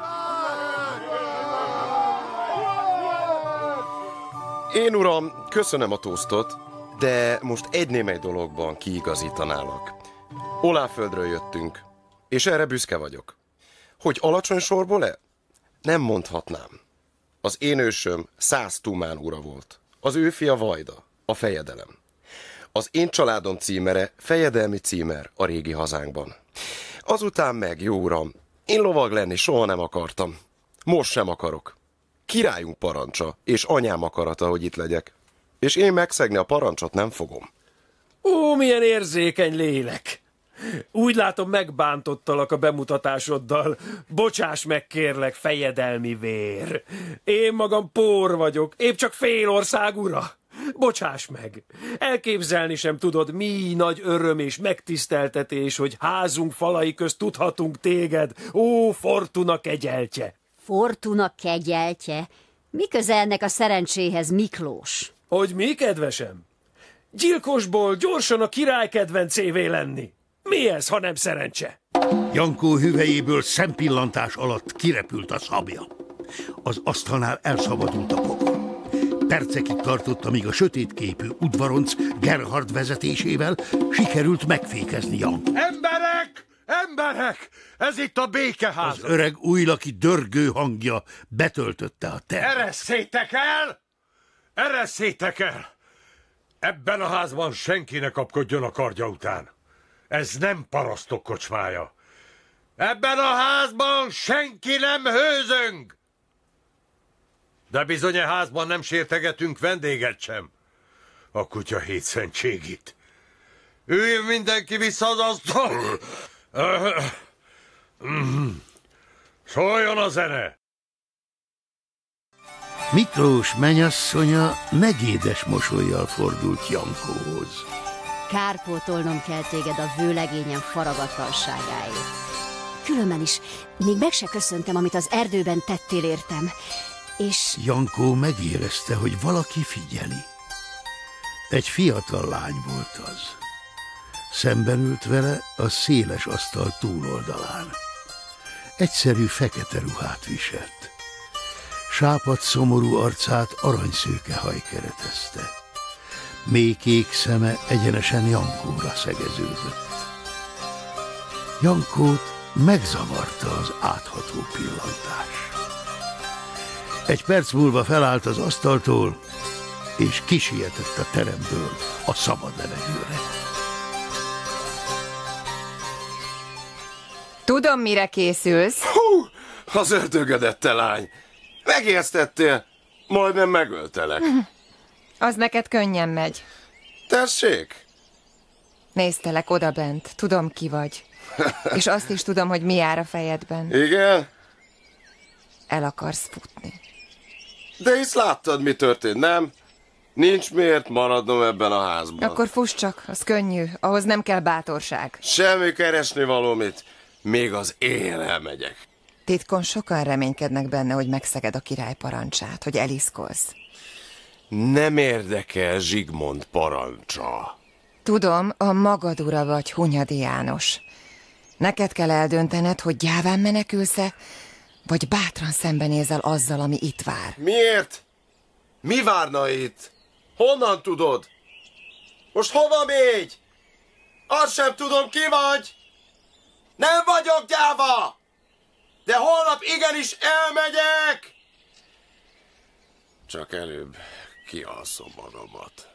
Én, uram, köszönöm a tosztot, de most egy némely dologban kiigazítanálak. Oláföldről jöttünk, és erre büszke vagyok. Hogy alacsony sorból-e? nem mondhatnám. Az én ősöm 100 tumán ura volt. Az ő fia Vajda, a fejedelem. Az én családom címere fejedelmi címer a régi hazánkban. Azután meg, jó uram, én lovag lenni soha nem akartam. Most sem akarok. Királyunk parancsa, és anyám akarata, hogy itt legyek. És én megszegni a parancsot nem fogom. Ó, milyen érzékeny lélek! Úgy látom, megbántottalak a bemutatásoddal. Bocsáss meg, kérlek, fejedelmi vér. Én magam pór vagyok, épp csak fél ország ura. Bocsáss meg! Elképzelni sem tudod, mi nagy öröm és megtiszteltetés, hogy házunk falai közt tudhatunk téged. Ó, Fortuna kegyeltje! Fortuna kegyeltje? Mi köze ennek a szerencséhez, Miklós? Hogy mi, kedvesem? Gyilkosból gyorsan a király kedvencévé lenni. Mi ez, ha nem szerencse? Jankó hüvelyéből szempillantás alatt kirepült a szabja. Az asztalnál elszabadult a pokol. Percekig tartott, amíg a sötétképű udvaronc Gerhard vezetésével sikerült megfékezni Jankót. Emberek! Emberek! Ez itt a békeház! Az öreg újlaki dörgő hangja betöltötte a teret. Eresszétek el! Eresszétek el! Ebben a házban senki ne kapkodjon a kardja után. Ez nem parasztok kocsmája. Ebben a házban senki nem hőzöng! De bizony a házban nem sértegetünk vendéget sem. A kutya hétszentségit. Üljön mindenki vissza az asztal! Szóljon a zene! Miklós menyasszonya negédes mosollyal fordult Jankóhoz. Kárpótolnom kell téged a vőlegényem faragatlanságáért. Különben is, még meg se köszöntem, amit az erdőben tettél értem, és... Jankó megérezte, hogy valaki figyeli. Egy fiatal lány volt az. Szemben ült vele a széles asztal túloldalán. Egyszerű fekete ruhát viselt. Sápadt szomorú arcát aranyszőke haj keretezte. Mélykék szeme egyenesen Jankóra szegeződött. Jankót megzavarta az átható pillantás. Egy perc múlva felállt az asztaltól, és kisietett a teremből a szabad levegőre. Tudom, mire készülsz. Hú, az ördögödett te lány. Megijesztettél, majdnem megöltelek. Az neked könnyen megy. Tessék? Néztelek odabent, tudom, ki vagy. És azt is tudom, hogy mi jár a fejedben. Igen? El akarsz futni. De hisz láttad, mi történt, nem? Nincs miért maradnom ebben a házban. Akkor fuss csak, az könnyű, ahhoz nem kell bátorság. Semmi keresni valómit, még az én elmegyek. Titkon sokan reménykednek benne, hogy megszeged a király parancsát, hogy eliszkolsz. Nem érdekel Zsigmond parancsa. Tudom, a magad ura vagy, Hunyadi János. Neked kell eldöntened, hogy gyáván menekülsz-e, vagy bátran szembenézel azzal, ami itt vár. Miért? Mi várna itt? Honnan tudod? Most hova mégy? Azt sem tudom, ki vagy. Nem vagyok gyáva! De holnap igenis elmegyek! Csak előbb kialszom magamat.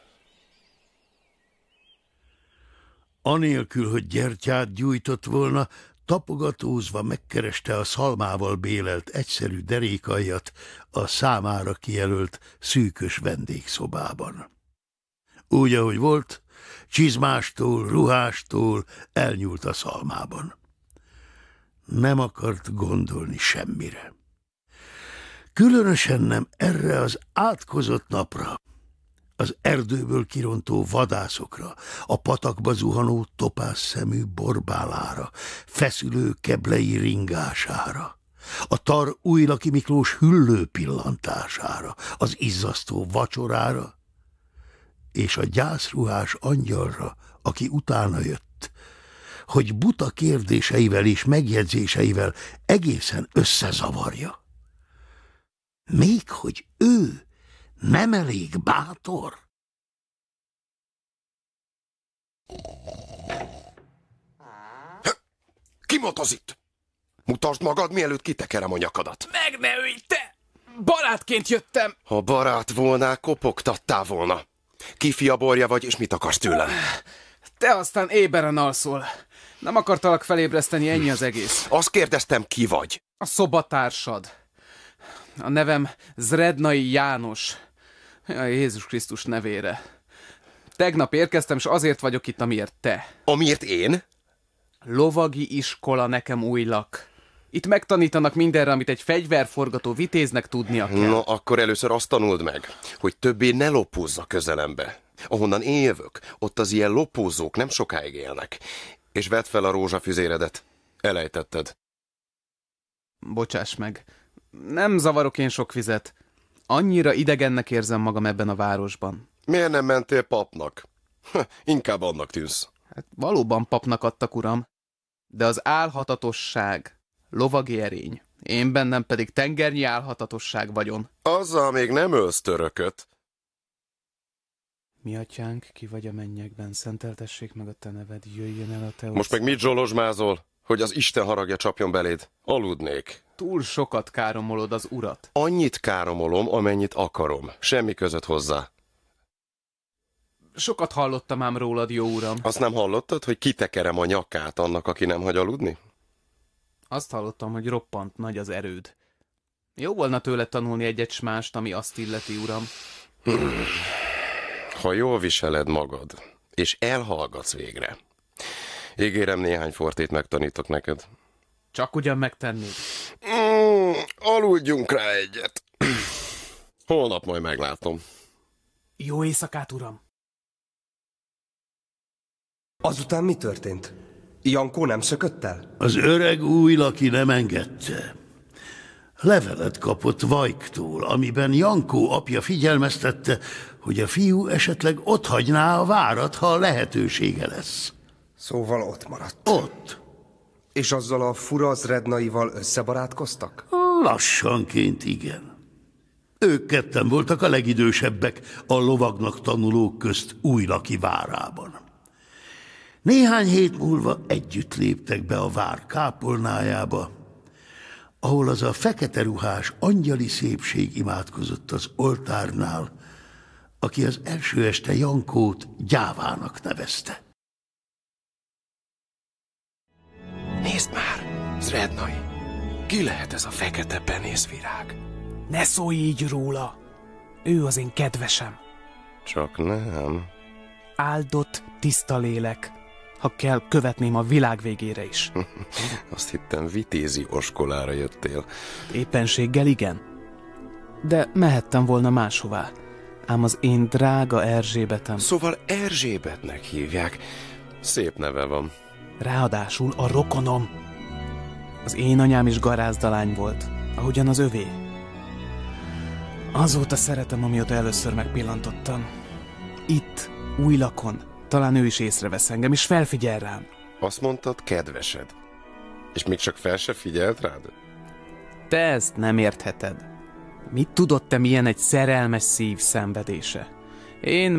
Anélkül, hogy gyertyát gyújtott volna, tapogatózva megkereste a szalmával bélelt egyszerű derékaljat a számára kijelölt szűkös vendégszobában. Úgy, ahogy volt, csizmástól, ruhástól elnyúlt a szalmában. Nem akart gondolni semmire. Különösen nem erre az átkozott napra, az erdőből kirontó vadászokra, a patakba zuhanó topázszemű borbálára, feszülő keblei ringására, a tar Újlaki Miklós hüllő pillantására, az izzasztó vacsorára, és a gyászruhás angyalra, aki utána jött, hogy buta kérdéseivel és megjegyzéseivel egészen összezavarja. Még hogy ő nem elég bátor? Ki motozik? Mutasd magad, mielőtt kitekerem a nyakadat. Meg ne ölj, te! Barátként jöttem! Ha barát volnál, kopogtattál volna. Ki fiaborja vagy, és mit akarsz tőlem? Te aztán éberen alszol. Nem akartalak felébreszteni, ennyi az egész. Azt kérdeztem, ki vagy? A szobatársad. A nevem Zrednai János. A Jézus Krisztus nevére. Tegnap érkeztem, és azért vagyok itt, amiért te. Amiért én? Lovagi iskola nekem újlak. Itt megtanítanak mindenre, amit egy fegyverforgató vitéznek tudnia kell. Na, akkor először azt tanuld meg, hogy többé ne lopózz a közelembe. Ahonnan én jövök, ott az ilyen lopózók nem sokáig élnek. És vedd fel a rózsafüzéredet. Elejtetted. Bocsáss meg. Nem zavarok én sok vizet. Annyira idegennek érzem magam ebben a városban. Miért nem mentél papnak? Inkább annak tűnsz. Hát valóban papnak adtak, uram. De az álhatatosság, lovagi erény, én bennem pedig tengernyi álhatatosság vagyon. Azzal még nem ölsz törököt. Mi atyánk, ki vagy a mennyekben, szenteltessék meg a te neved, jöjjön el a te Most meg mit zsolozsmázol? Hogy az Isten haragja csapjon beléd? Aludnék. Túl sokat káromolod az urat. Annyit káromolom, amennyit akarom. Semmi között hozzá. Sokat hallottam ám rólad, jó uram. Azt nem hallottad, hogy kitekerem a nyakát annak, aki nem hagy aludni? Azt hallottam, hogy roppant nagy az erőd. Jó volna tőle tanulni egy-egy mást, ami azt illeti, uram. Ha jól viseled magad, és elhallgatsz végre, ígérem, néhány fortét megtanítok neked. Csak ugyan megtennéd. Aludjunk rá egyet. Holnap majd meglátom. Jó éjszakát, uram! Azután mi történt? Jankó nem szökött el? Az öreg újlaki nem engedte. Levelet kapott Vajktól, amiben Jankó apja figyelmeztette, hogy a fiú esetleg otthagyná a várat, ha lehetősége lesz. Szóval ott maradt. Ott. És azzal a fura Zrednaival összebarátkoztak? Lassanként igen. Ők ketten voltak a legidősebbek a lovagnak tanulók közt Újlaki várában. Néhány hét múlva együtt léptek be a vár kápolnájába, ahol az a fekete ruhás angyali szépség imádkozott az oltárnál, aki az első este Jankót Gyávának nevezte. Nézd már, Zrednai! Ki lehet ez a fekete penészvirág? Ne szólj így róla! Ő az én kedvesem. Csak nem. Áldott, tiszta lélek. Ha kell, követném a világ végére is. Azt hittem, vitézi oskolára jöttél. Éppenséggel igen. De mehettem volna máshová. Ám az én drága Erzsébetem... Szóval Erzsébetnek hívják. Szép neve van. Ráadásul a rokonom. Az én anyám is garázdalány volt, ahogyan az övé. Azóta szeretem, amióta először megpillantottam. Itt, Újlakon, talán ő is észrevesz engem, és felfigyel rám. Azt mondtad, kedvesed. És még csak fel se figyelt rád? Te ezt nem értheted. Mit tudod te, milyen egy szerelmes szív szenvedése? Én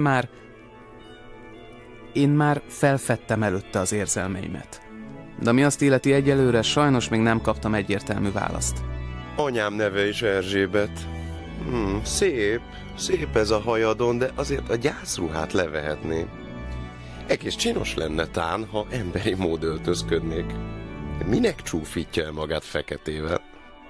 már felfedtem előtte az érzelmeimet. De ami azt illeti egyelőre, sajnos még nem kaptam egyértelmű választ. Anyám neve is Erzsébet. Szép ez a hajadon, de azért a gyászruhát levehetném. Egész csinos lenne tán, ha emberi mód öltözködnék. Minek csúfítja el magát feketével?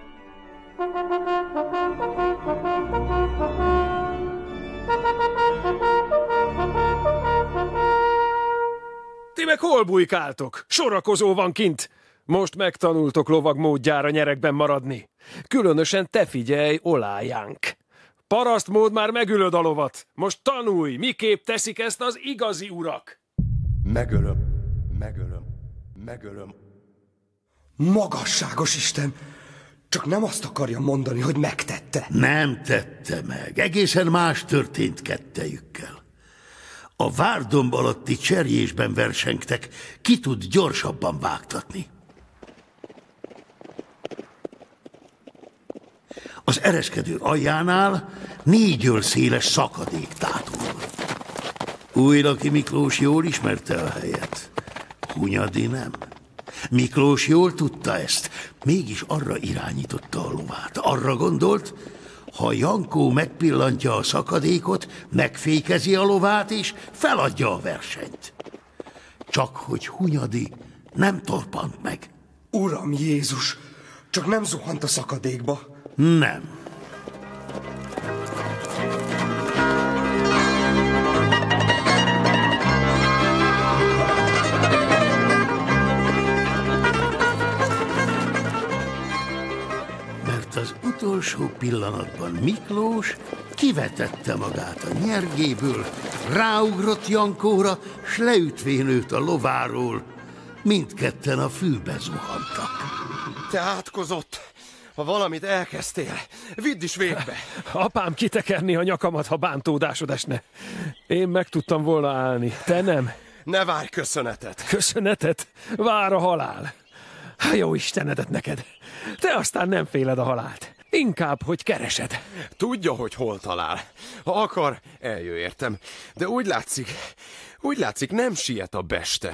Ti meg hol bujkáltok? Sorakozó van kint. Most megtanultok lovag módjára nyerekben maradni. Különösen te figyelj, Olájánk. Parasztmód már megülöd a lovat. Most tanulj, miképp teszik ezt az igazi urak. Megölöm. Magasságos Isten! Csak nem azt akarja mondani, hogy megtette. Nem tette meg. Egészen más történt kettejükkel. A várdomb alatti cserjésben versengtek. Ki tud gyorsabban vágtatni? Az ereszkedő aljánál 4 öl széles szakadék tátongott. Újlaki Miklós jól ismerte a helyet. Hunyadi nem. Miklós jól tudta ezt, mégis arra irányította a lovát. Arra gondolt, ha Jankó megpillantja a szakadékot, megfékezi a lovát és feladja a versenyt. Csak hogy Hunyadi nem torpant meg. Uram Jézus, csak nem zuhant a szakadékba? Nem. Mert az utolsó pillanatban Miklós kivetette magát a nyergéből, ráugrott Jankóra, s leütvén őt a lováról. Mindketten a fűbe zuhantak. Te átkozott! Ha valamit elkezdtél, vidd is végbe! Apám kitekerni a nyakamat, ha bántódásod esne. Én meg tudtam volna állni, te nem. Ne várj köszönetet! Köszönetet? Vár a halál. Jó Istenedet neked! Te aztán nem féled a halált. Inkább, hogy keresed. Tudja, hogy hol talál. Ha akar, eljö értem. De úgy látszik, nem siet a beste.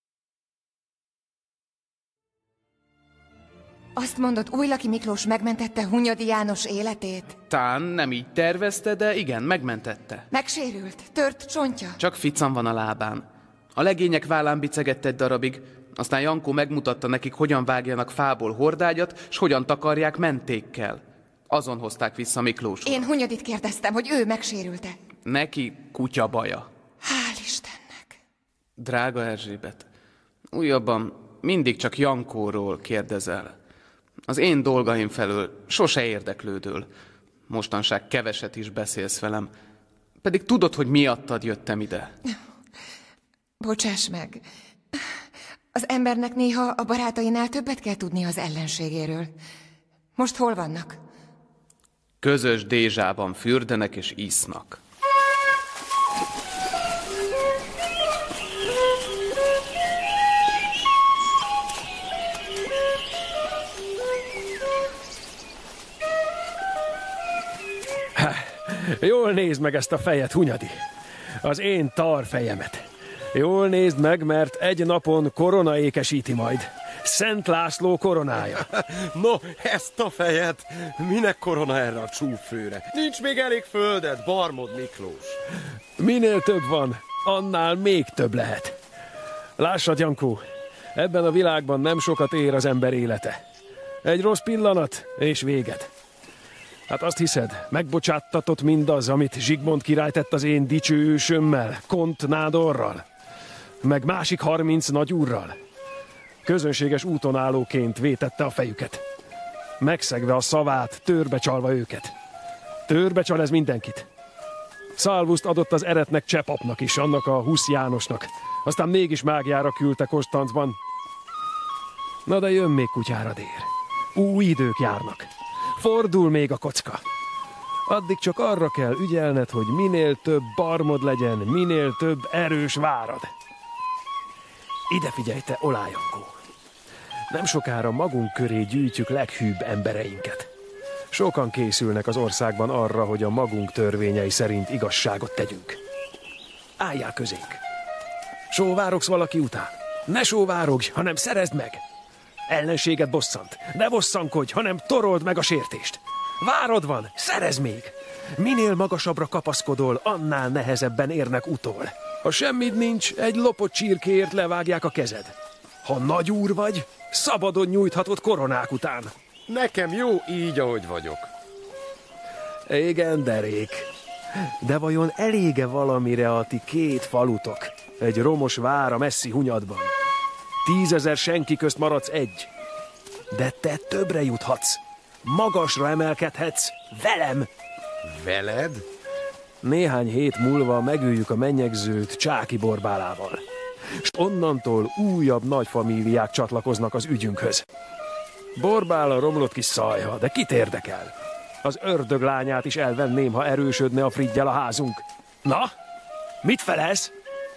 Azt mondod, Újlaki Miklós megmentette Hunyadi János életét? Tán nem így tervezte, de igen, megmentette. Megsérült? Tört csontja? Csak ficam van a lábán. A legények vállán bicegett egy darabig, aztán Jankó megmutatta nekik, hogyan vágjanak fából hordágyat, s hogyan takarják mentékkel. Azon hozták vissza Miklósra. Én Hunyadit kérdeztem, hogy ő megsérült-e. Neki kutya baja. Hál' Istennek. Drága Erzsébet, újabban mindig csak Jankóról kérdezel. Az én dolgaim felől sose érdeklődöl. Mostanság keveset is beszélsz velem. Pedig tudod, hogy miattad jöttem ide. Bocsáss meg. Az embernek néha a barátainál többet kell tudni az ellenségéről. Most hol vannak? Közös dézsában fürdenek és isznak. Jól nézd meg ezt a fejet, Hunyadi. Az én tarfejemet. Jól nézd meg, mert egy napon korona ékesíti majd. Szent László koronája. No, ezt a fejet, minek korona erre a csúffőre? Nincs még elég földed, Barmod Miklós. Minél több van, annál még több lehet. Lássad, Jankó, ebben a világban nem sokat ér az ember élete. Egy rossz pillanat, és véget. Hát azt hiszed, megbocsáttatott mindaz, amit Zsigmond király tett az én dicső ősömmel, Kont Nádorral, meg másik 30 nagyúrral? Közönséges úton állóként vétette a fejüket. Megszegve a szavát, törbe őket. Törbe csal ez mindenkit. Szalvuszt adott az eretnek Csepapnak is, annak a Husz Jánosnak. Aztán mégis mágiára küldte Konstancban. Na de jön még kutyára dér. Új idők járnak. Fordul még a kocka. Addig csak arra kell ügyelned, hogy minél több barmod legyen, minél több erős várad. Ide figyelj te, Olájankó! Nem sokára magunk köré gyűjtjük leghűbb embereinket. Sokan készülnek az országban arra, hogy a magunk törvényei szerint igazságot tegyünk. Álljál közénk! Sóvárogsz valaki után? Ne sóvárogj, hanem szerezd meg! Ellenséget bosszant. Ne bosszankodj, hanem torold meg a sértést. Várod van, szerezd még! Minél magasabbra kapaszkodol, annál nehezebben érnek utol. Ha semmid nincs, egy lopott csirkéért levágják a kezed. Ha nagyúr vagy, szabadon nyújthatod koronák után. Nekem jó így, ahogy vagyok. Igen, derék. De vajon elége valamire a ti 2 falutok? Egy romos vár a messzi Hunyadban. 10 000 senki közt maradsz egy. De te többre juthatsz. Magasra emelkedhetsz. Velem. Veled? Néhány hét múlva megöljük a mennyegzőt Csáki Borbálával. S onnantól újabb nagyfamíliák csatlakoznak az ügyünkhöz. Borbála romlott kis szajha, de kit érdekel? Az ördög lányát is elvenném, ha erősödne a Fridgyel a házunk. Na, mit felelsz?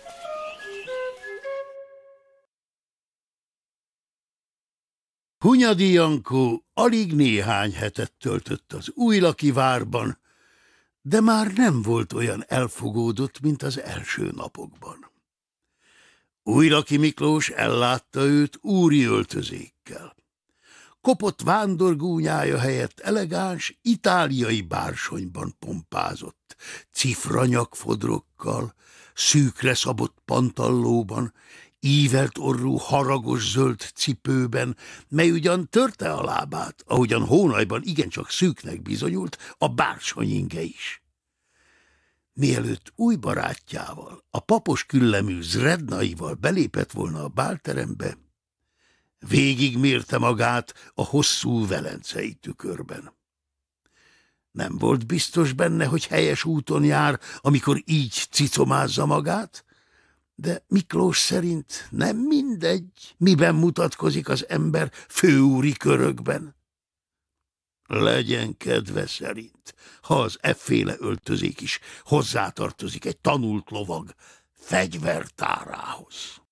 Hunyadi Jankó alig néhány hetet töltött az Újlaki várban, de már nem volt olyan elfogódott, mint az első napokban. Újraki Miklós ellátta őt úri öltözékkel. Kopott vándorgúnyája helyett elegáns itáliai bársonyban pompázott, cifranyagfodrokkal, szűkre szabott pantallóban, ívelt orrú haragos zöld cipőben, mely ugyan törte a lábát, ahogyan Hónajban igencsak szűknek bizonyult, a bársonyinge is. Mielőtt új barátjával, a papos küllemű Zrednaival belépett volna a bálterembe, végigmérte magát a hosszú velencei tükörben. Nem volt biztos benne, hogy helyes úton jár, amikor így cicomázza magát, de Miklós szerint nem mindegy, miben mutatkozik az ember főúri körökben. Legyen kedve szerint, ha az efféle öltözék is hozzátartozik egy tanult lovag fegyvertárához.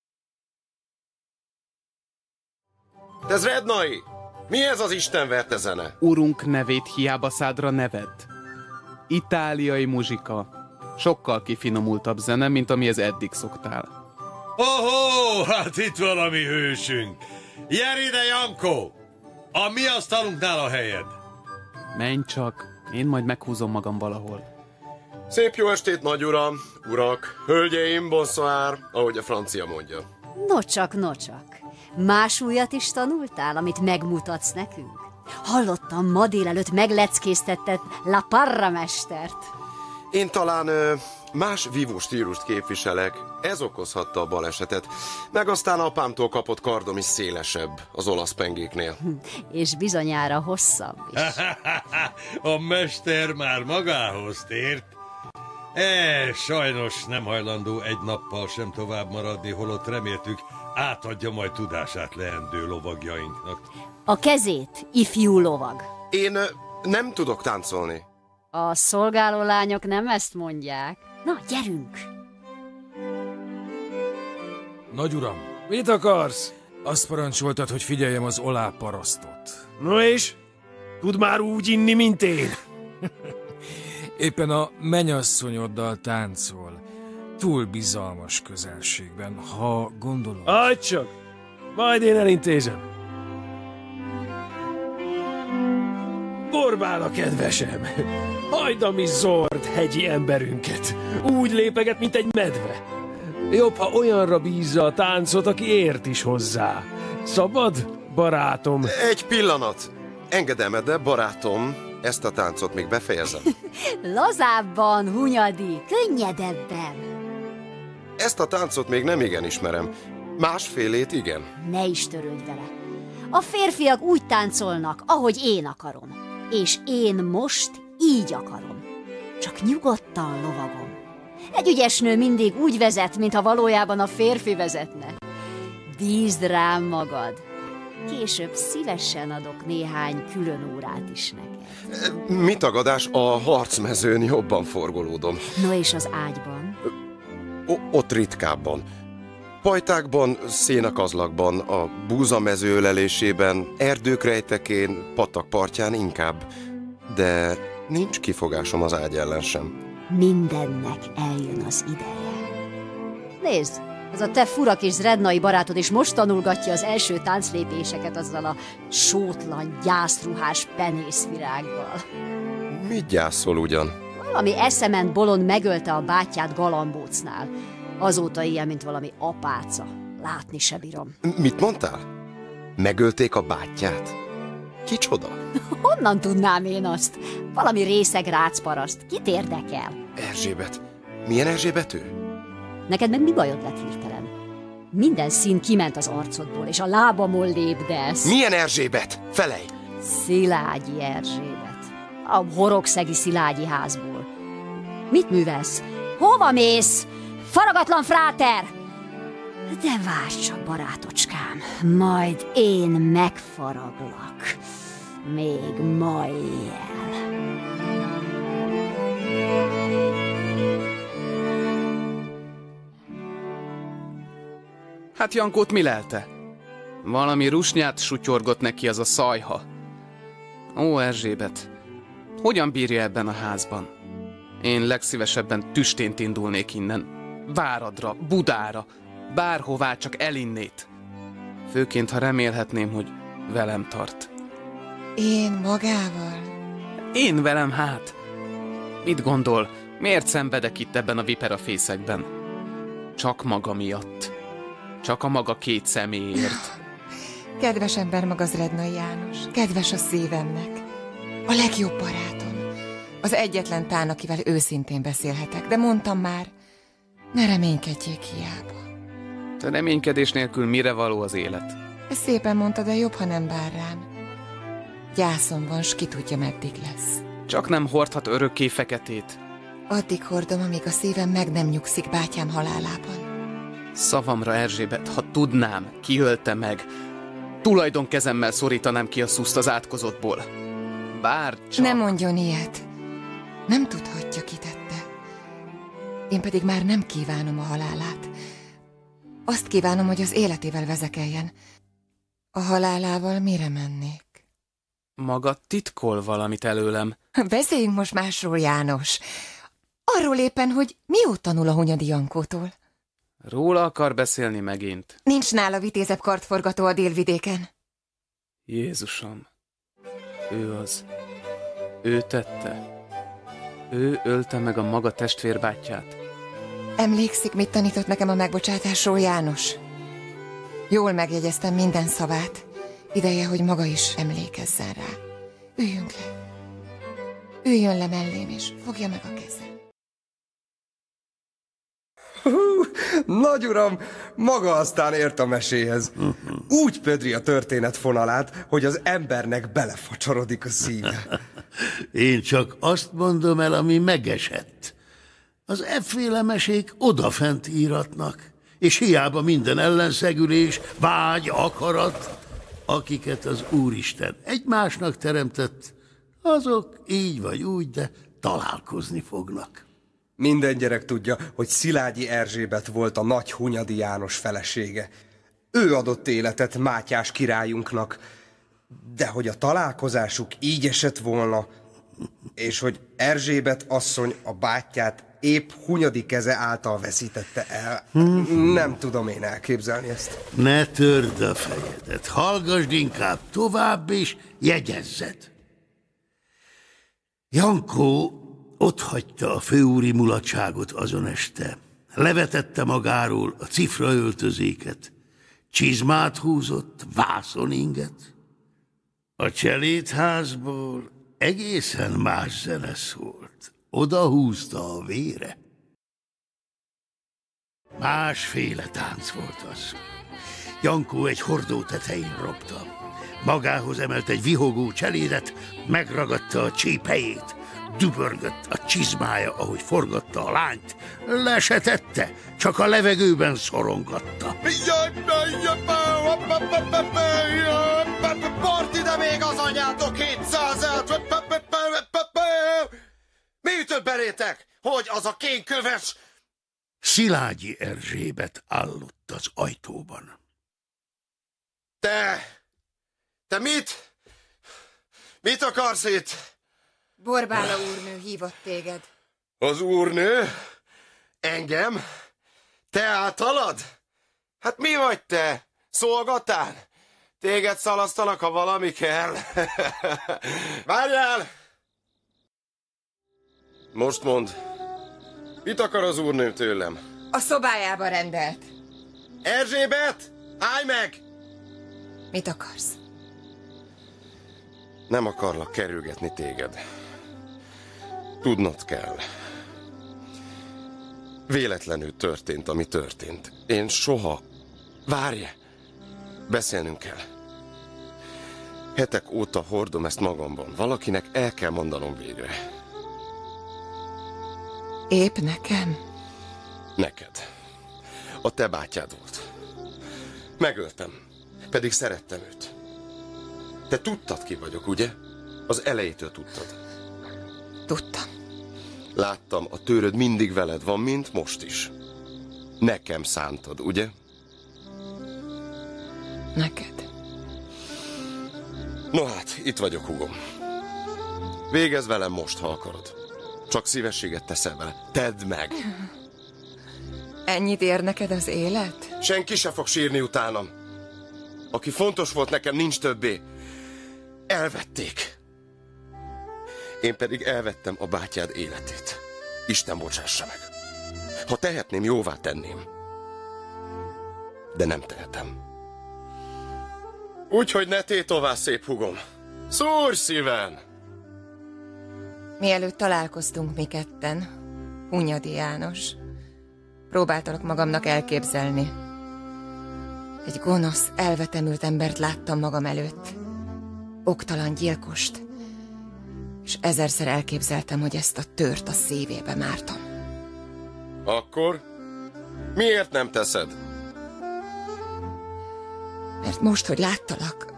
Te Zrednai! Mi ez az istenverte zene? Urunk nevét hiába szádra neved. Itáliai muzsika. Sokkal kifinomultabb zene, mint amihez eddig szoktál. Oh, hát itt valami hősünk. Gyere ide, Jankó! A mi asztalunknál a helyed. Menj csak, én majd meghúzom magam valahol. Szép jó estét, nagy uram, urak, hölgyeim, bonsoir, ahogy a francia mondja. Nocsak, nocsak. Más újat is tanultál, amit megmutatsz nekünk? Hallottam, ma délelőtt megleckéztetted La Parra mestert. Én talán más vívó stílust képviselek, ez okozhatta a balesetet. Meg aztán apámtól kapott kardom is szélesebb az olasz pengéknél. És bizonyára hosszabb is. A mester már magához tért. Sajnos nem hajlandó egy nappal sem tovább maradni, holott reméltük, átadja majd tudását leendő lovagjainknak. A kezét, ifjú lovag. Én nem tudok táncolni. A szolgáló lányok nem ezt mondják. Na, gyerünk! Nagyuram, mit akarsz? Azt parancsoltad, hogy figyeljem az Olá parasztot. No és? Tud már úgy inni, mint én? Éppen a mennyasszonyoddal táncol. Túl bizalmas közelségben, ha gondolod. Hagyd csak! Majd én elintézem. Borbál a kedvesem! Hagyd a mi zord hegyi emberünket! Úgy lépeget, mint egy medve. Jobb, ha olyanra bízza a táncot, aki ért is hozzá. Szabad, barátom? Egy pillanat! Engedem, de barátom, ezt a táncot még befejezem. Lazábban, Hunyadi, könnyedebben. Ezt a táncot még nem igen ismerem. Másfélét igen. Ne is törődj vele. A férfiak úgy táncolnak, ahogy én akarom. És én most így akarom. Csak nyugodtan lovagom. Egy ügyes nő mindig úgy vezet, mintha valójában a férfi vezetne. Bízd rám magad. Később szívesen adok néhány külön órát is neked. Mi tagadás, a harcmezőn jobban forgolódom. No és az ágyban? Ott ritkábban. Pajtákban, szénakazlakban, a búzamező ölelésében, erdők rejtekén, patak partján inkább. De nincs kifogásom az ágy ellen sem. Mindennek eljön az ideje. Nézd, ez a te fura kis Zrednai barátod is most tanulgatja az első tánclépéseket azzal a sótlan, gyászruhás penészvirággal. Mit gyászol ugyan? Valami eszement bolond megölte a bátyját Galambócnál. Azóta ilyen, mint valami apáca. Látni se bírom. Mit mondtál? Megölték a bátyját? Kicsoda? Honnan tudnám én azt? Valami részeg rácparaszt. Kit érdekel? Erzsébet. Milyen Erzsébet ő? Neked meg mi bajod lett hirtelen? Minden szín kiment az arcodból, és a lábamon lépdelsz. Milyen Erzsébet? Felej! Szilágyi Erzsébet. A horogszegi Szilágyi házból. Mit művelsz? Hova mész? Faragatlan fráter! De várj csak, barátocskám, majd én megfaraglak. Még ma éjjel. Hát Jankót mi lelte? Valami rusnyát sutyorgott neki az a szajha. Ó, Erzsébet, hogyan bírja ebben a házban? Én legszívesebben tüstént indulnék innen. Váradra, Budára. bárhová, csak elinnét. Főként, ha remélhetném, hogy velem tart. Én magával? Én velem hát. Mit gondol, miért szenvedek itt ebben a viperafészekben? Csak maga miatt. Csak a maga két személyért. Kedves ember maga az Rednai János. Kedves a szívemnek. A legjobb barátom. Az egyetlen tán, akivel őszintén beszélhetek. De mondtam már, ne reménykedjék hiába. A reménykedés nélkül mire való az élet? Ezt szépen mondta, de jobb, ha nem bár rám. Gyászom van, s ki tudja, meddig lesz. Csak nem hordhat örökké feketét. Addig hordom, amíg a szívem meg nem nyugszik bátyám halálában. Szavamra, Erzsébet, ha tudnám, ki ölte meg, tulajdonkezemmel szorítanám ki a szuszt az átkozottból. Bár csak... Ne mondjon ilyet. Nem tudhatja, ki tette. Én pedig már nem kívánom a halálát. Azt kívánom, hogy az életével vezekeljen. A halálával mire mennék? Maga titkol valamit előlem. Beszéljünk most másról, János. Arról éppen, hogy mióta tanul a Hunyadi Jankótól. Róla akar beszélni megint. Nincs nála vitézebb kartforgató a délvidéken. Jézusom, ő az. Ő tette. Ő ölte meg a maga testvérbátyját. Emlékszik, mit tanított nekem a megbocsátásról, János? Jól megjegyeztem minden szavát. Ideje, hogy maga is emlékezzen rá. Üljünk le. Üljön le mellém, és fogja meg a kezem. Nagy uram, maga aztán ért a meséhez. Úgy pödri a történet fonalát, hogy az embernek belefacsorodik a szíve. Én csak azt mondom el, ami megesett. Az efféle mesék odafent íratnak, és hiába minden ellenszegülés, vágy, akarat, akiket az Úristen egymásnak teremtett, azok így vagy úgy, de találkozni fognak. Minden gyerek tudja, hogy Szilágyi Erzsébet volt a nagy Hunyadi János felesége. Ő adott életet Mátyás királyunknak, de hogy a találkozásuk így esett volna, és hogy Erzsébet asszony a bátyját épp Hunyadi keze által veszítette el. Nem tudom én elképzelni ezt. Ne törd a fejedet, hallgasd inkább tovább, és jegyezzed. Jankó otthagyta a főúri mulatságot azon este. Levetette magáról a cifra öltözéket, csizmát húzott, vászoninget. A cselédházból egészen más zene szólt. Oda húzta a vére. Másféle tánc volt az. Jankó egy hordó tetején ropta. Magához emelt egy vihogó cselédet, megragadta a csípejét, dübörgött a csizmája, ahogy forgatta a lányt. Le se tette, csak a levegőben szorongatta. Part ide még az anyátok 200-et! Mi ütött belétek? Hogy az a kénköves? Szilágyi Erzsébet állott az ajtóban. Te mit? Mit akarsz itt? Borbála úrnő hívott téged. Az úrnő? Engem? Te általad? Hát mi vagy te? Szolgatán? Téged szalasztanak, ha valami kell. Várjál! Most mondd, mit akar az úrnő tőlem? A szobájába rendelt. Erzsébet, állj meg! Mit akarsz? Nem akarlak kerülgetni téged. Tudnod kell. Véletlenül történt, ami történt. Én soha... Várj! Beszélnünk kell. Hetek óta hordom ezt magamban. Valakinek el kell mondanom végre. Épp nekem? Neked. A te bátyád volt. Megöltem. Pedig szerettem őt. Te tudtad, ki vagyok, ugye? Az elejétől tudtad. Tudtam. Láttam, a tőröd mindig veled van, mint most is. Nekem szántad, ugye? Neked. No hát, itt vagyok, húgom. Végezz velem most, ha akarod. Csak szívességet teszel vele. Tedd meg! Ennyit ér neked az élet? Senki se fog sírni utánam. Aki fontos volt nekem, nincs többé. Elvették. Én pedig elvettem a bátyád életét. Isten bocsássa meg. Ha tehetném, jóvá tenném. De nem tehetem. Úgyhogy ne tétová, szép hugom. Szúrj szíven! Mielőtt találkoztunk mi ketten, Hunyadi János, próbáltalak magamnak elképzelni. Egy gonosz, elvetemült embert láttam magam előtt. Oktalan gyilkost. És ezerszer elképzeltem, hogy ezt a tört a szívébe mártam. Akkor miért nem teszed? Mert most, hogy láttalak,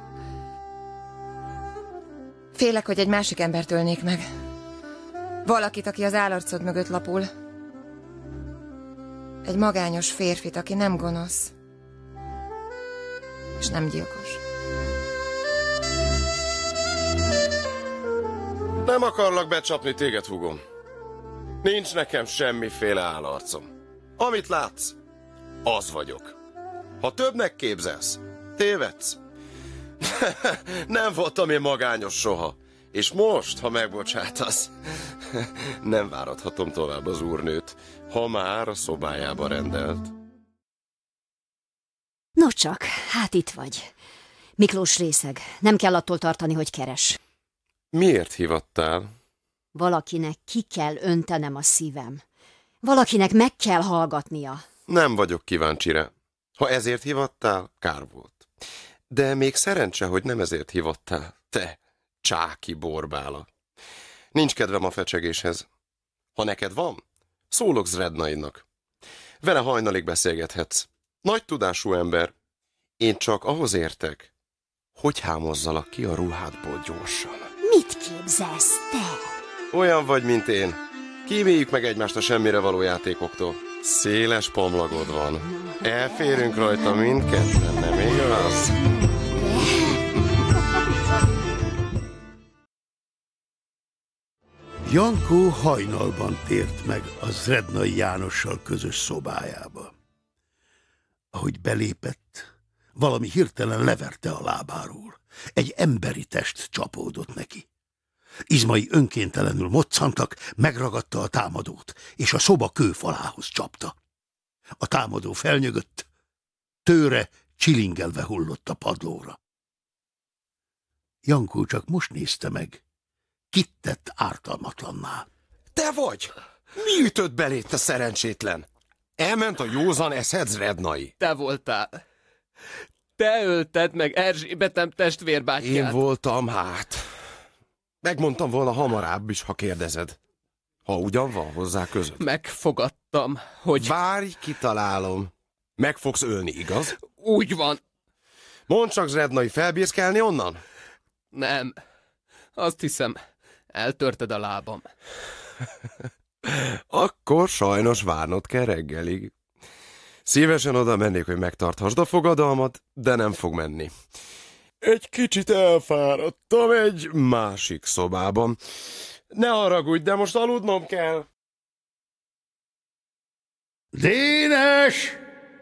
félek, hogy egy másik embert ölnék meg. Valakit, aki az állarcod mögött lapul. Egy magányos férfit, aki nem gonosz. És nem gyilkos. Nem akarlak becsapni téged, hugom. Nincs nekem semmiféle állarcom. Amit látsz, az vagyok. Ha többnek képzelsz, tévedsz. Nem voltam én magányos soha. És most, ha megbocsátasz, nem várathatom tovább az úrnőt, ha már a szobájába rendelt. No csak, hát itt vagy. Miklós részeg, nem kell attól tartani, hogy keres. Miért hívattál? Valakinek ki kell öntenem a szívem. Valakinek meg kell hallgatnia. Nem vagyok kíváncsi rá. Ha ezért hívattál, kár volt. De még szerencse, hogy nem ezért hívattál. Te, csáki borbála. Nincs kedvem a fecsegéshez. Ha neked van, szólok Zrednaidnak. Vele hajnalig beszélgethetsz. Nagy tudású ember. Én csak ahhoz értek, hogy hámozzalak ki a ruhádból gyorsan. Mit képzelsz te? Olyan vagy, mint én. Kíméljük meg egymást a semmire való játékoktól. Széles pomlagod van. Elférünk rajta mindketten, nem igaz? Jankó hajnalban tért meg a Zrednai Jánossal közös szobájába. Ahogy belépett, valami hirtelen leverte a lábáról. Egy emberi test csapódott neki. Izmai önkéntelenül moccantak, megragadta a támadót, és a szoba kőfalához csapta. A támadó felnyögött, tőre csilingelve hullott a padlóra. Jankó csak most nézte meg, kit tett ártalmatlanná. Te vagy! Mi ütött belét, te szerencsétlen? Elment a józan eszed, Zrednai. Te voltál. Te ölted meg Erzsébetem testvérbátyját. Én voltam, hát. Megmondtam volna hamarabb is, ha kérdezed. Ha ugyan van hozzá között. Megfogadtam, hogy... Várj, kitalálom. Meg fogsz ölni, igaz? Úgy van. Mondd csak, Zrednai, felbírsz kelni onnan? Nem. Azt hiszem, eltörted a lábam. Akkor sajnos várnod kell reggelig. Szívesen oda mennék, hogy megtarthasd a fogadalmat, de nem fog menni. Egy kicsit elfáradtam egy másik szobában. Ne haragudj, de most aludnom kell. Dénes!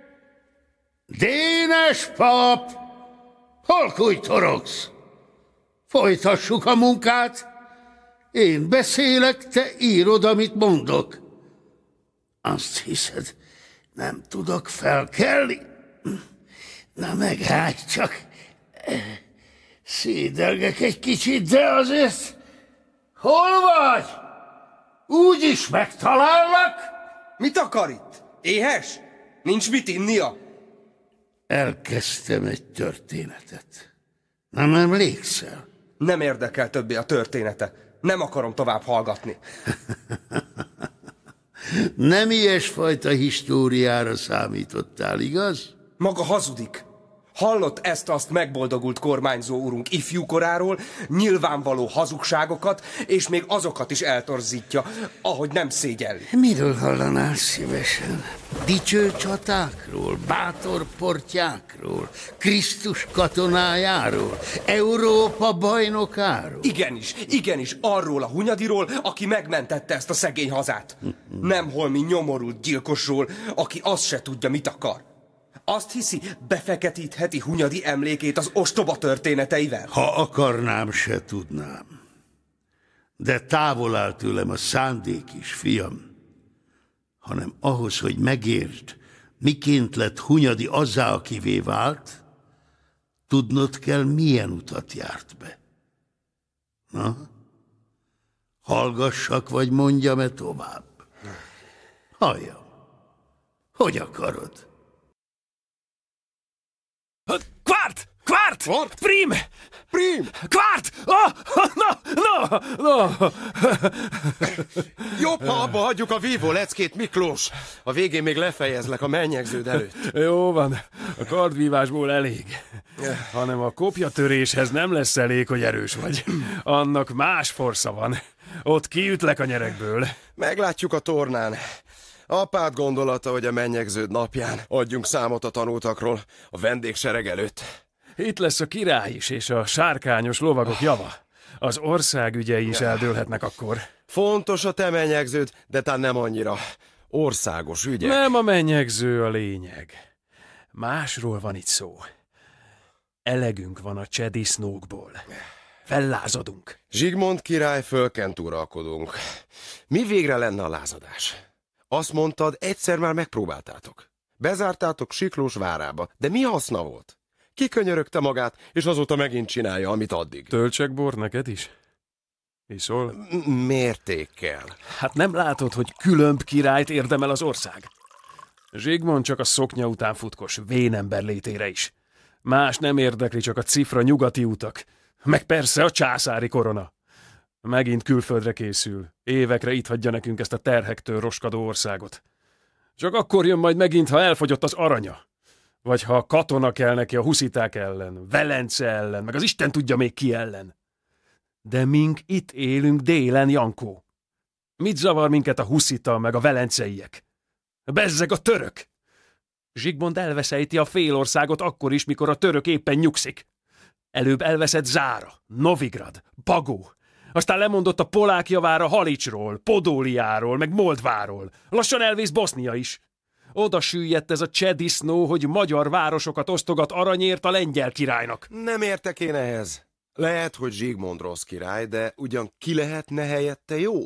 Dénes pap! Hol kújtorogsz? Folytassuk a munkát. Én beszélek, te írod, amit mondok. Azt hiszed, nem tudok felkelni? Na megállj csak. Szédelgek egy kicsit, de azért... Hol vagy? Úgy is megtalállak? Mit akar itt? Éhes? Nincs mit innia? Elkezdtem egy történetet. Nem emlékszel? Nem érdekel többé a története. Nem akarom tovább hallgatni. Nem ilyesfajta históriára számítottál, igaz? Maga hazudik. Hallott ezt-azt megboldogult kormányzó úrunk ifjúkoráról, nyilvánvaló hazugságokat, és még azokat is eltorzítja, ahogy nem szégyelli. Miről hallanál szívesen? Dicső csatákról, bátor portyákról, Krisztus katonájáról, Európa bajnokáról? Igenis, arról a Hunyadiról, aki megmentette ezt a szegény hazát. Nem holmi nyomorult gyilkosról, aki azt se tudja, mit akar. Azt hiszi, befeketítheti Hunyadi emlékét az ostoba történeteivel? Ha akarnám, se tudnám. De távol áll tőlem a szándék is, fiam. Hanem ahhoz, hogy megértsd, miként lett Hunyadi azzá, akivé vált, tudnod kell, milyen utat járt be. Na? Hallgassak, vagy mondjam-e tovább? Halljam. Hogy akarod? Kvart! Kvart! Prim! Kvart! No! Jobb, ha abba hagyjuk a vívó leckét, Miklós. A végén még lefejezlek a mennyegződ előtt. Jó van, a kardvívásból elég. Hanem a kopjatöréshez nem lesz elég, hogy erős vagy. Annak más forsza van. Ott kiütlek a nyerekből. Meglátjuk a tornán. Apád gondolata, hogy a mennyegződ napján adjunk számot a tanultakról a vendégsereg előtt. Itt lesz a király is, és a sárkányos lovagok java. Az ország ügyei is eldőlhetnek akkor. Fontos a te mennyegződ, de talán nem annyira. Országos ügyek. Nem a mennyegző a lényeg. Másról van itt szó. Elegünk van a cseh disznókból. Fellázadunk. Zsigmond király fölkent uralkodunk. Mi végre lenne a lázadás? Azt mondtad, egyszer már megpróbáltátok. Bezártátok Siklós várába, de mi haszna volt? Kikönyörögte magát, és azóta megint csinálja, amit addig. Töltsek bor neked is? Iszol? Mértékkel. Hát nem látod, hogy különb királyt érdemel az ország? Zsigmond csak a szoknya után futkos, vénember létére is. Más nem érdekli, csak a cifra nyugati utak. Meg persze a császári korona. Megint külföldre készül. Évekre itt hagyja nekünk ezt a terhektől roskadó országot. Csak akkor jön majd megint, ha elfogyott az aranya. Vagy ha katona kell neki a husziták ellen, Velence ellen, meg az Isten tudja még ki ellen. De mink itt élünk délen, Jankó. Mit zavar minket a huszita, meg a velenceiek? Bezzeg a török! Zsigmond elveszejti a félországot akkor is, mikor a török éppen nyugszik. Előbb elveszett Zára, Novigrad, Bagó. Aztán lemondott a polák javára Halicsról, Podóliáról, meg Moldváról. Lassan elvész Bosznia is. Oda süllyedt ez a cseh disznó, hogy magyar városokat osztogat aranyért a lengyel királynak. Nem értek én ehhez. Lehet, hogy Zsigmond rossz király, de ugyan ki lehetne helyette jó?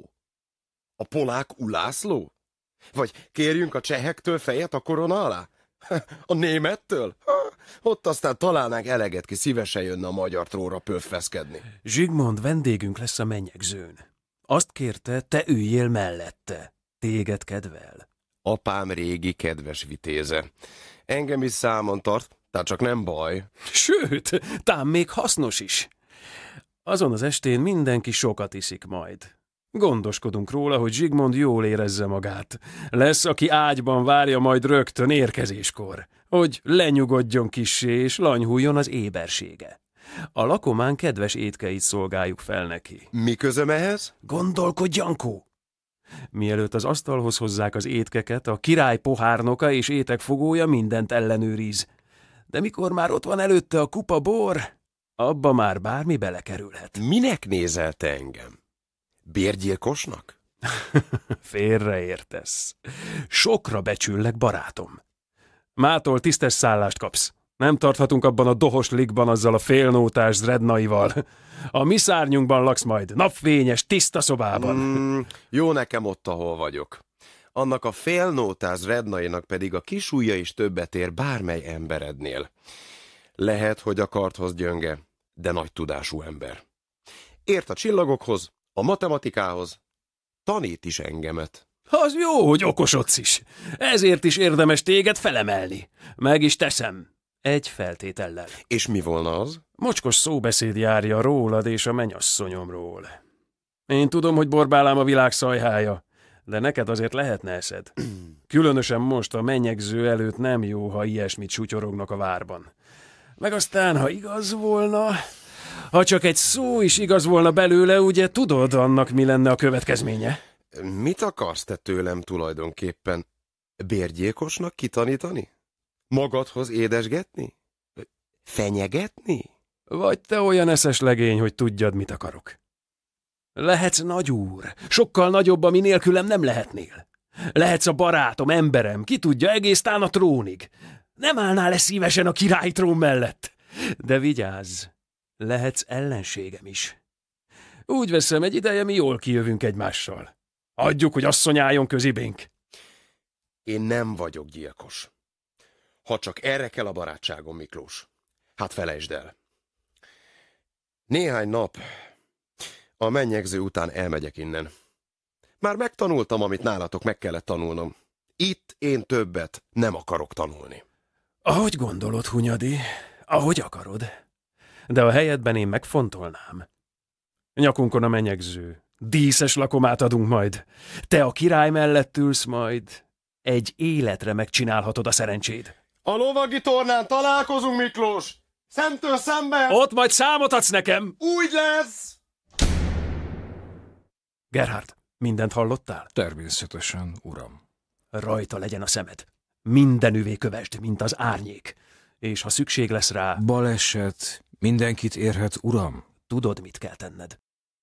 A polák Ulászló? Vagy kérjünk a csehektől fejet a korona alá? A némettől? Ott aztán találnánk eleget, ki szívesen jönne a magyar trónra pöffeszkedni. Zsigmond vendégünk lesz a mennyegzőn. Azt kérte, te üljél mellette. Téged kedvel. Apám régi kedves vitéze. Engem is számon tart, tehát csak nem baj. Sőt, tám még hasznos is. Azon az estén mindenki sokat iszik majd. Gondoskodunk róla, hogy Zsigmond jól érezze magát. Lesz, aki ágyban várja majd rögtön érkezéskor, hogy lenyugodjon kissé és lanyhuljon az ébersége. A lakomán kedves étkeit szolgáljuk fel neki. Mi közöm ehhez? Gondolkodj, Jankó! Mielőtt az asztalhoz hozzák az étkeket, a király pohárnoka és étekfogója mindent ellenőriz. De mikor már ott van előtte a kupa bor, abba már bármi belekerülhet. Minek nézel te engem? Bérgyilkosnak? Félreértesz. Sokra becsüllek, barátom. Mától tisztes szállást kapsz. Nem tarthatunk abban a dohos ligban azzal a félnótás zrednaival. A mi szárnyunkban laksz majd, napfényes, tiszta szobában. Jó nekem ott, ahol vagyok. Annak a félnótás zrednainak pedig a kisujja is többet ér bármely emberednél. Lehet, hogy a karthoz gyönge, de nagy tudású ember. Ért a csillagokhoz, a matematikához, tanít is engemet. Az jó, hogy okosodsz is. Ezért is érdemes téged felemelni. Meg is teszem. Egy feltétellel. És mi volna az? Mocskos szóbeszéd járja rólad és a mennyasszonyomról. Én tudom, hogy borbálám a világ szajhája, de neked azért lehetne eszed. Különösen most a mennyegző előtt nem jó, ha ilyesmit sutyorognak a várban. Meg aztán, ha igaz volna... Ha csak egy szó is igaz volna belőle, ugye tudod annak, mi lenne a következménye? Mit akarsz te tőlem tulajdonképpen? Bérgyilkosnak kitanítani? Magadhoz édesgetni? Fenyegetni? Vagy te olyan eszes legény, hogy tudjad, mit akarok. Lehetsz nagyúr, sokkal nagyobb, ami nélkülem nem lehetnél. Lehetsz a barátom, emberem, ki tudja, egész tán a trónig. Nem állnál-e szívesen a királytrón mellett? De vigyázz, lehetsz ellenségem is. Úgy veszem, egy ideje mi jól kijövünk egymással. Adjuk, hogy asszony álljon közibénk. Én nem vagyok gyilkos. Ha csak erre kell a barátságom, Miklós, hát felejtsd el. Néhány nap a mennyegző után elmegyek innen. Már megtanultam, amit nálatok meg kellett tanulnom. Itt én többet nem akarok tanulni. Ahogy gondolod, Hunyadi, ahogy akarod. De a helyedben én megfontolnám. Nyakunkon a menyegző, díszes lakomát adunk majd. Te a király mellett ülsz majd. Egy életre megcsinálhatod a szerencséd. A lovagi tornán találkozunk, Miklós! Szemtől szemben! Ott majd számot adsz nekem! Úgy lesz! Gerhard, mindent hallottál? Természetesen, uram. Rajta legyen a szemed. Mindenüvé kövesd, mint az árnyék. És ha szükség lesz rá... Baleset mindenkit érhet, uram. Tudod, mit kell tenned.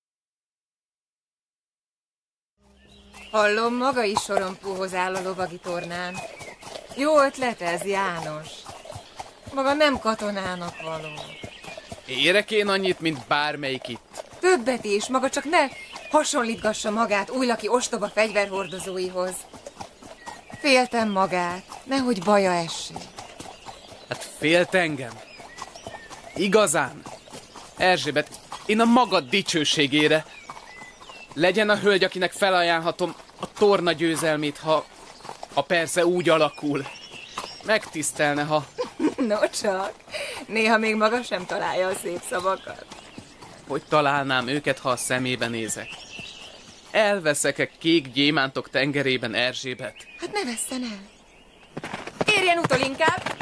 Hallom, maga is sorompóhoz áll a lovagi tornán. Jó ötlet ez, János. Maga nem katonának való. Érek én annyit, mint bármelyik itt. Többet is, maga csak ne hasonlítgassa magát újlaki ostoba fegyverhordozóihoz. Féltem magát, nehogy baja essék. Hát félt engem. Igazán. Erzsébet, én a magad dicsőségére. Legyen a hölgy, akinek felajánlhatom a torna győzelmét, ha persze úgy alakul. Megtisztelne, ha... No csak, néha még maga sem találja a szép szavakat. Hogy találnám őket, ha a szemébe nézek? Elveszek-e kék gyémántok tengerében, Erzsébet? Hát ne vesszen el. Érjen utol inkább!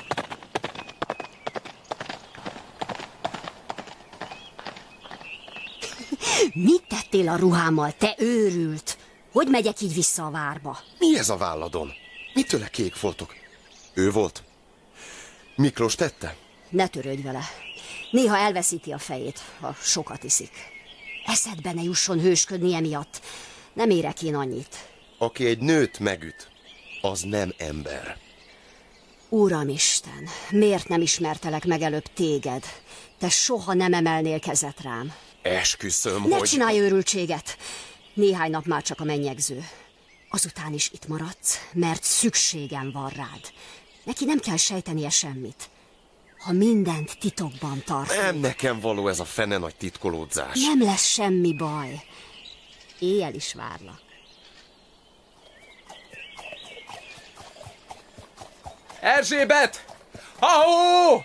Mit tettél a ruhámmal, te őrült? Hogy megyek így vissza a várba? Mi ez a válladon? Mitől kék foltok? Ő volt? Miklós tette? Ne törődj vele. Néha elveszíti a fejét, ha sokat iszik. Eszedbe ne jusson hősködni emiatt. Nem érek én annyit. Aki egy nőt megüt, az nem ember. Uramisten, miért nem ismertelek meg előbb téged? Te soha nem emelnél kezet rám. Esküszöm, Ne hogy... csinálj őrültséget! Néhány nap már csak a mennyegző. Azután is itt maradsz, mert szükségem van rád. Neki nem kell sejtenie semmit. Ha mindent titokban tart. Nem nekem való ez a fene nagy titkolódzás. Nem lesz semmi baj. Éjjel is várlak. Erzsébet! Ahó!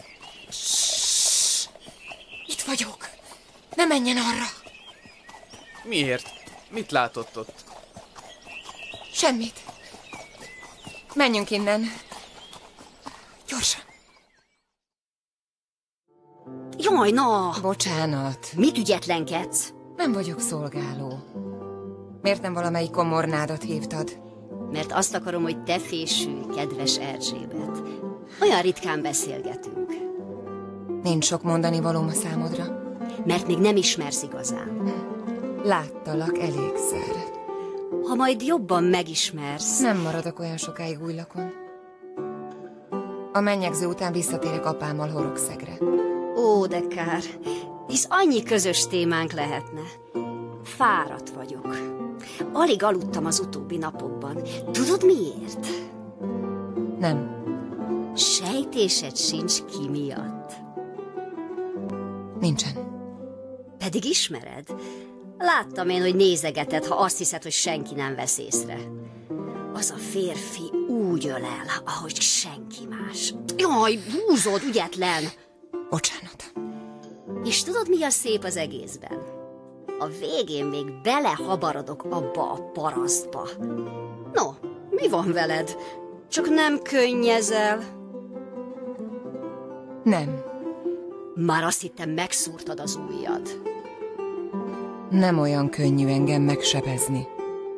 Itt vagyok. Ne menjen arra. Miért? Mit látott ott? Semmit. Menjünk innen. Gyorsan. Jaj, na! Bocsánat. Mit ügyetlenkedsz? Nem vagyok szolgáló. Miért nem valamelyik komornádat hívtad? Mert azt akarom, hogy te fésülj, kedves Erzsébet. Olyan ritkán beszélgetünk. Nincs sok mondani valóm a számodra. Mert még nem ismersz igazán. Láttalak elégszer. Ha majd jobban megismersz... Nem maradok olyan sokáig újlakon. A mennyegző után visszatérek apámmal Horokszegre. Ó, de kár, hisz annyi közös témánk lehetne. Fáradt vagyok. Alig aludtam az utóbbi napokban. Tudod miért? Nem. Sejtésed sincs ki miatt. Nincsen. Pedig ismered? Láttam én, hogy nézegeted, ha azt hiszed, hogy senki nem vesz észre. Az a férfi úgy ölel, ahogy senki más. Jaj, búzod, ügyetlen! Bocsánat. És tudod, mi a szép az egészben? A végén még belehabarodok abba a parasztba. No, mi van veled? Csak nem könnyezel? Nem. Már azt hittem, megszúrtad az ujjad. Nem olyan könnyű engem megsebezni.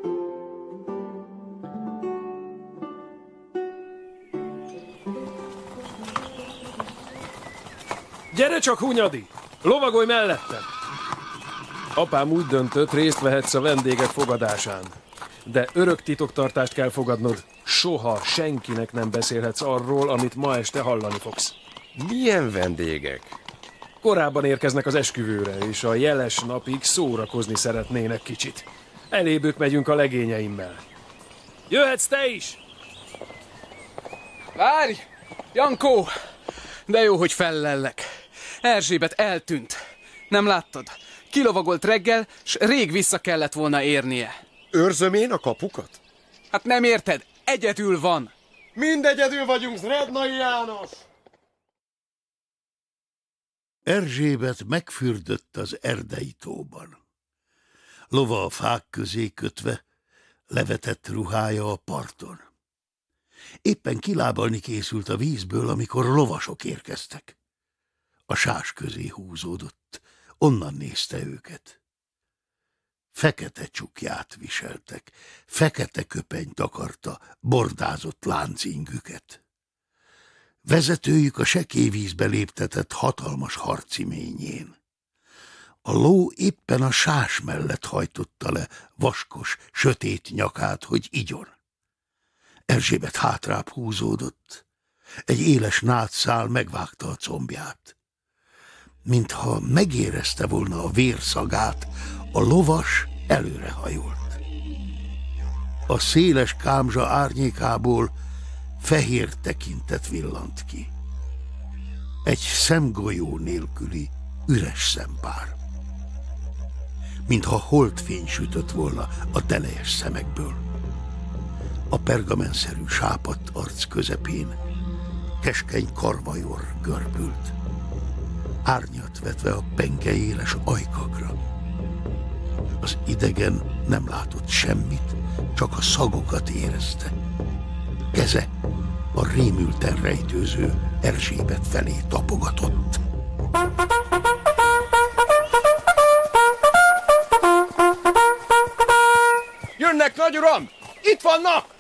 Gyere csak, Hunyadi! Lovagolj mellettem! Apám úgy döntött, részt vehetsz a vendégek fogadásán. De örök titoktartást kell fogadnod. soha senkinek nem beszélhetsz arról, amit ma este hallani fogsz. Milyen vendégek? Korábban érkeznek az esküvőre, és a jeles napig szórakozni szeretnének kicsit. Elébük megyünk a legényeimmel. Jöhetsz te is! Várj! Jankó! De jó, hogy fellellek. Erzsébet eltűnt. Nem láttad? Kilovagolt reggel, s rég vissza kellett volna érnie. Őrzöm én a kapukat? Hát nem érted? Egyedül van. Mind egyedül vagyunk, Zrednai János! Erzsébet megfürdött az erdei tóban. Lova a fák közé kötve, levetett ruhája a parton. Éppen kilábalni készült a vízből, amikor lovasok érkeztek. A sás közé húzódott, onnan nézte őket. Fekete csukját viseltek, fekete köpeny takarta bordázott láncingüket. Vezetőjük a sekély vízbe léptetett hatalmas harciményén. A ló éppen a sás mellett hajtotta le vaskos, sötét nyakát, hogy igyon. Erzsébet hátrább húzódott. Egy éles nádszál megvágta a combját. Mintha megérezte volna a vérszagát, a lovas előrehajolt. A széles kámzsa árnyékából fehér tekintet villant ki. Egy szemgolyó nélküli üres szempár. Mintha holdfény sütött volna a telejes szemekből. A pergamenszerű sápadt arc közepén keskeny karvajor görbült, árnyat vetve a penge éles ajkakra. Az idegen nem látott semmit, csak a szagokat érezte. Keze a rémülten rejtőző Erzsébet felé tapogatott. Jönnek, nagyuram! Itt vannak!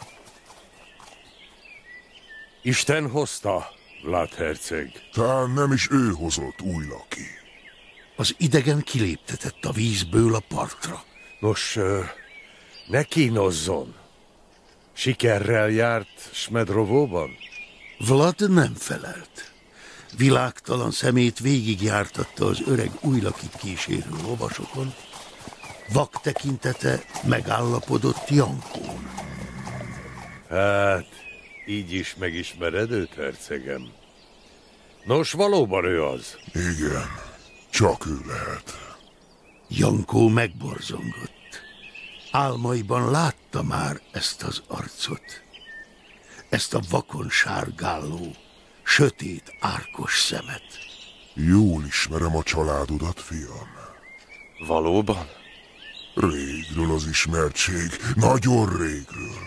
Isten hozta, Vlad herceg. Talán nem is ő hozott, új laki. Az idegen kiléptetett a vízből a partra. Nos, ne kínozzon. Sikerrel járt Smedrovóban? Vlad nem felelt. Világtalan szemét végigjártatta az öreg újlakit kísérő lovasokon, vak tekintete megállapodott Jankón. Hát, így is megismered őt, hercegem? Nos, valóban ő az? Igen, csak ő lehet. Jankó megborzongott. Álmaiban látta már ezt az arcot. Ezt a vakon sárgálló, sötét, árkos szemet. Jól ismerem a családodat, fiam. Valóban? Régről az ismertség, nagyon régről.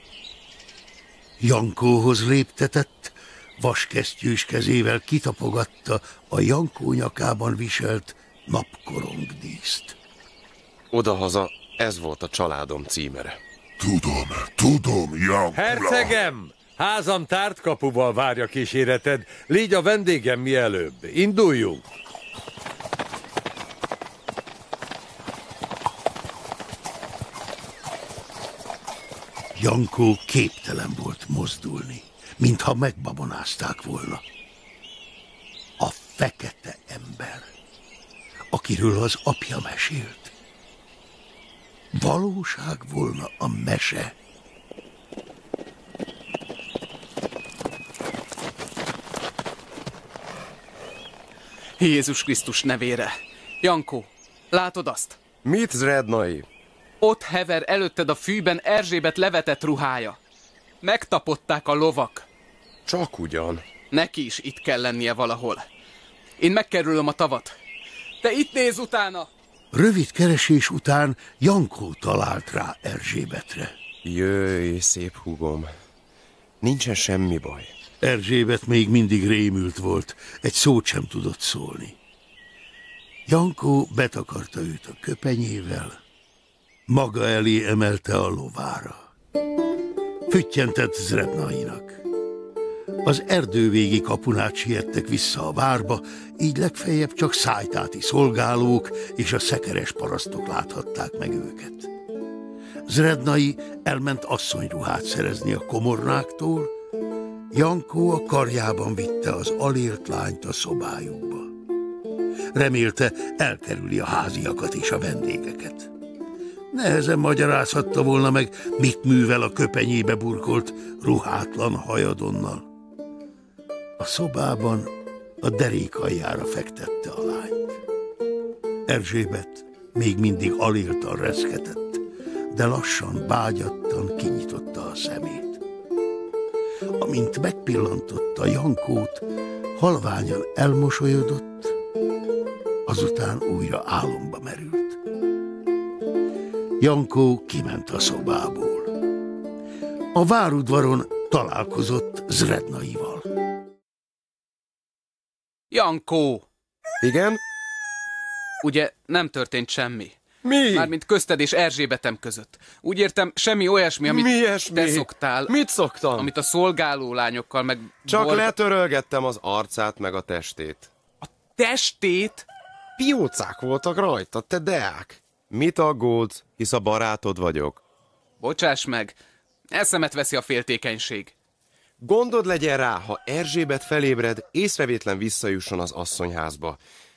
Jankóhoz léptetett, vaskesztyűs kezével kitapogatta a Jankó nyakában viselt napkorongdíszt. Odahaza ez volt a családom címere. Tudom, Jankula. Hercegem! Házam tárt kapuval várja kíséreted, légy a vendégem mielőbb. Induljunk! Jankó képtelen volt mozdulni, mintha megbabonázták volna. A fekete ember, akiről az apja mesélt. Valóság volna a mese. Jézus Krisztus nevére! Jankó, látod azt? Mit, Zrednai? Ott hever előtted a fűben Erzsébet levetett ruhája. Megtapották a lovak. Csak ugyan. Neki is itt kell lennie valahol. Én megkerülöm a tavat. Te itt nézz utána! Rövid keresés után Jankó talált rá Erzsébetre. Jöjj, szép húgom. Nincsen semmi baj. Erzsébet még mindig rémült volt, egy szót sem tudott szólni. Jankó betakarta őt a köpenyével, maga elé emelte a lovára. Füttyentett Zrednainak. Az erdővégi kapunát siettek vissza a várba, így legfeljebb csak szájtáti szolgálók és a szekeres parasztok láthatták meg őket. Zrednai elment asszonyruhát szerezni a komornáktól, Jankó a karjában vitte az alélt lányt a szobájukba. Remélte, elkerüli a háziakat és a vendégeket. Nehezen magyarázhatta volna meg, mit művel a köpenyébe burkolt ruhátlan hajadonnal. A szobában a derék aljára fektette a lányt. Erzsébet még mindig aléltan reszketett, de lassan, bágyattan kinyitotta a szemét. Amint megpillantotta Jankót, halványan elmosolyodott, azután újra álomba merült. Jankó kiment a szobából. A várudvaron találkozott Zrednaival. Jankó! Igen? Ugye nem történt semmi? Mi? Mármint közted és Erzsébetem között. Úgy értem, semmi olyasmi, amit te szoktál. Mit szoktam? Amit a szolgáló lányokkal meg... Csak letörölgettem az arcát meg a testét. A testét? Piócák voltak rajta, te deák. Mit aggódsz, hisz a barátod vagyok. Bocsáss meg, eszemet veszi a féltékenység. Gondod legyen rá, ha Erzsébet felébred, észrevétlen visszajusson az asszonyházba.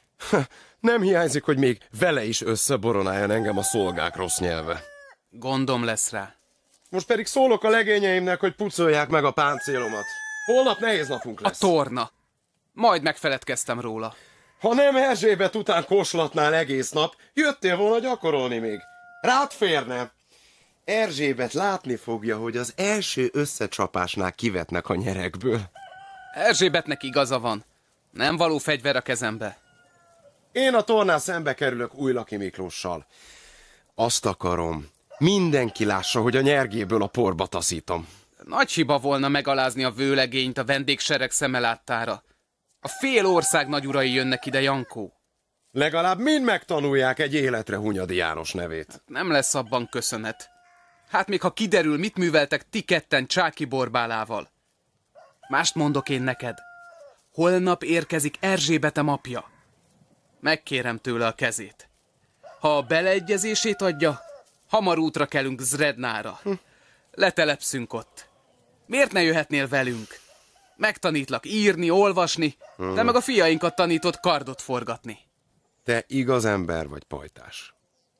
Nem hiányzik, hogy még vele is összeboronáljon engem a szolgák rossz nyelve. Gondom lesz rá. Most pedig szólok a legényeimnek, hogy pucolják meg a páncélomat. Holnap nehéz napunk lesz. A torna. Majd megfeledkeztem róla. Ha nem Erzsébet után koslatnál egész nap, jöttél volna gyakorolni még. Rád férne. Erzsébet látni fogja, hogy az első összecsapásnál kivetnek a nyerekből. Erzsébetnek igaza van. Nem való fegyver a kezembe. Én a tornán szembe kerülök Újlaki Miklóssal. Azt akarom, mindenki lássa, hogy a nyergéből a porba taszítom. Nagy hiba volna megalázni a vőlegényt a vendégsereg szeme láttára. A fél ország nagyurai jönnek ide, Jankó. Legalább mind megtanulják egy életre Hunyadi János nevét. Nem lesz abban köszönet. Hát még ha kiderül, mit műveltek ti ketten Csáki Borbálával. Mást mondok én neked. Holnap érkezik Erzsébetem apja. Megkérem tőle a kezét. Ha a beleegyezését adja, hamar útra kelünk Zrednára. Letelepszünk ott. Miért ne jöhetnél velünk? Megtanítlak írni, olvasni, te meg a fiainkat tanítod kardot forgatni. Te igaz ember vagy, pajtás.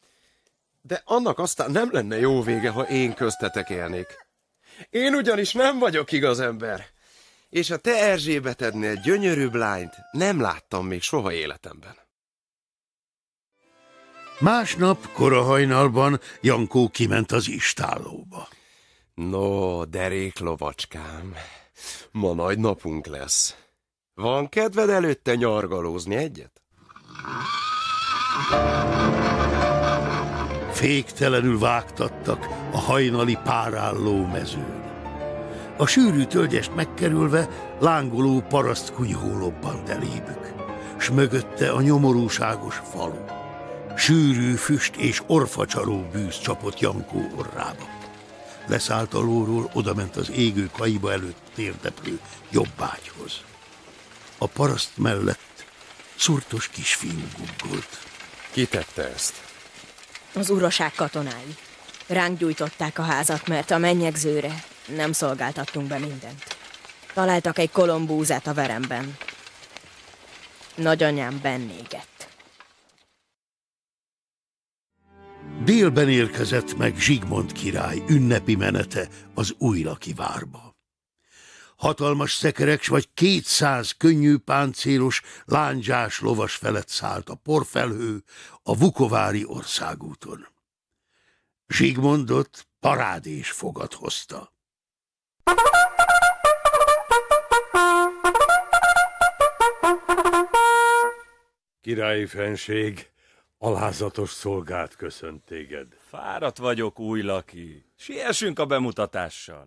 De annak aztán nem lenne jó vége, ha én köztetek élnék. Én ugyanis nem vagyok igaz ember. És a te Erzsébetednél gyönyörűbb lányt nem láttam még soha életemben. Másnap, kora hajnalban Jankó kiment az istállóba. No, derék lovacskám, ma nagy napunk lesz. Van kedved előtte nyargalózni egyet? Féktelenül vágtattak a hajnali párálló mezőn. A sűrű tölgyest megkerülve lángoló parasztkunyhó lobbant elébük, s mögötte a nyomorúságos falu. Sűrű füst és orfacsaró bűz csapott Jankó orrába. Leszállt a lóról, odament az égő kaiba előtt térdeplő jobbágyhoz. A paraszt mellett szurtos kisfiú guggolt. Ki tette ezt? Az uraság katonái. Ránk gyújtották a házat, mert a mennyegzőre nem szolgáltattunk be mindent. Találtak egy kolombúzát a veremben. Nagyanyám bennégett. Délben érkezett meg Zsigmond király ünnepi menete az Újlaki várba. Hatalmas szekerek s vagy 200 könnyű páncélos, lándzsás lovas felett szállt a porfelhő a Vukovári országúton. Zsigmondot parádés fogad hozta. Királyi fenség, alázatos szolgált köszönt téged. Fáradt vagyok, Újlaki. Siessünk a bemutatással.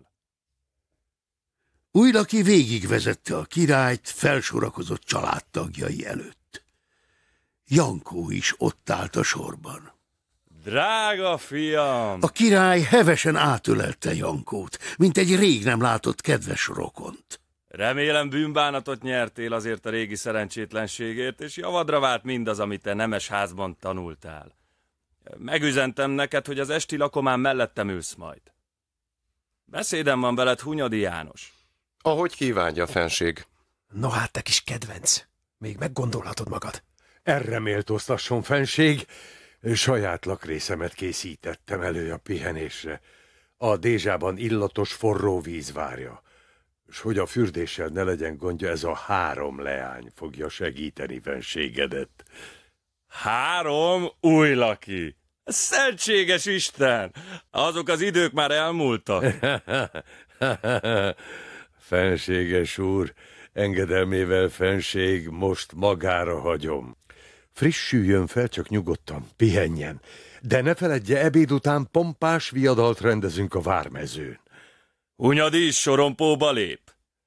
Újlaki végigvezette a királyt felsorakozott családtagjai előtt. Jankó is ott állt a sorban. Drága fiam! A király hevesen átölelte Jankót, mint egy rég nem látott kedves rokont. Remélem bűnbánatot nyertél azért a régi szerencsétlenségért, és javadra vált mindaz, amit te nemes házban tanultál. Megüzentem neked, hogy az esti lakomán mellettem ülsz majd. Beszédem van veled, Hunyadi János. Ahogy kívánja, fenség. No hát, te kis kedvenc. Még meggondolhatod magad. Erre méltóztasson, fenség. Saját lakrészemet készítettem elő a pihenésre. A dézsában illatos forró víz várja. S hogy a fürdéssel ne legyen gondja, ez a 3 leány fogja segíteni fenségedet. 3 új laki! Szentséges Isten! Azok az idők már elmúltak. Fenséges úr, engedelmével fenség, most magára hagyom. Frissüljön fel, csak nyugodtan, pihenjen. De ne feledje, ebéd után pompás viadalt rendezünk a vármezőn. Hunyadi is sorompóba lép.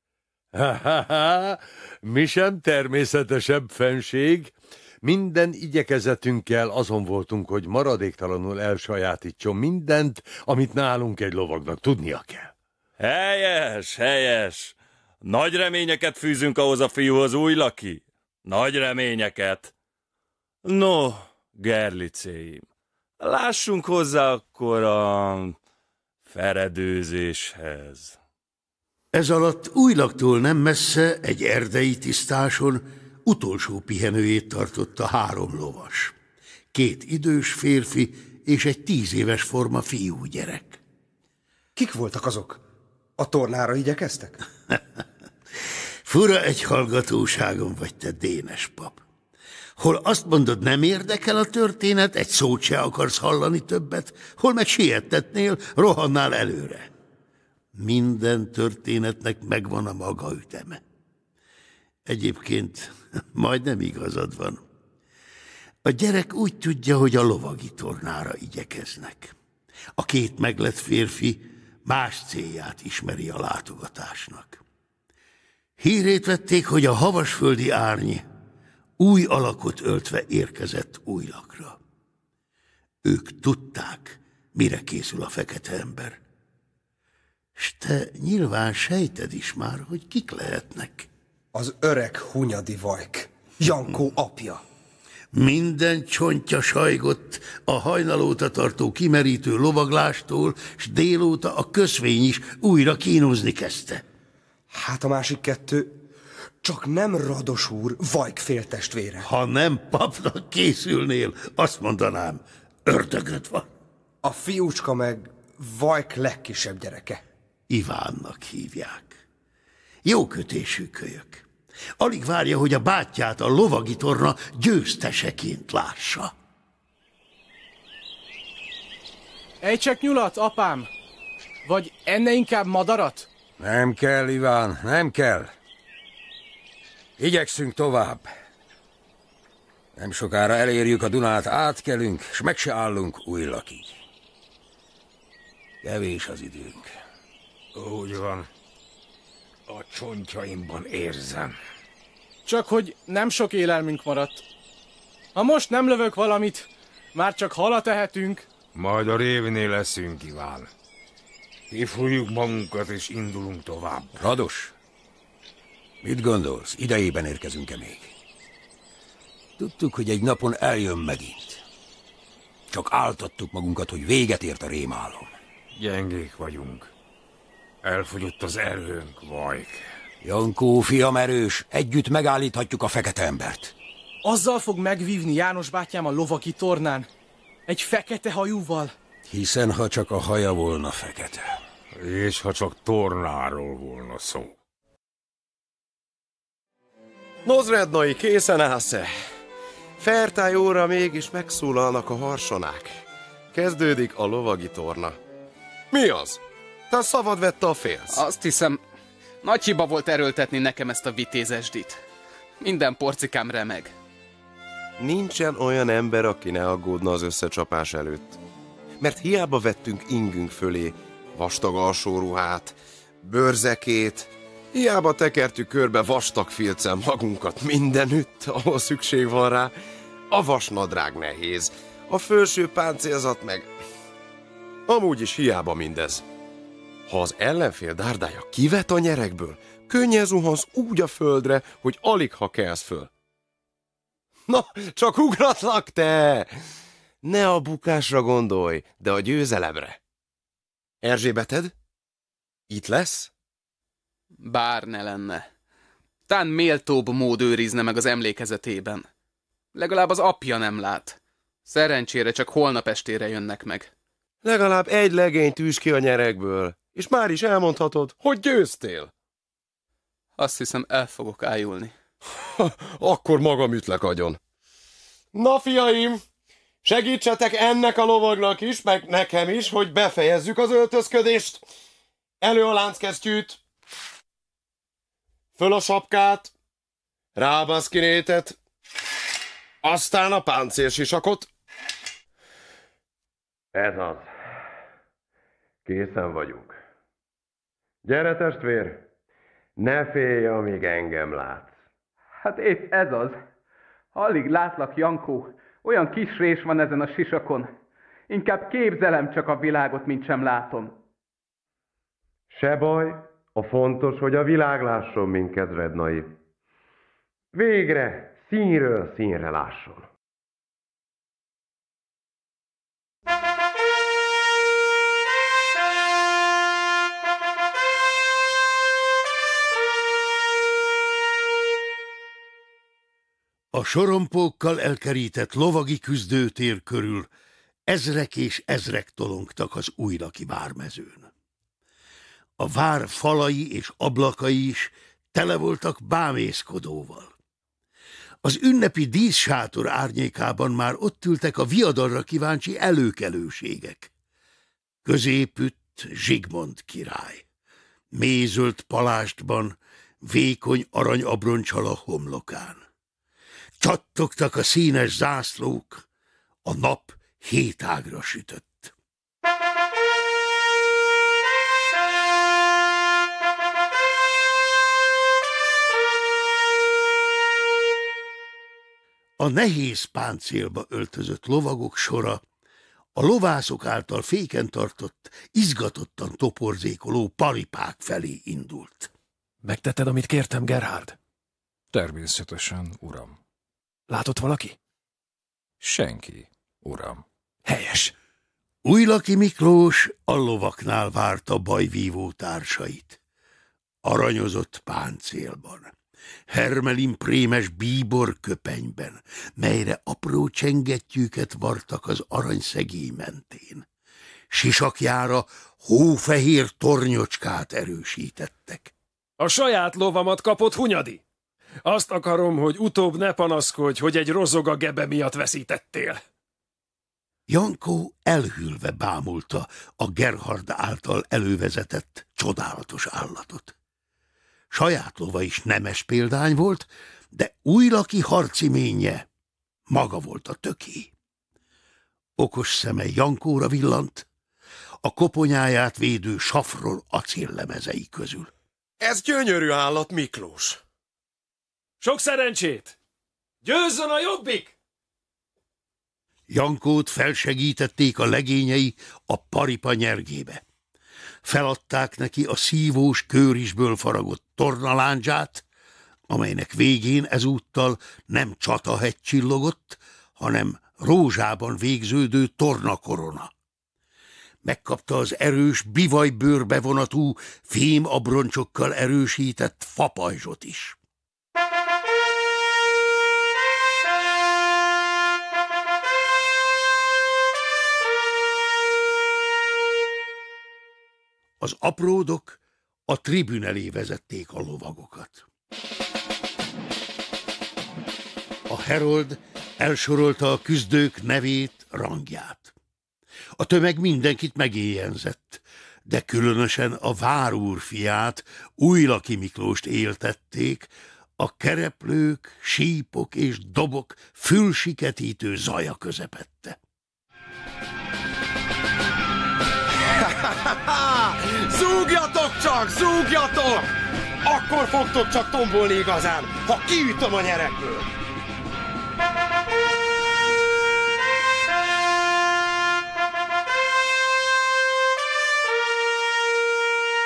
Mi sem természetesebb, fenség. Minden igyekezetünkkel azon voltunk, hogy maradéktalanul elsajátítson mindent, amit nálunk egy lovagnak tudnia kell. Helyes, helyes. Nagy reményeket fűzünk ahhoz a fiúhoz, új laki. Nagy reményeket. No, gerlicéim, lássunk hozzá akkor a feredőzéshez. Ez alatt Újlaktól nem messze egy erdei tisztáson utolsó pihenőjét tartotta 3 lovas. 2 idős férfi és egy 10 éves forma fiúgyerek. Kik voltak azok? A tornára igyekeztek? Fura egy hallgatóságon vagy te, Dénes pap. Hol azt mondod, nem érdekel a történet, egy szót se akarsz hallani többet, hol meg siettetnél, rohannál előre. Minden történetnek megvan a maga üteme. Egyébként majdnem igazad van. A gyerek úgy tudja, hogy a lovagi tornára igyekeznek. A 2 meglett férfi más célját ismeri a látogatásnak. Hírét vették, hogy a havasföldi árny új alakot öltve érkezett Újlakra. Ők tudták, mire készül a fekete ember. S te nyilván sejted is már, hogy kik lehetnek. Az öreg Hunyadi Vajk, Jankó apja. Minden csontja sajgott a hajnalóta tartó kimerítő lovaglástól, s délóta a köszvény is újra kínozni kezdte. Hát a másik 2... Csak nem Rados úr, Vajk féltestvére. Ha nem papnak készülnél, azt mondanám, ördögöd van. A fiúcska meg Vajk legkisebb gyereke. Ivánnak hívják. Jó kötésű kölyök. Alig várja, hogy a bátyját a lovagi torna győzteseként lássa. Ejtsek nyulat, apám? Vagy enne inkább madarat? Nem kell, Iván, nem kell. Igyekszünk tovább. Nem sokára elérjük a Dunát, átkelünk, s meg se állunk Újlakig. Kevés az időnk. Úgy van. A csontjaimban érzem. Csak hogy nem sok élelmünk maradt. Ha most nem lövök valamit, már csak halat ehetünk. Majd a révnél leszünk, Iván. Kifújjuk magunkat és indulunk tovább. Rados, mit gondolsz, idejében érkezünk-e még? Tudtuk, hogy egy napon eljön megint. Csak áltattuk magunkat, hogy véget ért a rémálom. Gyengék vagyunk. Elfogyott az erőnk, Vajk. Jankó, fiam erős, együtt megállíthatjuk a fekete embert. Azzal fog megvívni János bátyám a lovagi tornán. Egy fekete hajúval. Hiszen ha csak a haja volna fekete. És ha csak tornáról volna szó. Nozrednai, készen állsz-e? Fertály óra mégis megszólalnak a harsonák. Kezdődik a lovagi torna. Mi az? Te a szavad vette a félsz? Azt hiszem, nagy hiba volt erőltetni nekem ezt a vitézesdit. Minden porcikám remeg. Nincsen olyan ember, aki ne aggódna az összecsapás előtt. Mert hiába vettünk ingünk fölé vastag alsóruhát, bőrzekét, hiába tekertük körbe vastag filccel magunkat mindenütt, ahol szükség van rá. A vasnadrág nehéz, a felső páncélzat meg... Amúgy is hiába mindez. Ha az ellenfél dárdája kivet a nyerekből, könnyen zuhansz úgy a földre, hogy alig ha kelsz föl. Na, csak ugratlak te! Ne a bukásra gondolj, de a győzelemre. Erzsébeted? Itt lesz? Bár ne lenne. Tán méltóbb mód őrizne meg az emlékezetében. Legalább az apja nem lát. Szerencsére csak holnap estére jönnek meg. Legalább egy legényt űs ki a nyerekből, és már is elmondhatod, hogy győztél. Azt hiszem, el fogok ájulni. Akkor magam ütlek agyon. Na, fiaim, segítsetek ennek a lovagnak is, meg nekem is, hogy befejezzük az öltözködést. Elő a lánckesztyűt, föl a sapkát, rá a baszkinétet, aztán a páncélsisakot. Ez az. Készen vagyunk. Gyere, testvér! Ne félj, amíg engem látsz. Hát épp ez az. Alig látlak, Jankó. Olyan kis rés van ezen a sisakon. Inkább képzelem csak a világot, mint sem látom. Se baj, a fontos, hogy a világ lásson minket, Rednai. Végre színről színre lásson. A sorompókkal elkerített lovagi küzdőtér körül ezrek és ezrek tolongtak az újlaki vármezőn. A vár falai és ablakai is tele voltak bámészkodóval. Az ünnepi díszsátor árnyékában már ott ültek a viadalra kíváncsi előkelőségek. Középütt Zsigmond király. Mézöld palástban, vékony aranyabroncsal a homlokán. Csattogtak a színes zászlók, a nap 7 ágra sütött. A nehéz páncélba öltözött lovagok sora a lovászok által féken tartott, izgatottan toporzékoló paripák felé indult. Megtetted, amit kértem, Gerhard? Természetesen, uram. Látott valaki? Senki, uram. Helyes. Újlaki Miklós a lovaknál várta bajvívó társait. Aranyozott páncélban, hermelin prémes bíbor köpenyben, melyre apró csengettyűket vartak az aranyszegély mentén. Sisakjára hófehér tornyocskát erősítettek. A saját lovamat kapott Hunyadi. Azt akarom, hogy utóbb ne panaszkodj, hogy egy rozoga gebe miatt veszítettél. Jankó elhűlve bámulta a Gerhard által elővezetett csodálatos állatot. Saját lova is nemes példány volt, de újlaki harci ménye maga volt a töké. Okos szeme Jankóra villant, a koponyáját védő safról acéllemezei közül. Ez gyönyörű állat, Miklós. Sok szerencsét! Győzzön a jobbik! Jankót felsegítették a legényei a paripa nyergébe. Feladták neki a szívós kőrisből faragott tornalándzsát, amelynek végén ezúttal nem csatahegy csillogott, hanem rózsában végződő tornakorona. Megkapta az erős bivajbőrbe vonatú fémabroncsokkal erősített fapajzsot is. Az apródok a tribün elé vezették a lovagokat. A herold elsorolta a küzdők nevét, rangját. A tömeg mindenkit megéjjenzett, de különösen a várúr fiát, Újlaki Miklóst éltették, a kereplők, sípok és dobok fülsiketítő zaja közepette. Zúgjatok csak, zúgjatok! Akkor fogtok csak tombolni igazán, ha kiütöm a nyerekből.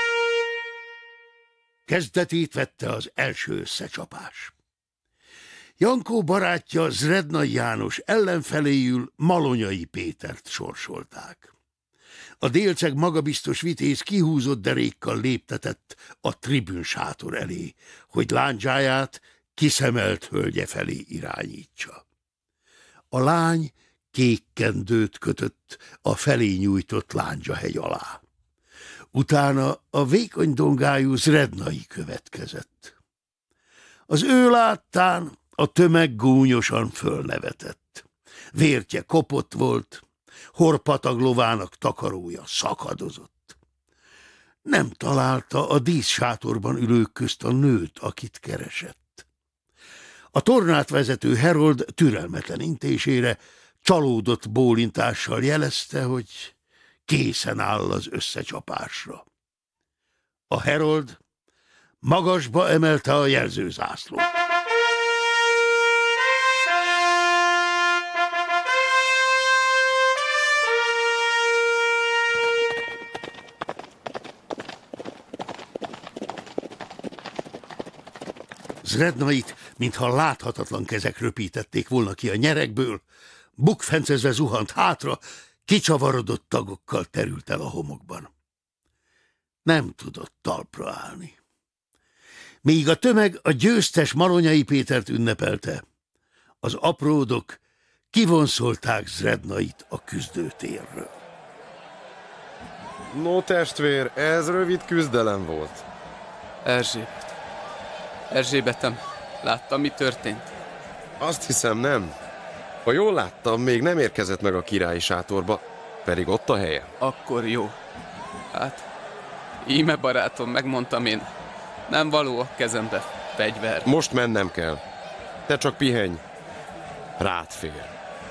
Kezdetét vette az első összecsapás. Jankó barátja Zrednai János ellenfeléül Malonyai Pétert sorsolták. A délceg magabiztos vitéz kihúzott derékkal léptetett a tribün sátor elé, hogy lándzsáját kiszemelt hölgye felé irányítsa. A lány kék kendőt kötött a felé nyújtott Lándzsahegy alá. Utána a vékony dongájú Zrednai következett. Az ő láttán a tömeg gúnyosan fölnevetett. Vértje kopott volt, horpatag lovának takarója szakadozott. Nem találta a díszsátorban ülők közt a nőt, akit keresett. A tornát vezető herold türelmetlen intésére csalódott bólintással jelezte, hogy készen áll az összecsapásra. A herold magasba emelte a jelzőzászlót. Zrednait, mintha láthatatlan kezek röpítették volna ki a nyerekből, bukfencezve zuhant hátra, kicsavarodott tagokkal terült el a homokban. Nem tudott talpra állni. Míg a tömeg a győztes Malonyai Pétert ünnepelte, az apródok kivonszolták Zrednait a küzdőtérről. No, testvér, ez rövid küzdelem volt. Erzsébetem, láttam, mi történt? Azt hiszem, nem. Ha jól láttam, még nem érkezett meg a királyi sátorba, pedig ott a helye. Akkor jó. Hát, íme barátom, megmondtam én, nem való a kezembe fegyver. Most mennem kell. Te csak pihenj. Rád fér.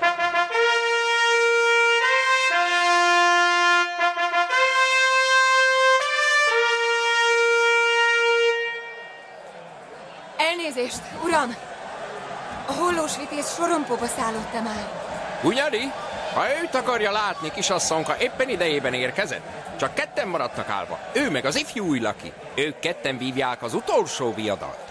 Elnézést, uram! A hollós vitéz sorompóba szállott-e már? Hunyadi? Ha őt akarja látni, kisasszonka, éppen idejében érkezett. Csak ketten maradtak állva. Ő meg az ifjú újlaki. Ők ketten vívják az utolsó viadalt.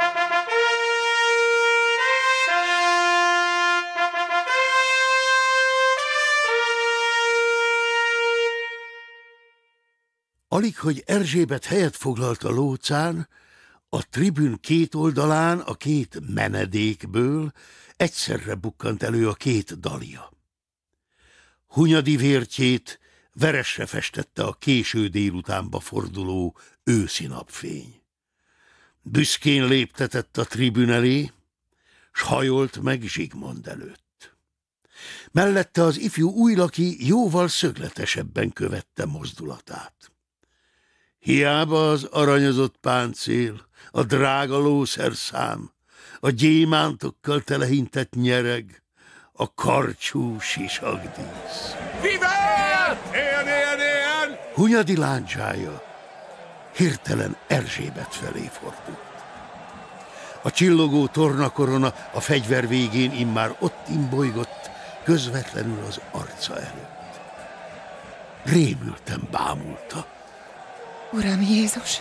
Alig, hogy Erzsébet helyet foglalt a lócán, a tribün két oldalán a két menedékből egyszerre bukkant elő a két dalia. Hunyadi vértjét veresre festette a késő délutánba forduló őszi napfény. Büszkén léptetett a tribün elé, s hajolt meg Zsigmond előtt. Mellette az ifjú újlaki jóval szögletesebben követte mozdulatát. Hiába az aranyozott páncél, a drága lószerszám, a gyémántokkal telehintett nyereg, a karcsú sisakdísz. Vivet! Éljen! Hunyadi láncsája hirtelen Erzsébet felé fordult. A csillogó tornakorona a fegyver végén immár ott imbolygott, közvetlenül az arca előtt. Rémülten bámulta. Uram Jézus,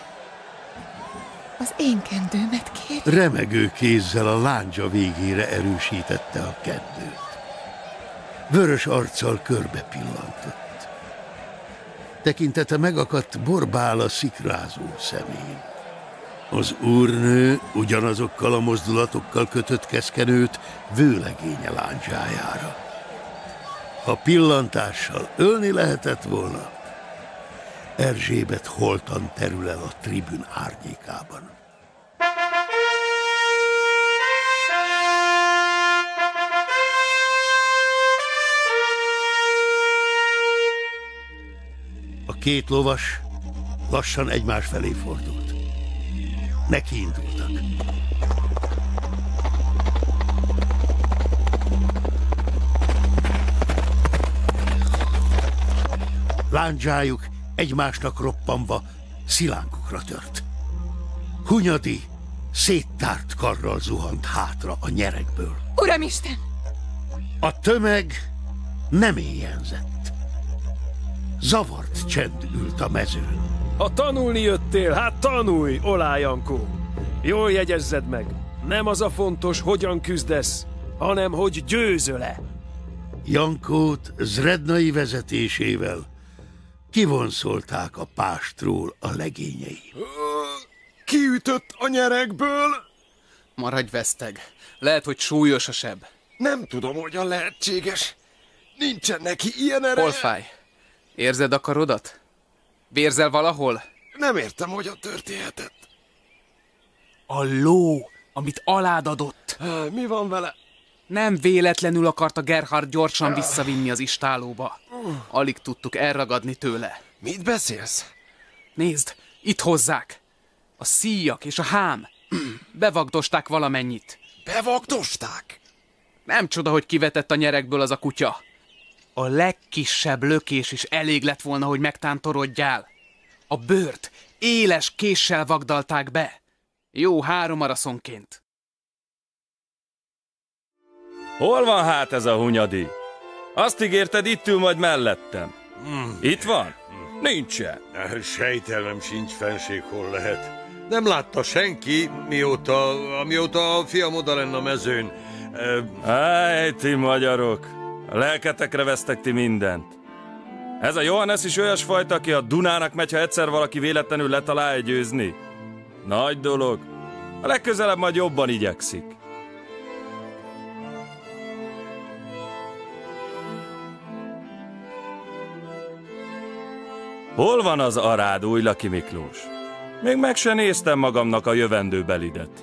az én kendőmet kér. Remegő kézzel a láncsa végére erősítette a kendőt. Vörös arccal körbe pillantott. Tekintete megakadt Borbála szikrázó szemén. Az úrnő ugyanazokkal a mozdulatokkal kötött keszkenőt vőlegénye láncsájára. Ha pillantással ölni lehetett volna, Erzsébet holtan terül el a tribün árnyékában. A két lovas lassan egymás felé fordult. Neki indultak. Lándzsájuk egymásnak roppanva szilánkokra tört. Hunyadi széttárt karral zuhant hátra a nyerekből. Uramisten! A tömeg nem éjjenzett. Zavart csend ült a mezőn. Ha tanulni jöttél, hát tanulj, Olá Jankó! Jól jegyezzed meg, Nem az a fontos, hogyan küzdesz, hanem hogy győzöl-e. Jankót Zrednai vezetésével kivonszolták a pástról a legényei. Kiütött a nyerekből? Maradj veszteg. Lehet, hogy súlyos a seb. Nem tudom, hogyan lehetséges. Nincsen neki ilyen ereje. Hol fáj? Érzed a karodat? Vérzel valahol? Nem értem, hogyan történhetett. A ló, amit alád adott. Mi van vele? Nem véletlenül akarta Gerhard gyorsan visszavinni az istálóba. Alig tudtuk elragadni tőle. Mit beszélsz? Nézd, itt hozzák. A szíjak és a hám. Bevagdosták valamennyit. Bevagdosták? Nem csoda, hogy kivetett a nyerekből az a kutya. A legkisebb lökés is elég lett volna, hogy megtántorodjál. A bőrt éles késsel vagdalták be. Jó 3 araszonként. Hol van hát ez a hunyadi? Azt ígérted, itt ül majd mellettem. Itt van? Nincsen. Sejtelmem sincs, fenség, hol lehet. Nem látta senki, mióta a fiam oda lenne a mezőn. Ti magyarok, a lelketekre vesztek ti mindent. Ez a Johannes is olyasfajta, aki a Dunának megy, ha egyszer valaki véletlenül letalálja győzni. Nagy dolog. A legközelebb majd jobban igyekszik. Hol van az arád, Újlaki Miklós? Még meg se néztem magamnak a jövendőbelidet.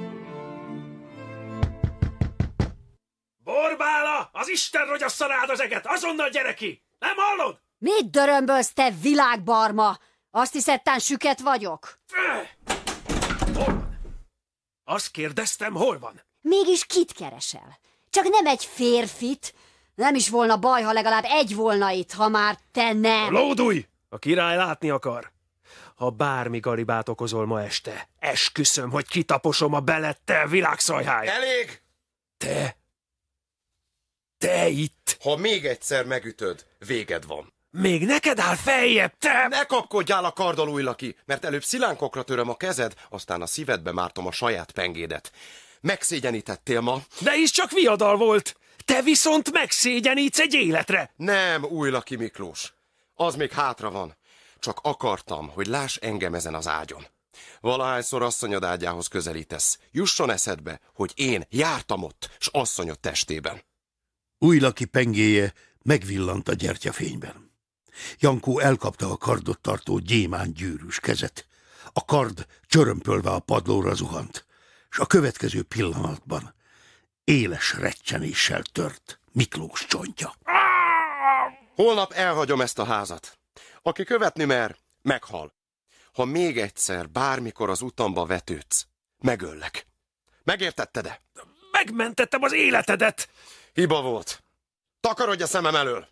Borbála! Az Isten rogyassza rád az eget! Azonnal gyere ki! Nem hallod? Mit dörömbölsz, te világbarma? Azt hiszed, tán süket vagyok? Hol van? Azt kérdeztem, hol van? Mégis kit keresel? Csak nem egy férfit. Nem is volna baj, ha legalább egy volna itt, ha már te nem. Lódulj! A király látni akar. Ha bármi galibát okozol ma este, esküszöm, hogy kitaposom a belettel világszajhája. Elég! Te itt! Ha még egyszer megütöd, véged van. Még neked áll feljebb, te! Ne kapkodjál a karddal, Újlaki, mert előbb szilánkokra töröm a kezed, aztán a szívedbe mártom a saját pengédet. Megszégyenítettél ma. De is csak viadal volt! Te viszont megszégyenítsz egy életre! Nem, Újlaki Miklós. Az még hátra van. Csak akartam, hogy láss engem ezen az ágyon. Valahányszor asszonyod ágyához közelítesz, jusson eszedbe, hogy én jártam ott, s asszonyod testében. Újlaki pengéje megvillant a gyertyafényben. Jankó elkapta a kardot tartó gyémánt gyűrűs kezet. A kard csörömpölve a padlóra zuhant, s a következő pillanatban éles recsenéssel tört Miklós csontja. Holnap elhagyom ezt a házat. Aki követni mer, meghal. Ha még egyszer bármikor az utamba vetődsz, megöllek. Megértetted-e? Megmentettem az életedet! Hiba volt. Takarodj a szemem elől!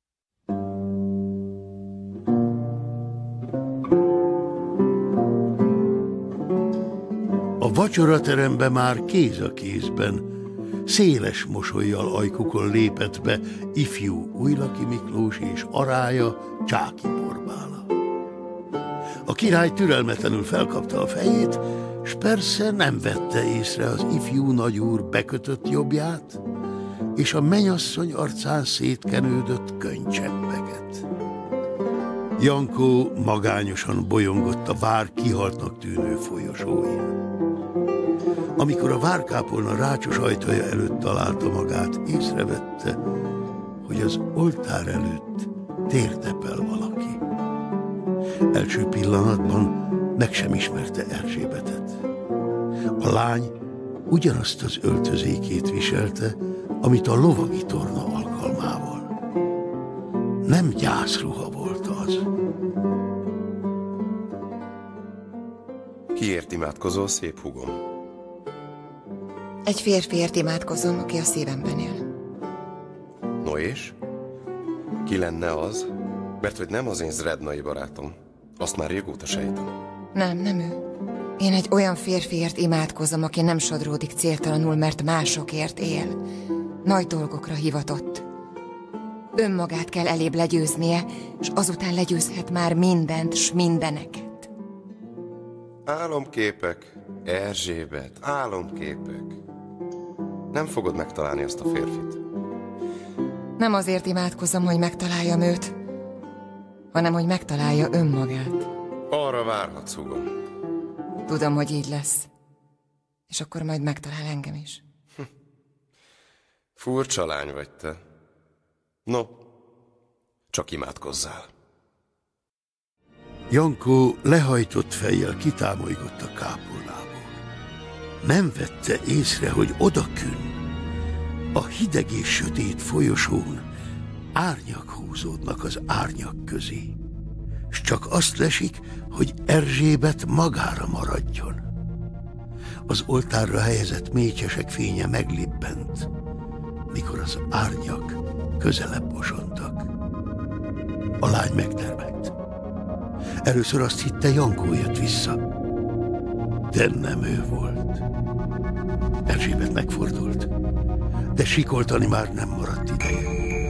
A vacsoraterembe már kéz a kézben, széles mosollyal ajkukon lépett be ifjú Újlaki Miklós és arája, Csáky Borbála. A király türelmetlenül felkapta a fejét, s persze nem vette észre az ifjú nagyúr bekötött jobbját, és a mennyasszony arcán szétkenődött könnycseppeket. Jankó magányosan bolyongott a vár kihaltnak tűnő folyosóin. Amikor a várkápolna rácsos ajtaja előtt találta magát, észrevette, hogy az oltár előtt térdepel valaki. Első pillanatban meg sem ismerte Erzsébetet. A lány ugyanazt az öltözékét viselte, amit a lovagi torna alkalmával. Nem gyászruha volt az. Kiért imádkozol, szép húgom? Egy férfiért imádkozom, aki a szívemben él. No és? Ki lenne az? Mert hogy nem az én Zrednai barátom. Azt már régóta sejtem. Nem ő. Én egy olyan férfiért imádkozom, aki nem sodródik céltalanul, mert másokért él. Nagy dolgokra hivatott. Önmagát kell elébb legyőznie, és azután legyőzhet már mindent, s mindeneket. Álomképek, Erzsébet, álomképek. Nem fogod megtalálni azt a férfit. Nem azért imádkozom, hogy megtaláljam őt, hanem hogy megtalálja önmagát. Arra várhatsz, húgom. Tudom, hogy így lesz. És akkor majd megtalál engem is. Furcsa lány vagy te. No, csak imádkozzál. Jankó lehajtott fejjel kitámolygott a kápolnából. Nem vette észre, hogy odakünn, a hideg és sötét folyosón árnyak húzódnak az árnyak közé, s csak azt lesik, hogy Erzsébet magára maradjon. Az oltárra helyezett mécsesek fénye meglibbent, mikor az árnyak közelebb osontak. A lány megtermett. Először azt hitte, Jankó jött vissza, de nem ő volt. Erzsébet megfordult, de sikoltani már nem maradt ideje.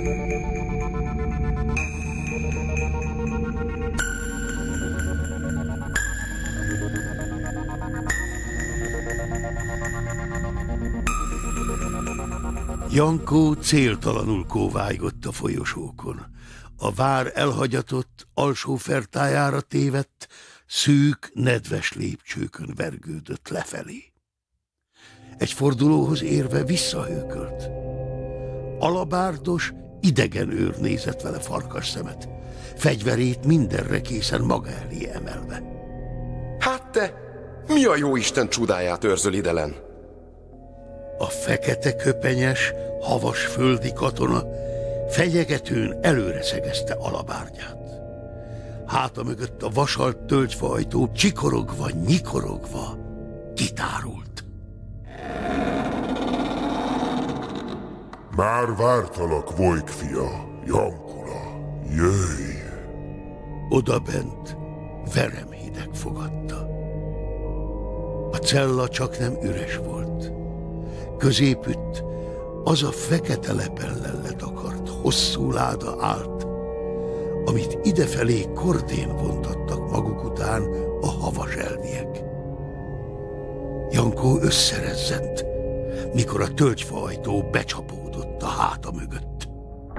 Jankó céltalanul kóvájgott a folyosókon. A vár elhagyatott, alsó fertájára tévedt, szűk, nedves lépcsőkön vergődött lefelé. Egy fordulóhoz érve visszahőkölt. Alabárdos, idegen őr nézett vele farkas szemet, fegyverét mindenre készen maga elé emelve. Hát te, mi a jó Isten csodáját őrzöl idelen? A fekete köpenyes, havas földi katona fenyegetőn előre szegezte alabárgyát. Háta mögött a vasalt tölgyfaajtó csikorogva, nyikorogva kitárult. Már vártalak, Vojk fia, Jankula, jöjj! Odabent veremhideg fogadta. A cella csak nem üres volt. Középütt az a fekete lepellel letakart hosszú láda állt, amit idefelé kordén vontattak maguk után a havas elviek. Jankó összerezzent, mikor a tölgyfaajtó becsapódott a háta mögött.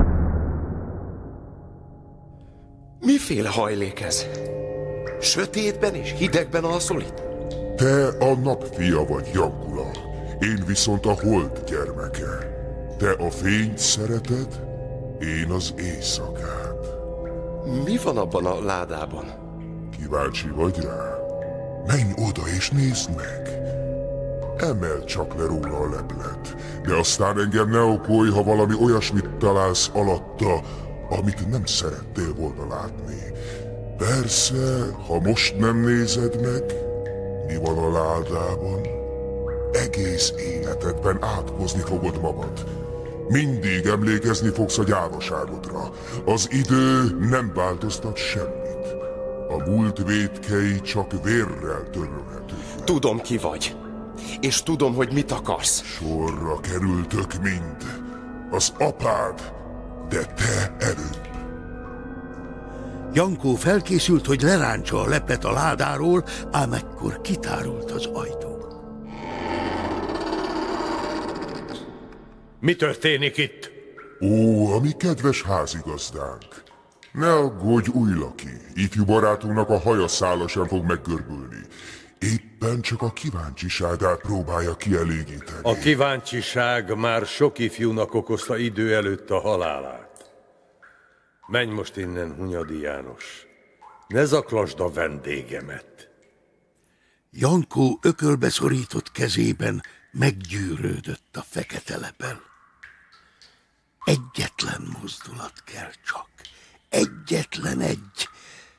Miféle hajlék ez? Sötétben és hidegben alszol itt? Te a nap fia vagy, Jankula, én viszont a hold gyermeke. Te a fényt szereted, én az éjszakát. Mi van abban a ládában? Kíváncsi vagy rá? Menj oda és nézd meg! Emeld csak le róla a leplet, de aztán engem ne okolj, ha valami olyasmit találsz alatta, amit nem szerettél volna látni. Persze, ha most nem nézed meg, mi van a ládában, egész életedben átkozni fogod magad. Mindig emlékezni fogsz a gyávaságodra. Az idő nem változtat semmit. A múlt vétkei csak vérrel törölhetők. Tudom, ki vagy. És tudom, hogy mit akarsz. Sorra kerültök mind. Az apád, de te előbb. Jankó felkészült, hogy leráncsa a lepet a ládáról, ám ekkor kitárult az ajtó. Mi történik itt? Ó, a mi kedves házigazdánk. Ne aggódj, újlaki, ifjú barátunknak a haja szála sem fog meggörbülni. Éppen csak a kíváncsiságát próbálja kielégíteni. A kíváncsiság már sok ifjúnak okozta idő előtt a halálát. Menj most innen, Hunyadi János. Ne zaklasd a vendégemet. Jankó ökölbe szorított kezében meggyűrődött a fekete lepel. Egyetlen mozdulat kell csak. Egyetlen egy.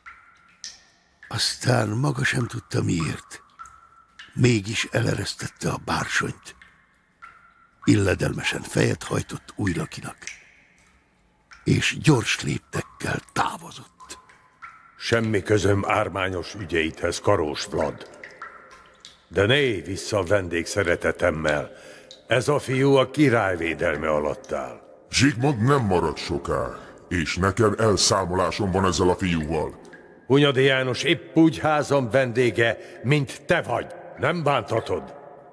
Aztán maga sem tudta miért. Mégis eleresztette a bársonyt. Illedelmesen fejet hajtott újlakinak. És gyors léptekkel távozott. Semmi közöm ármányos ügyeidhez, Karós Vlad. De ne élj vissza a vendégszeretetemmel. Ez a fiú a király védelme alatt áll. Zsigmond nem marad soká, és nekem elszámolásom van ezzel a fiúval. Hunyadi János épp úgy házam vendége, mint te vagy. Nem bánthatod.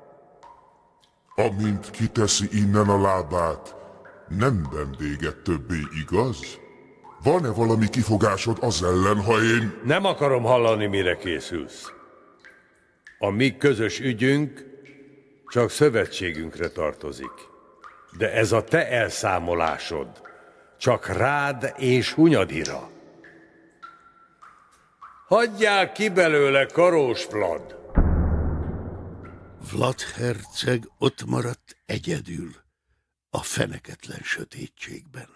Amint kiteszi innen a lábát, nem vendéget többé, igaz? Van-e valami kifogásod az ellen, ha én... Nem akarom hallani, mire készülsz. A mi közös ügyünk csak szövetségünkre tartozik. De ez a te elszámolásod csak rád és Hunyadira. Hagyjál ki belőle, Karós Vlad! Vlad herceg ott maradt egyedül a feneketlen sötétségben.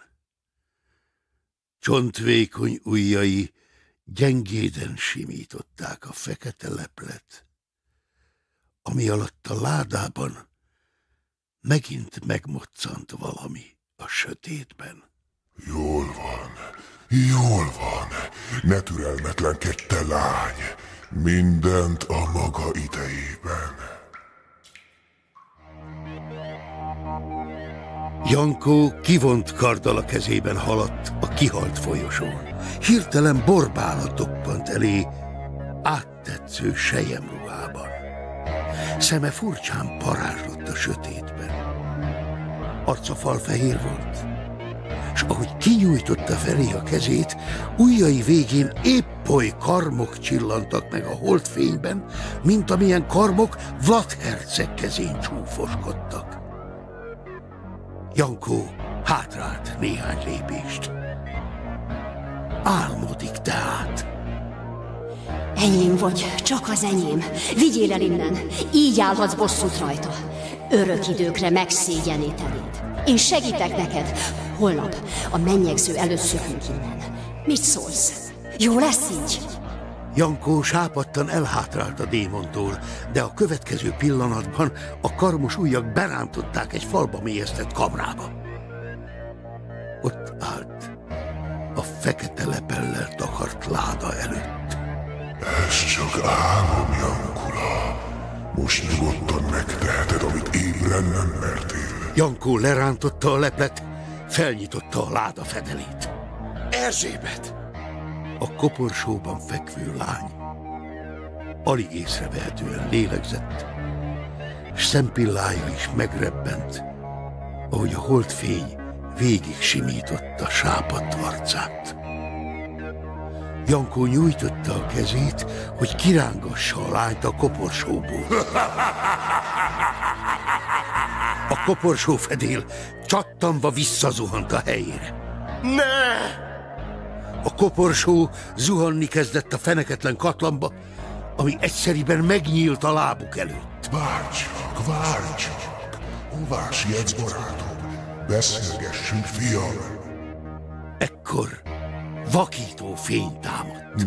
Csontvékony ujjai gyengéden simították a fekete leplet, ami alatt a ládában megint megmoccant valami a sötétben. Jól van, ne türelmetlenkedj, te lány, mindent a maga idejében. Jankó kivont karddal a kezében haladt a kihalt folyosón. Hirtelen Borbála toppant elé, áttetsző selyemruhában. Szeme furcsán parázslott a sötétben. Arca falfehér volt, s ahogy kinyújtotta felé a kezét, ujjai végén épp oly karmok csillantak meg a holdfényben, mint amilyen karmok Vlad herceg kezén csúfoskodtak. Jankó hátrált néhány lépést. Álmodik tehát. Enyém vagy, csak az enyém. Vigyél el innen, így állhatsz bosszút rajta. Örök időkre megszégyenítenéd. Én segítek neked. Holnap a mennyegző előtt szökünk innen. Mit szólsz? Jó lesz így? Jankó sápadtan elhátrált a démontól, de a következő pillanatban a karmos ujjak berántották egy falba mélyeztett kamrába. Ott állt a fekete lepellel takart láda előtt. Ez csak álom, Jankula. Most nyugodtan megteheted, amit ébren nem mertél. Jankó lerántotta a leplet, felnyitotta a láda fedelét. Erzsébet! A koporsóban fekvő lány alig észrevehetően lélegzett, s szempillája is megrebbent, ahogy a holdfény végig simította sápadt arcát. Jankó nyújtotta a kezét, hogy kirángassa a lányt a koporsóból. A koporsófedél csattanva visszazuhant a helyére. Ne! A koporsó zuhanni kezdett a feneketlen katlamba, ami egyszeriben megnyílt a lábuk előtt. Várj csak! Hová sietsz, barátom? Beszélgessünk, fiam! Ekkor vakító fény támadt.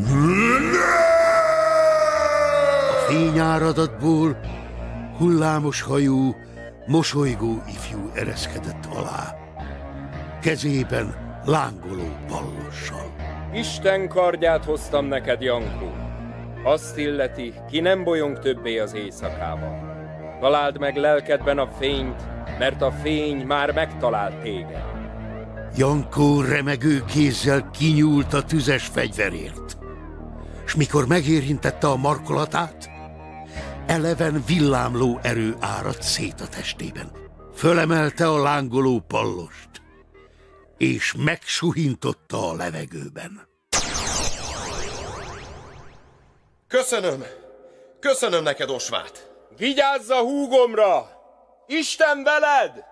A fényáradatból hullámos hajú, mosolygó ifjú ereszkedett alá, kezében lángoló pallossal. Isten kardját hoztam neked, Jankó. Azt illeti, ki nem bolyong többé az éjszakában. Találd meg lelkedben a fényt, mert a fény már megtalált téged. Jankó remegő kézzel kinyúlt a tüzes fegyverért, s mikor megérintette a markolatát, eleven villámló erő áradt szét a testében. Fölemelte a lángoló pallost, és megsuhintotta a levegőben. Köszönöm neked, Osvát! Vigyázz a húgomra! Isten veled!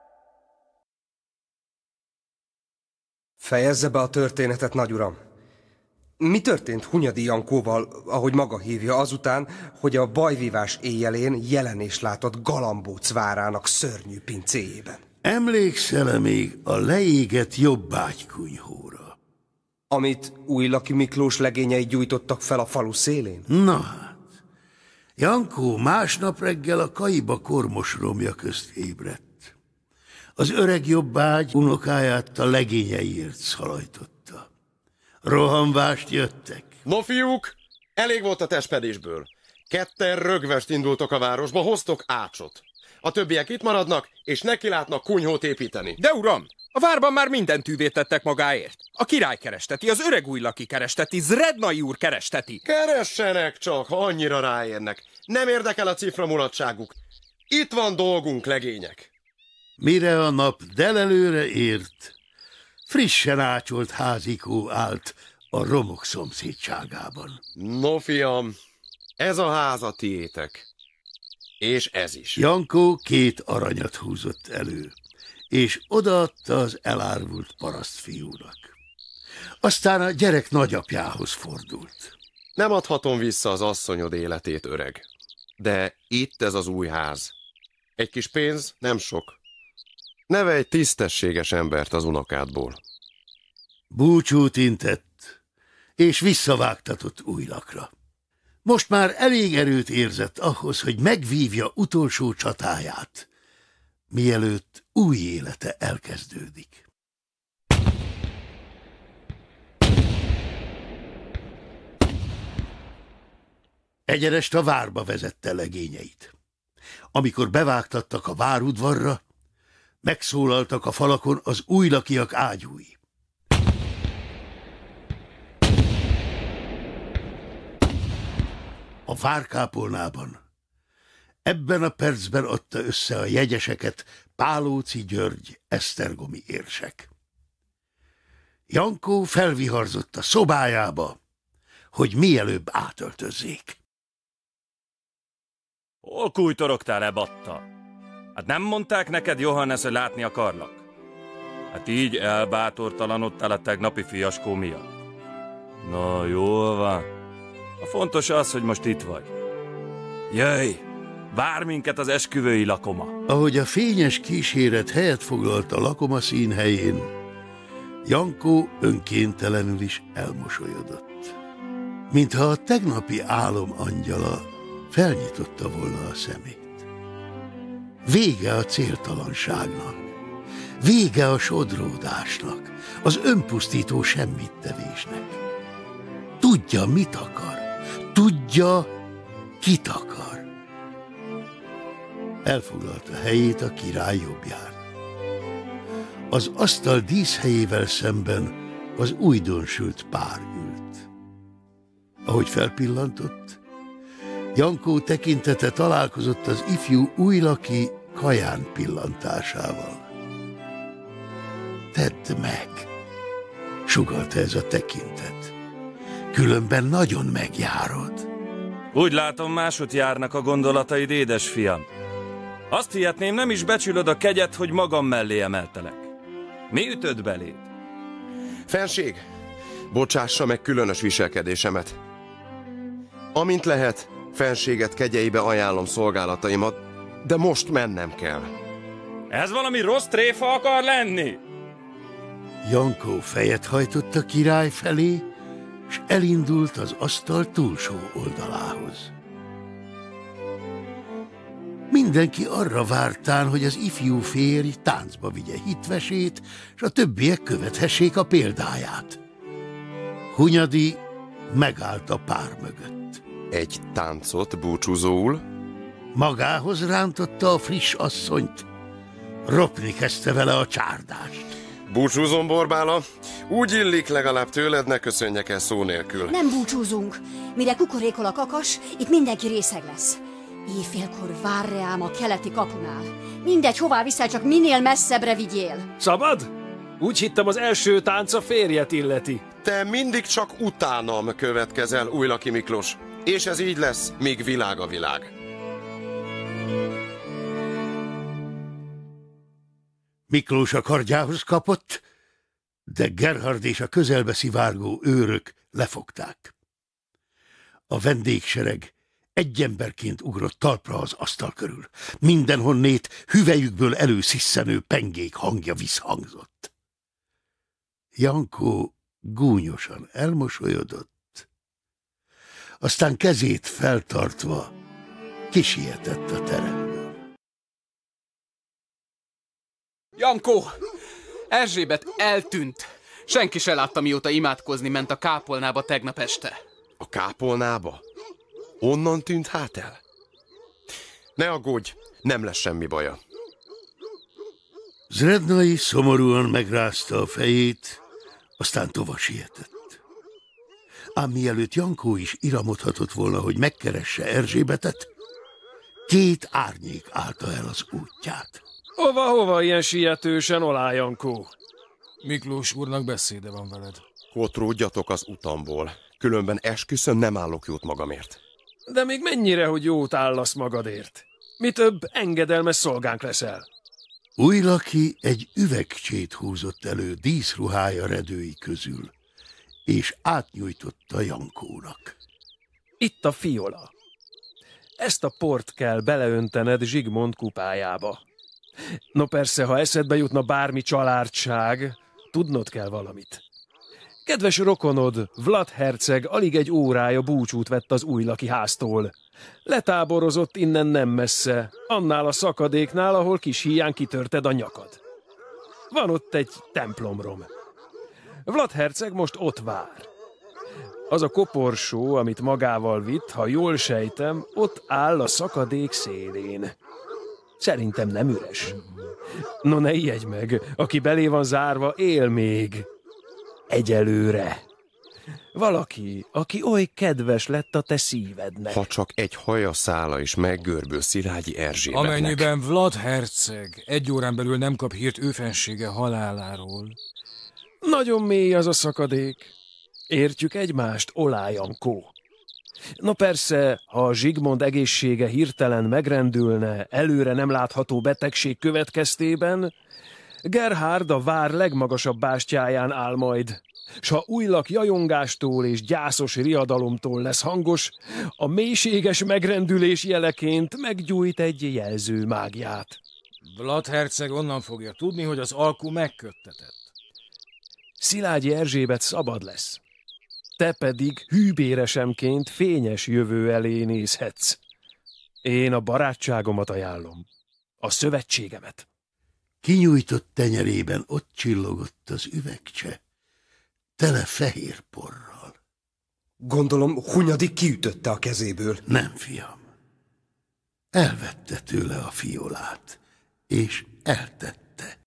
Fejezze be a történetet, nagyuram. Mi történt Hunyadi Jankóval, ahogy maga hívja, azután, hogy a bajvívás éjjelén jelenést látott Galambóc várának szörnyű pincéjében? Emlékszel-e még a leégett jobbágykunyhóra? Amit Újlaki Miklós legényei gyújtottak fel a falu szélén? Na hát, Jankó másnap reggel a Kaiba kormos romja közt ébredt. Az öreg jobbágy unokáját a legényeiért szalajtotta. Rohanvást jöttek. No, fiúk, elég volt a testpedésből. Ketten rögvest indultok a városba, hoztok ácsot. A többiek itt maradnak, és nekilátnak kunyhót építeni. De uram, a várban már minden tűvét tettek magáért. A király keresteti, az öreg Újlaki keresteti, Zrednai úr keresteti. Keressenek csak, ha annyira ráérnek. Nem érdekel a cifra mulatságuk. Itt van dolgunk, legények. Mire a nap delelőre ért, frissen ácsolt házikó állt a romok szomszédságában. No, fiam, ez a ház a tiétek. És ez is. Jankó 2 aranyat húzott elő, és odaadta az elárvult parasztfiúnak. Aztán a gyerek nagyapjához fordult. Nem adhatom vissza az asszonyod életét, öreg. De itt ez az új ház. Egy kis pénz, nem sok. Neve egy tisztességes embert az unokádból. Búcsút intett, és visszavágtatott új lakra. Most már elég erőt érzett ahhoz, hogy megvívja utolsó csatáját, mielőtt új élete elkezdődik. Egyenest a várba vezette legényeit. Amikor bevágtattak a várudvarra, megszólaltak a falakon az újlakiak ágyúi. A várkápolnában ebben a percben adta össze a jegyeseket Pálóci György esztergomi érsek. Jankó felviharzott a szobájába, hogy mielőbb átöltözzék. Hol kújtorogtál, Batta? Hát nem mondták neked, Johannes, hogy látni akarlak? Hát így elbátortalanodtál a tegnapi fiaskó miatt. Na, jól van. A fontos az, hogy most itt vagy. Jöjj! Vár minket az esküvői lakoma. Ahogy a fényes kíséret helyet foglalt a lakoma színhelyén, Jankó önkéntelenül is elmosolyodott. Mintha a tegnapi álom angyala felnyitotta volna a szemét. Vége a céltalanságnak, vége a sodródásnak, az önpusztító semmittevésnek. Tudja, mit akar, tudja, kit akar. Elfoglalta helyét a király jobbján. Az asztal díszhelyével szemben az újdonsült pár ült. Ahogy felpillantott, Jankó tekintete találkozott az ifjú újlaki Kaján pillantásával. Tedd meg, sugallta ez a tekintet. Különben nagyon megjárod. Úgy látom, máshogy járnak a gondolataid, édesfiam. Azt hihetném, nem is becsülöd a kegyet, hogy magam mellé emeltelek. Mi ütött beléd? Fenség, bocsássa meg különös viselkedésemet. Amint lehet, fenséget kegyeibe ajánlom szolgálataimat, de most mennem kell. Ez valami rossz tréfa akar lenni? Jankó fejet hajtott a király felé, és elindult az asztal túlsó oldalához. Mindenki arra vártán, hogy az ifjú férj táncba vigye hitvesét, és a többiek követhessék a példáját. Hunyadi megállt a pár mögött. Egy táncot búcsúzóul? Magához rántotta a friss asszonyt. Ropni kezdte vele a csárdást. Búcsúzom, Borbála. Úgy illik, legalább tőled ne köszönjek el szó nélkül. Nem búcsúzunk. Mire kukorékol a kakas, itt mindenki részeg lesz. Éjfélkor vár reám a keleti kapunál. Mindegy, hová viszel, csak minél messzebbre vigyél. Szabad? Úgy hittem, az első tánc a férjet illeti. Te mindig csak utánam következel, Újlaki Miklós. És ez így lesz, míg világ a világ. Miklós a kardjához kapott, de Gerhard és a közelbe szivárgó őrök lefogták. A vendégsereg egy emberként ugrott talpra az asztal körül. Mindenhonnét hüvelyükből előszisszenő pengék hangja visszhangzott. Jankó gúnyosan elmosolyodott, aztán kezét feltartva kisietett a teremből. Jankó! Erzsébet eltűnt. Senki se látta, mióta imádkozni ment a kápolnába tegnap este. A kápolnába? Onnan tűnt hát el? Ne aggódj, nem lesz semmi baja. Zrednai szomorúan megrázta a fejét, aztán tova sietett. Ám mielőtt Jankó is iramodhatott volna, hogy megkeresse Erzsébetet, 2 árnyék állta el az útját. Hova ilyen sietősen, Olá Jankó? Miklós úrnak beszéde van veled. Kotródjatok az utamból, különben esküszöm, nem állok jót magamért. De még mennyire, hogy jót állasz magadért? Mi több, engedelmes szolgánk leszel. Újlaki egy üvegcsét húzott elő díszruhája redői közül, és átnyújtotta Jankónak. Itt a fiola. Ezt a port kell beleöntened Zsigmond kupájába. No persze, ha eszedbe jutna bármi családság, tudnod kell valamit. Kedves rokonod, Vlad herceg alig egy órája búcsút vett az újlaki háztól. Letáborozott innen nem messze, annál a szakadéknál, ahol kis híján kitörted a nyakad. Van ott egy templomrom. Vlad herceg most ott vár. Az a koporsó, amit magával vitt, ha jól sejtem, ott áll a szakadék szélén. Szerintem nem üres. No ne ijedj meg, aki belé van zárva, él még. Egyelőre. Valaki, aki oly kedves lett a te szívednek. Ha csak egy hajaszála is meggörbül Szilágyi Erzsébetnek. Amennyiben Vlad herceg 1 órán belül nem kap hírt ő fensége haláláról. Nagyon mély az a szakadék. Értjük egymást, Olá Jankó. No persze, ha Zsigmond egészsége hirtelen megrendülne előre nem látható betegség következtében, Gerhard a vár legmagasabb bástyáján áll majd, s ha újlak jajongástól és gyászos riadalomtól lesz hangos, a mélységes megrendülés jeleként meggyújt egy jelző mágiát. Vlad herceg onnan fogja tudni, hogy az alku megköttetett. Szilágyi Erzsébet szabad lesz. Te pedig hűbéresemként fényes jövő elé nézhetsz. Én a barátságomat ajánlom, a szövetségemet. Kinyújtott tenyerében ott csillogott az üvegcse, tele fehér porral. Gondolom, Hunyadi kiütötte a kezéből. Nem, fiam. Elvette tőle a fiolát, és eltette.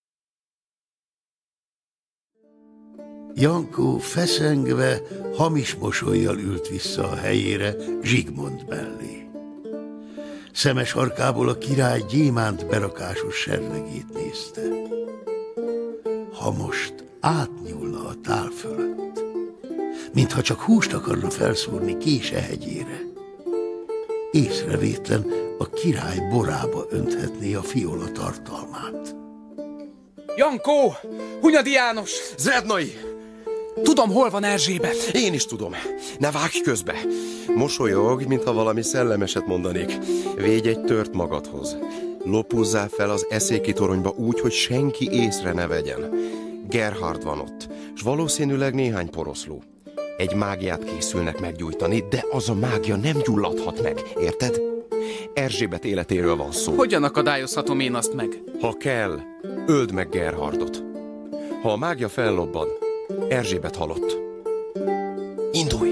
Jankó feszengve, hamis mosollyal ült vissza a helyére Zsigmond mellé. Szemes arkából a király gyémánt berakásos serlegét nézte. Ha most átnyúlna a tál fölött, mintha csak húst akarna felszúrni Kése hegyére, észrevétlen a király borába önthetné a fiola tartalmát. Jankó! Hunyadi János! Zrednai! Tudom, hol van Erzsébet. Én is tudom. Ne vágj közbe. Mosolyog, mintha valami szellemeset mondanék. Védj egy tört magadhoz. Lopúzzál fel az eszéki toronyba úgy, hogy senki észre ne vegyen. Gerhard van ott, s valószínűleg néhány poroszló. Egy mágiát készülnek meggyújtani, de az a mágia nem gyulladhat meg, érted? Erzsébet életéről van szó. Hogyan akadályozhatom én azt meg? Ha kell, öld meg Gerhardot. Ha a mágia fellobban, Erzsébet halott. Indulj!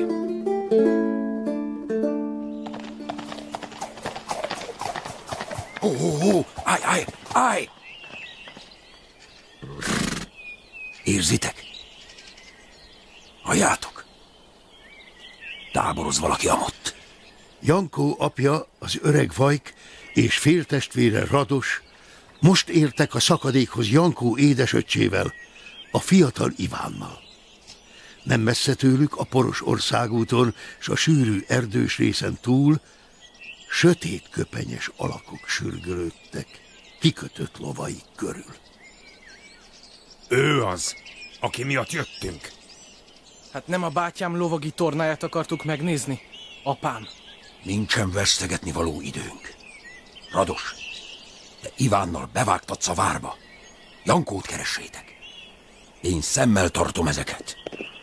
Állj! Érzitek? Halljátok? Táboroz valaki amott. Jankó apja, az öreg Vajk és féltestvére Rados most értek a szakadékhoz Jankó édesöccsével, a fiatal Ivánnal. Nem messze tőlük a poros országúton s a sűrű erdős részen túl sötét köpenyes alakok sürgölődtek kikötött lovaik körül. Ő az, aki miatt jöttünk. Hát nem a bátyám lovagi tornáját akartuk megnézni, apám? Nincsen vesztegetni való időnk. Rados, te Ivánnal bevágtatsz a várba. Jankót keressétek. Én szemmel tartom ezeket.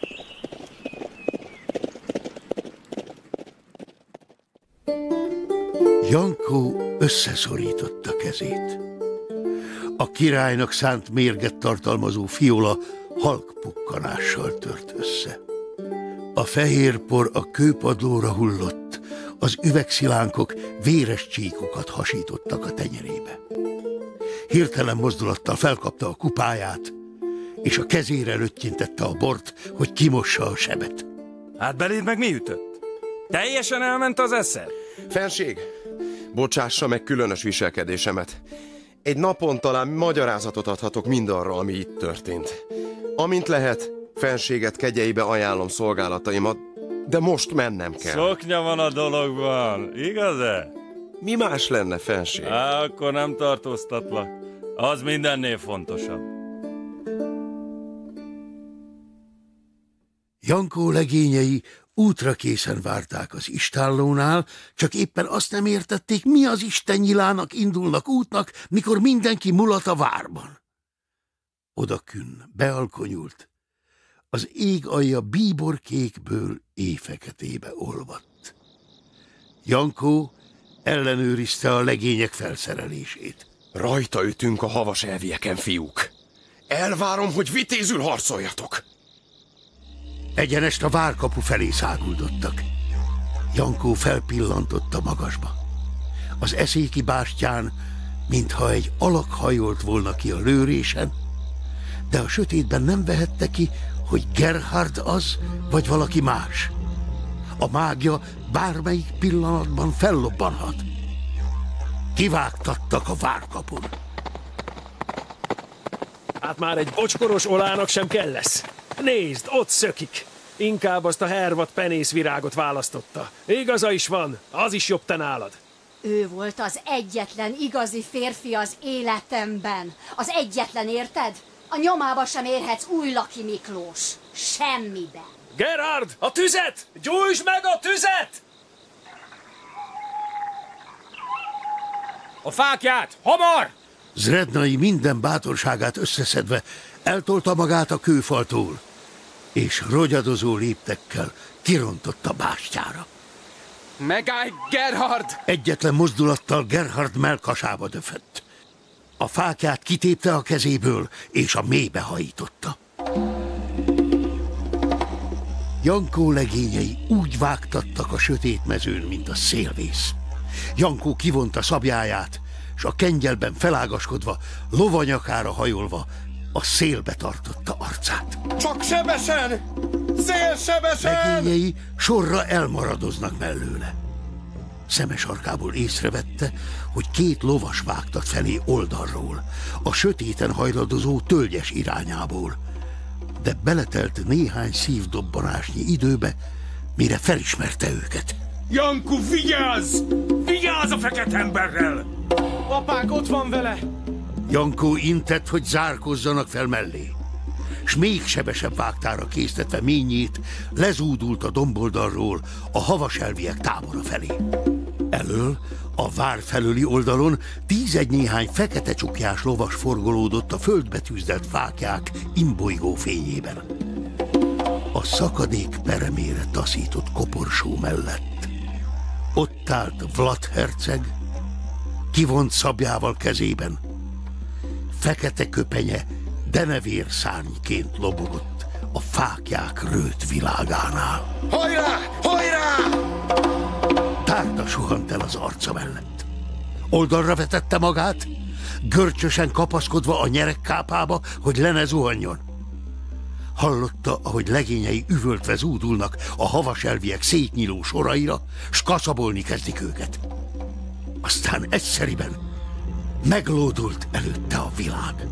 Jankó összeszorította kezét. A királynak szánt mérget tartalmazó fiola halk pukkanással tört össze. A fehér por a kőpadlóra hullott, az üvegszilánkok véres csíkokat hasítottak a tenyerébe. Hirtelen mozdulattal felkapta a kupáját, és a kezére löttyintette a bort, hogy kimossa a sebet. Hát beléd meg mi ütött? Teljesen elment az eszed? Fenség, Bocsássa meg különös viselkedésemet. Egy napon talán magyarázatot adhatok mindarra, ami itt történt. Amint lehet, fenséget kegyeibe ajánlom szolgálataimat, de most mennem kell. Szoknya van a dologban, igaz-e? Mi más lenne, fenség? Akkor nem tartóztatlak. Az mindennél fontosabb. Jankó legényei útra készen várták az istállónál, csak éppen azt nem értették, mi az Isten nyilának indulnak útnak, mikor mindenki mulat a várban. Odakünn bealkonyult, az ég alja bíborkékből éjfeketébe olvadt. Jankó ellenőrizte a legények felszerelését. Rajta ütünk a havas elvieken, fiúk. Elvárom, hogy vitézül harcoljatok. Egyenest a várkapu felé száguldottak. Jankó felpillantott a magasba. Az eszéki bástyán, mintha egy alak hajolt volna ki a lőrésen, de a sötétben nem vehette ki, hogy Gerhard az, vagy valaki más. A mágia bármelyik pillanatban fellobbanhat. Kivágtattak a várkapun. Hát már egy bocskoros olának sem kell lesz. Nézd, ott szökik. Inkább azt a hervat penészvirágot választotta. Igaza is van, az is jobb te nálad. Ő volt az egyetlen igazi férfi az életemben. Az egyetlen, érted? A nyomába sem érhetsz Újlaki Miklós. Semmiben. Gerhard, a tüzet! Gyújtsd meg a tüzet! A fákját! Hamar! Zrednai minden bátorságát összeszedve eltolta magát a kőfaltól, és rogyadozó léptekkel kirontott a bástyára. Megállj, Gerhard! Egyetlen mozdulattal Gerhard mellkasába döfött. A fákját kitépte a kezéből, és a mélybe hajította. Jankó legényei úgy vágtattak a sötét mezőn, mint a szélvész. Jankó kivonta szabjáját, és a kengyelben felágaskodva, lovanyakára hajolva a szélbe tartotta arcát. Csak sebesen! Szélsebesen! Legényei sorra elmaradoznak mellőle. Szemes arkából észrevette, hogy két lovas vágtat felé oldalról, a sötéten hajladozó tölgyes irányából. De beletelt néhány szívdobbanásnyi időbe, mire felismerte őket. Jankó, vigyázz! Vigyázz a fekete emberrel! Apánk ott van vele! Jankó intett, hogy zárkozzanak fel mellé, s még sebesebb vágtára késztetve ményét lezúdult a domboldalról a havaselviek tábora felé. Elől, a vár felőli oldalon 10 néhány fekete csukjás lovas forgolódott a földbe tűzdelt fáklyák imbolygó fényében. A szakadék peremére taszított koporsó mellett ott állt Vlad herceg, kivont szabjával kezében. Fekete köpenye denevér szárnyként lobogott a fáklyák rőt világánál. Hajrá! Hajrá! Tárda suhant el az arca mellett. Oldalra vetette magát, görcsösen kapaszkodva a nyeregkápába, hogy le ne zuhanjon. Hallotta, ahogy legényei üvöltve zúdulnak a havaselviek szétnyíló soraira, s kaszabolni kezdik őket. Aztán egyszeriben meglódult előtte a világ.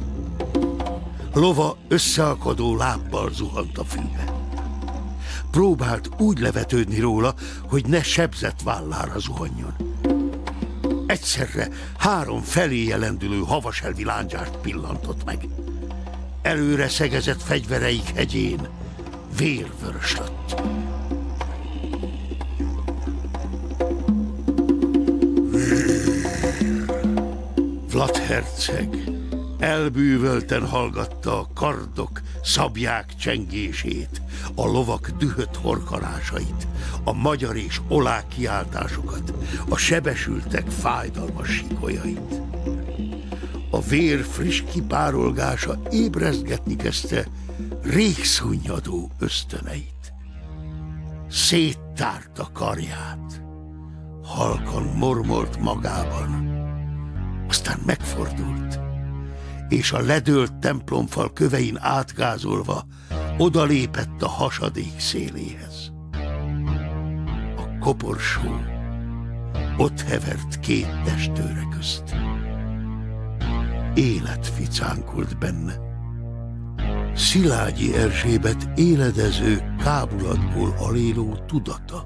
Lova összeakadó lábbal zuhant a fűbe. Próbált úgy levetődni róla, hogy ne sebzett vállára zuhanjon. Egyszerre 3 feléje lendülő havaselvi lándzsást pillantott meg. Előre szegezett fegyvereik hegyén vérvörös lett. Vlad herceg elbűvölten hallgatta a kardok, szabják csengését, a lovak dühött horkanásait, a magyar és olák kiáltásokat, a sebesültek fájdalmas sikolyait. A vér friss kipárolgása ébrezgetni kezdte régszunnyadó ösztöneit. Széttárta karját, halkan mormolt magában, aztán megfordult, és a ledőlt templomfal kövein átgázolva odalépett a hasadék széléhez. A koporsó Ott hevert két testőre közt. Élet ficánkolt benne. Szilágyi Erzsébet éledező, kábulatból aléló tudata.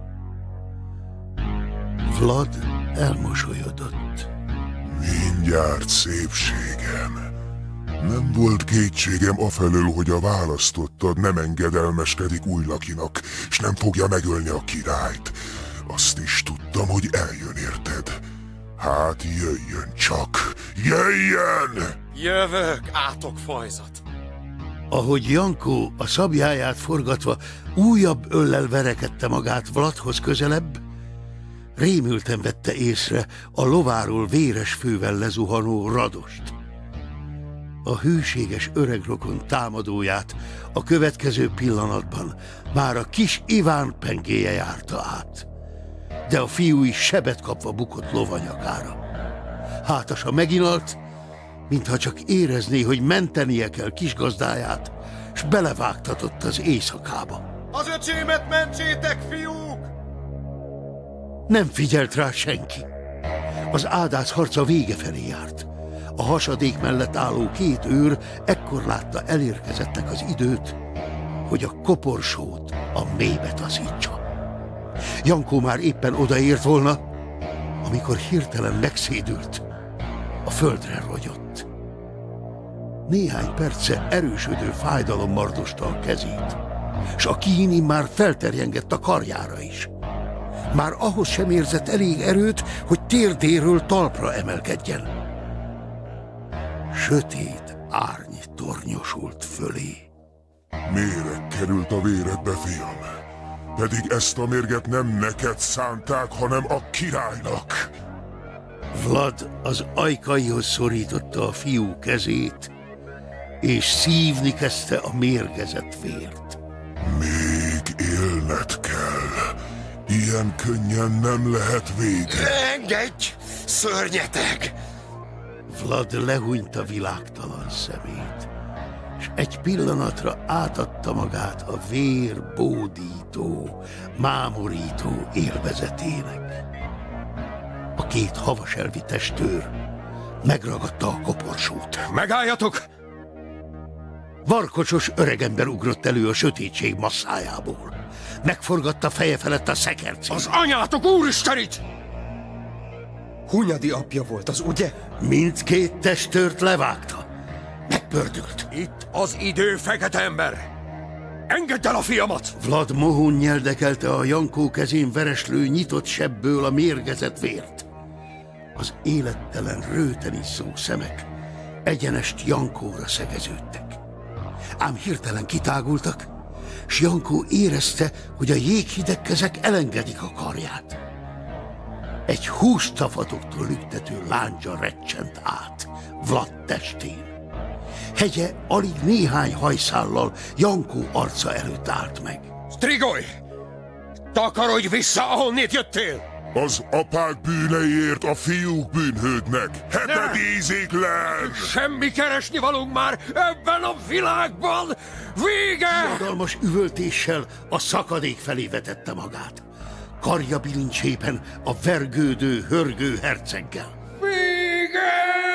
Vlad elmosolyodott. Mindjárt, szépségem. Nem volt kétségem afelől, hogy a választottad nem engedelmeskedik Újlakinak, és nem fogja megölni a királyt. Azt is tudtam, hogy eljön érted. Hát jöjjön csak! Jöjjön! Jövök, átok fajzat! Ahogy Jankó a szabjáját forgatva újabb öllel verekedte magát Vladhoz közelebb, rémülten vette észre a lováról véres fővel lezuhanó Radost. A hűséges öregrokon támadóját a következő pillanatban már a kis Iván pengéje járta át, de a fiú is sebet kapva bukott lovanyagára. Hátasa meginalt, mintha csak érezné, hogy mentenie kell kisgazdáját, s belevágtatott az éjszakába. Az öcsémet mentsétek, fiúk! Nem figyelt rá senki. Az ádász harca vége felé járt. A hasadék mellett álló két őr ekkor látta elérkezettnek az időt, hogy a koporsót a mélybe taszítsa. Jankó már éppen odaért volna, amikor hirtelen megszédült. A földre rogyott. Néhány perce erősödő fájdalom mardosta a kezét, s a kín már felterjengett a karjára is. Már ahhoz sem érzett elég erőt, hogy térdéről talpra emelkedjen. Sötét árny tornyosult fölé. Méreg került a véredbe, fiam. Pedig ezt a mérget nem neked szánták, hanem a királynak. Vlad az ajkaihoz szorította a fiú kezét, és szívni kezdte a mérgezett vért. Még élned kell. Ilyen könnyen nem lehet vége. Engedj, szörnyeteg! Vlad lehúnyta világtalan szemét, és egy pillanatra átadta magát a vér bódító, mámorító élvezetének. A két havaselvi testőr megragadta a koporsót. Megálljatok! Varkocsos öregember ugrott elő a sötétség masszájából. Megforgatta feje felett a szekercét. Az anyátok úristenit! Hunyadi apja volt az, ugye? Mindkét testőrt levágta. Megpördült. Itt az idő, fekete ember! Engedd el a fiamat! Vlad mohón nyeldekelte a Jankó kezén vereslő nyitott sebből a mérgezett vért. Az élettelen rőten isszó szemek egyenest Jankóra szegeződtek. Ám hirtelen kitágultak, s Jankó érezte, hogy a jéghideg kezek elengedik a karját. Egy hústafatoktól lüktető láncsa recsent át Vlad testén. Hegye alig néhány hajszállal Jankó arca előtt állt meg. Strigoj! Takarodj vissza, ahonnét jöttél! Az apák bűneiért a fiúk bűnhődnek. Hebedízik lel! Semmi keresni valunk már ebben a világban! Vége! Diadalmas üvöltéssel a szakadék felé vetette magát. Karja bilincsében a vergődő, hörgő herceggel. Vége!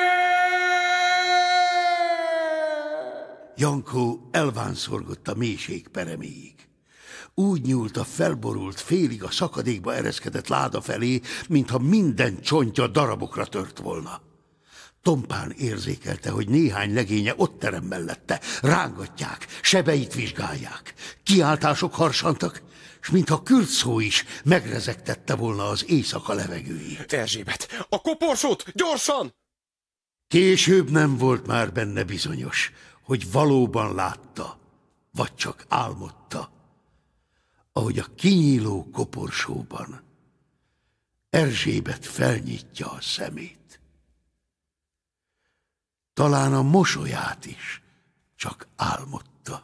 Jankó elvánszorgott a mélység pereméig. Úgy nyúlt a felborult, félig a szakadékba ereszkedett láda felé, mintha minden csontja darabokra tört volna. Tompán érzékelte, hogy néhány legénye ott terem mellette. Rángatják, sebeit vizsgálják. Kiáltások harsantak, s mintha kürtszó is megrezegtette volna az éjszaka levegőjét. Erzsébet, a koporsót, gyorsan! Később nem volt már benne bizonyos, hogy valóban látta, vagy csak álmodta, ahogy a kinyíló koporsóban Erzsébet felnyitja a szemét. Talán a mosolyát is csak álmodta.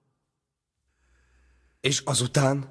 És azután?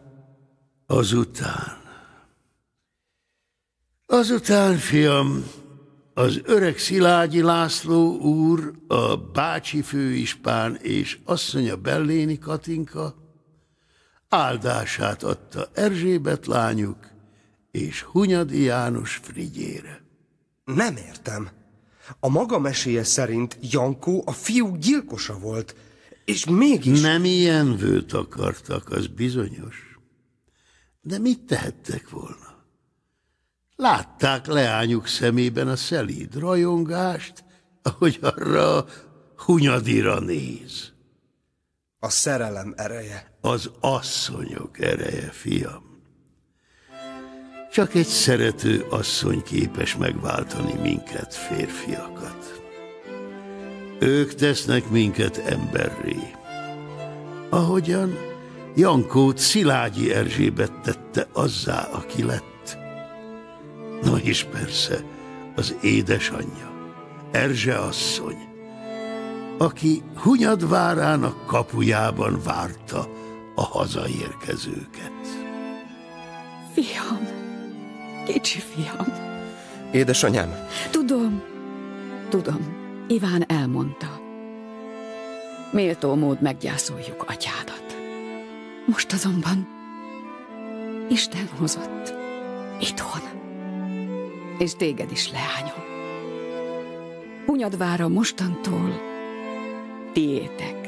Azután, fiam, az öreg Szilágyi László úr, a bácsi főispán és asszonya Belléni Katinka áldását adta Erzsébet lányuk és Hunyadi János Frigyére. Nem értem. A maga meséje szerint Jankó a fiúk gyilkosa volt, és mégis... Nem ilyen vőt akartak, az bizonyos. De mit tehettek volna? Látták leányuk szemében a szelíd rajongást, ahogy arra Hunyadira néz. A szerelem ereje. Az asszonyok ereje, fiam. Csak egy szerető asszony képes megváltani minket, férfiakat. Ők tesznek minket emberré. Ahogyan Jankót Szilágyi Erzsébet tette azzá, aki lett. No és persze az édesanyja, Erzse asszony, aki Hunyadvárának kapujában várta a hazaérkezőket. Fiam, kicsi fiam. Édesanyám. Tudom, Iván elmondta. Méltó mód meggyászoljuk atyádat. Most azonban Isten hozott itthon, és téged is, leányom. Hunyadvára mostantól tiétek.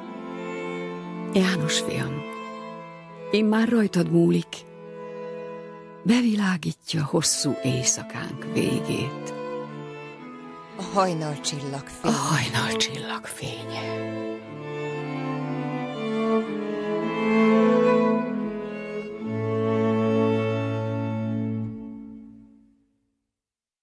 János fiam, immár rajtad múlik, bevilágítja hosszú éjszakánk végét. A hajnalcsillag fénye. A hajnalcsillag fénye.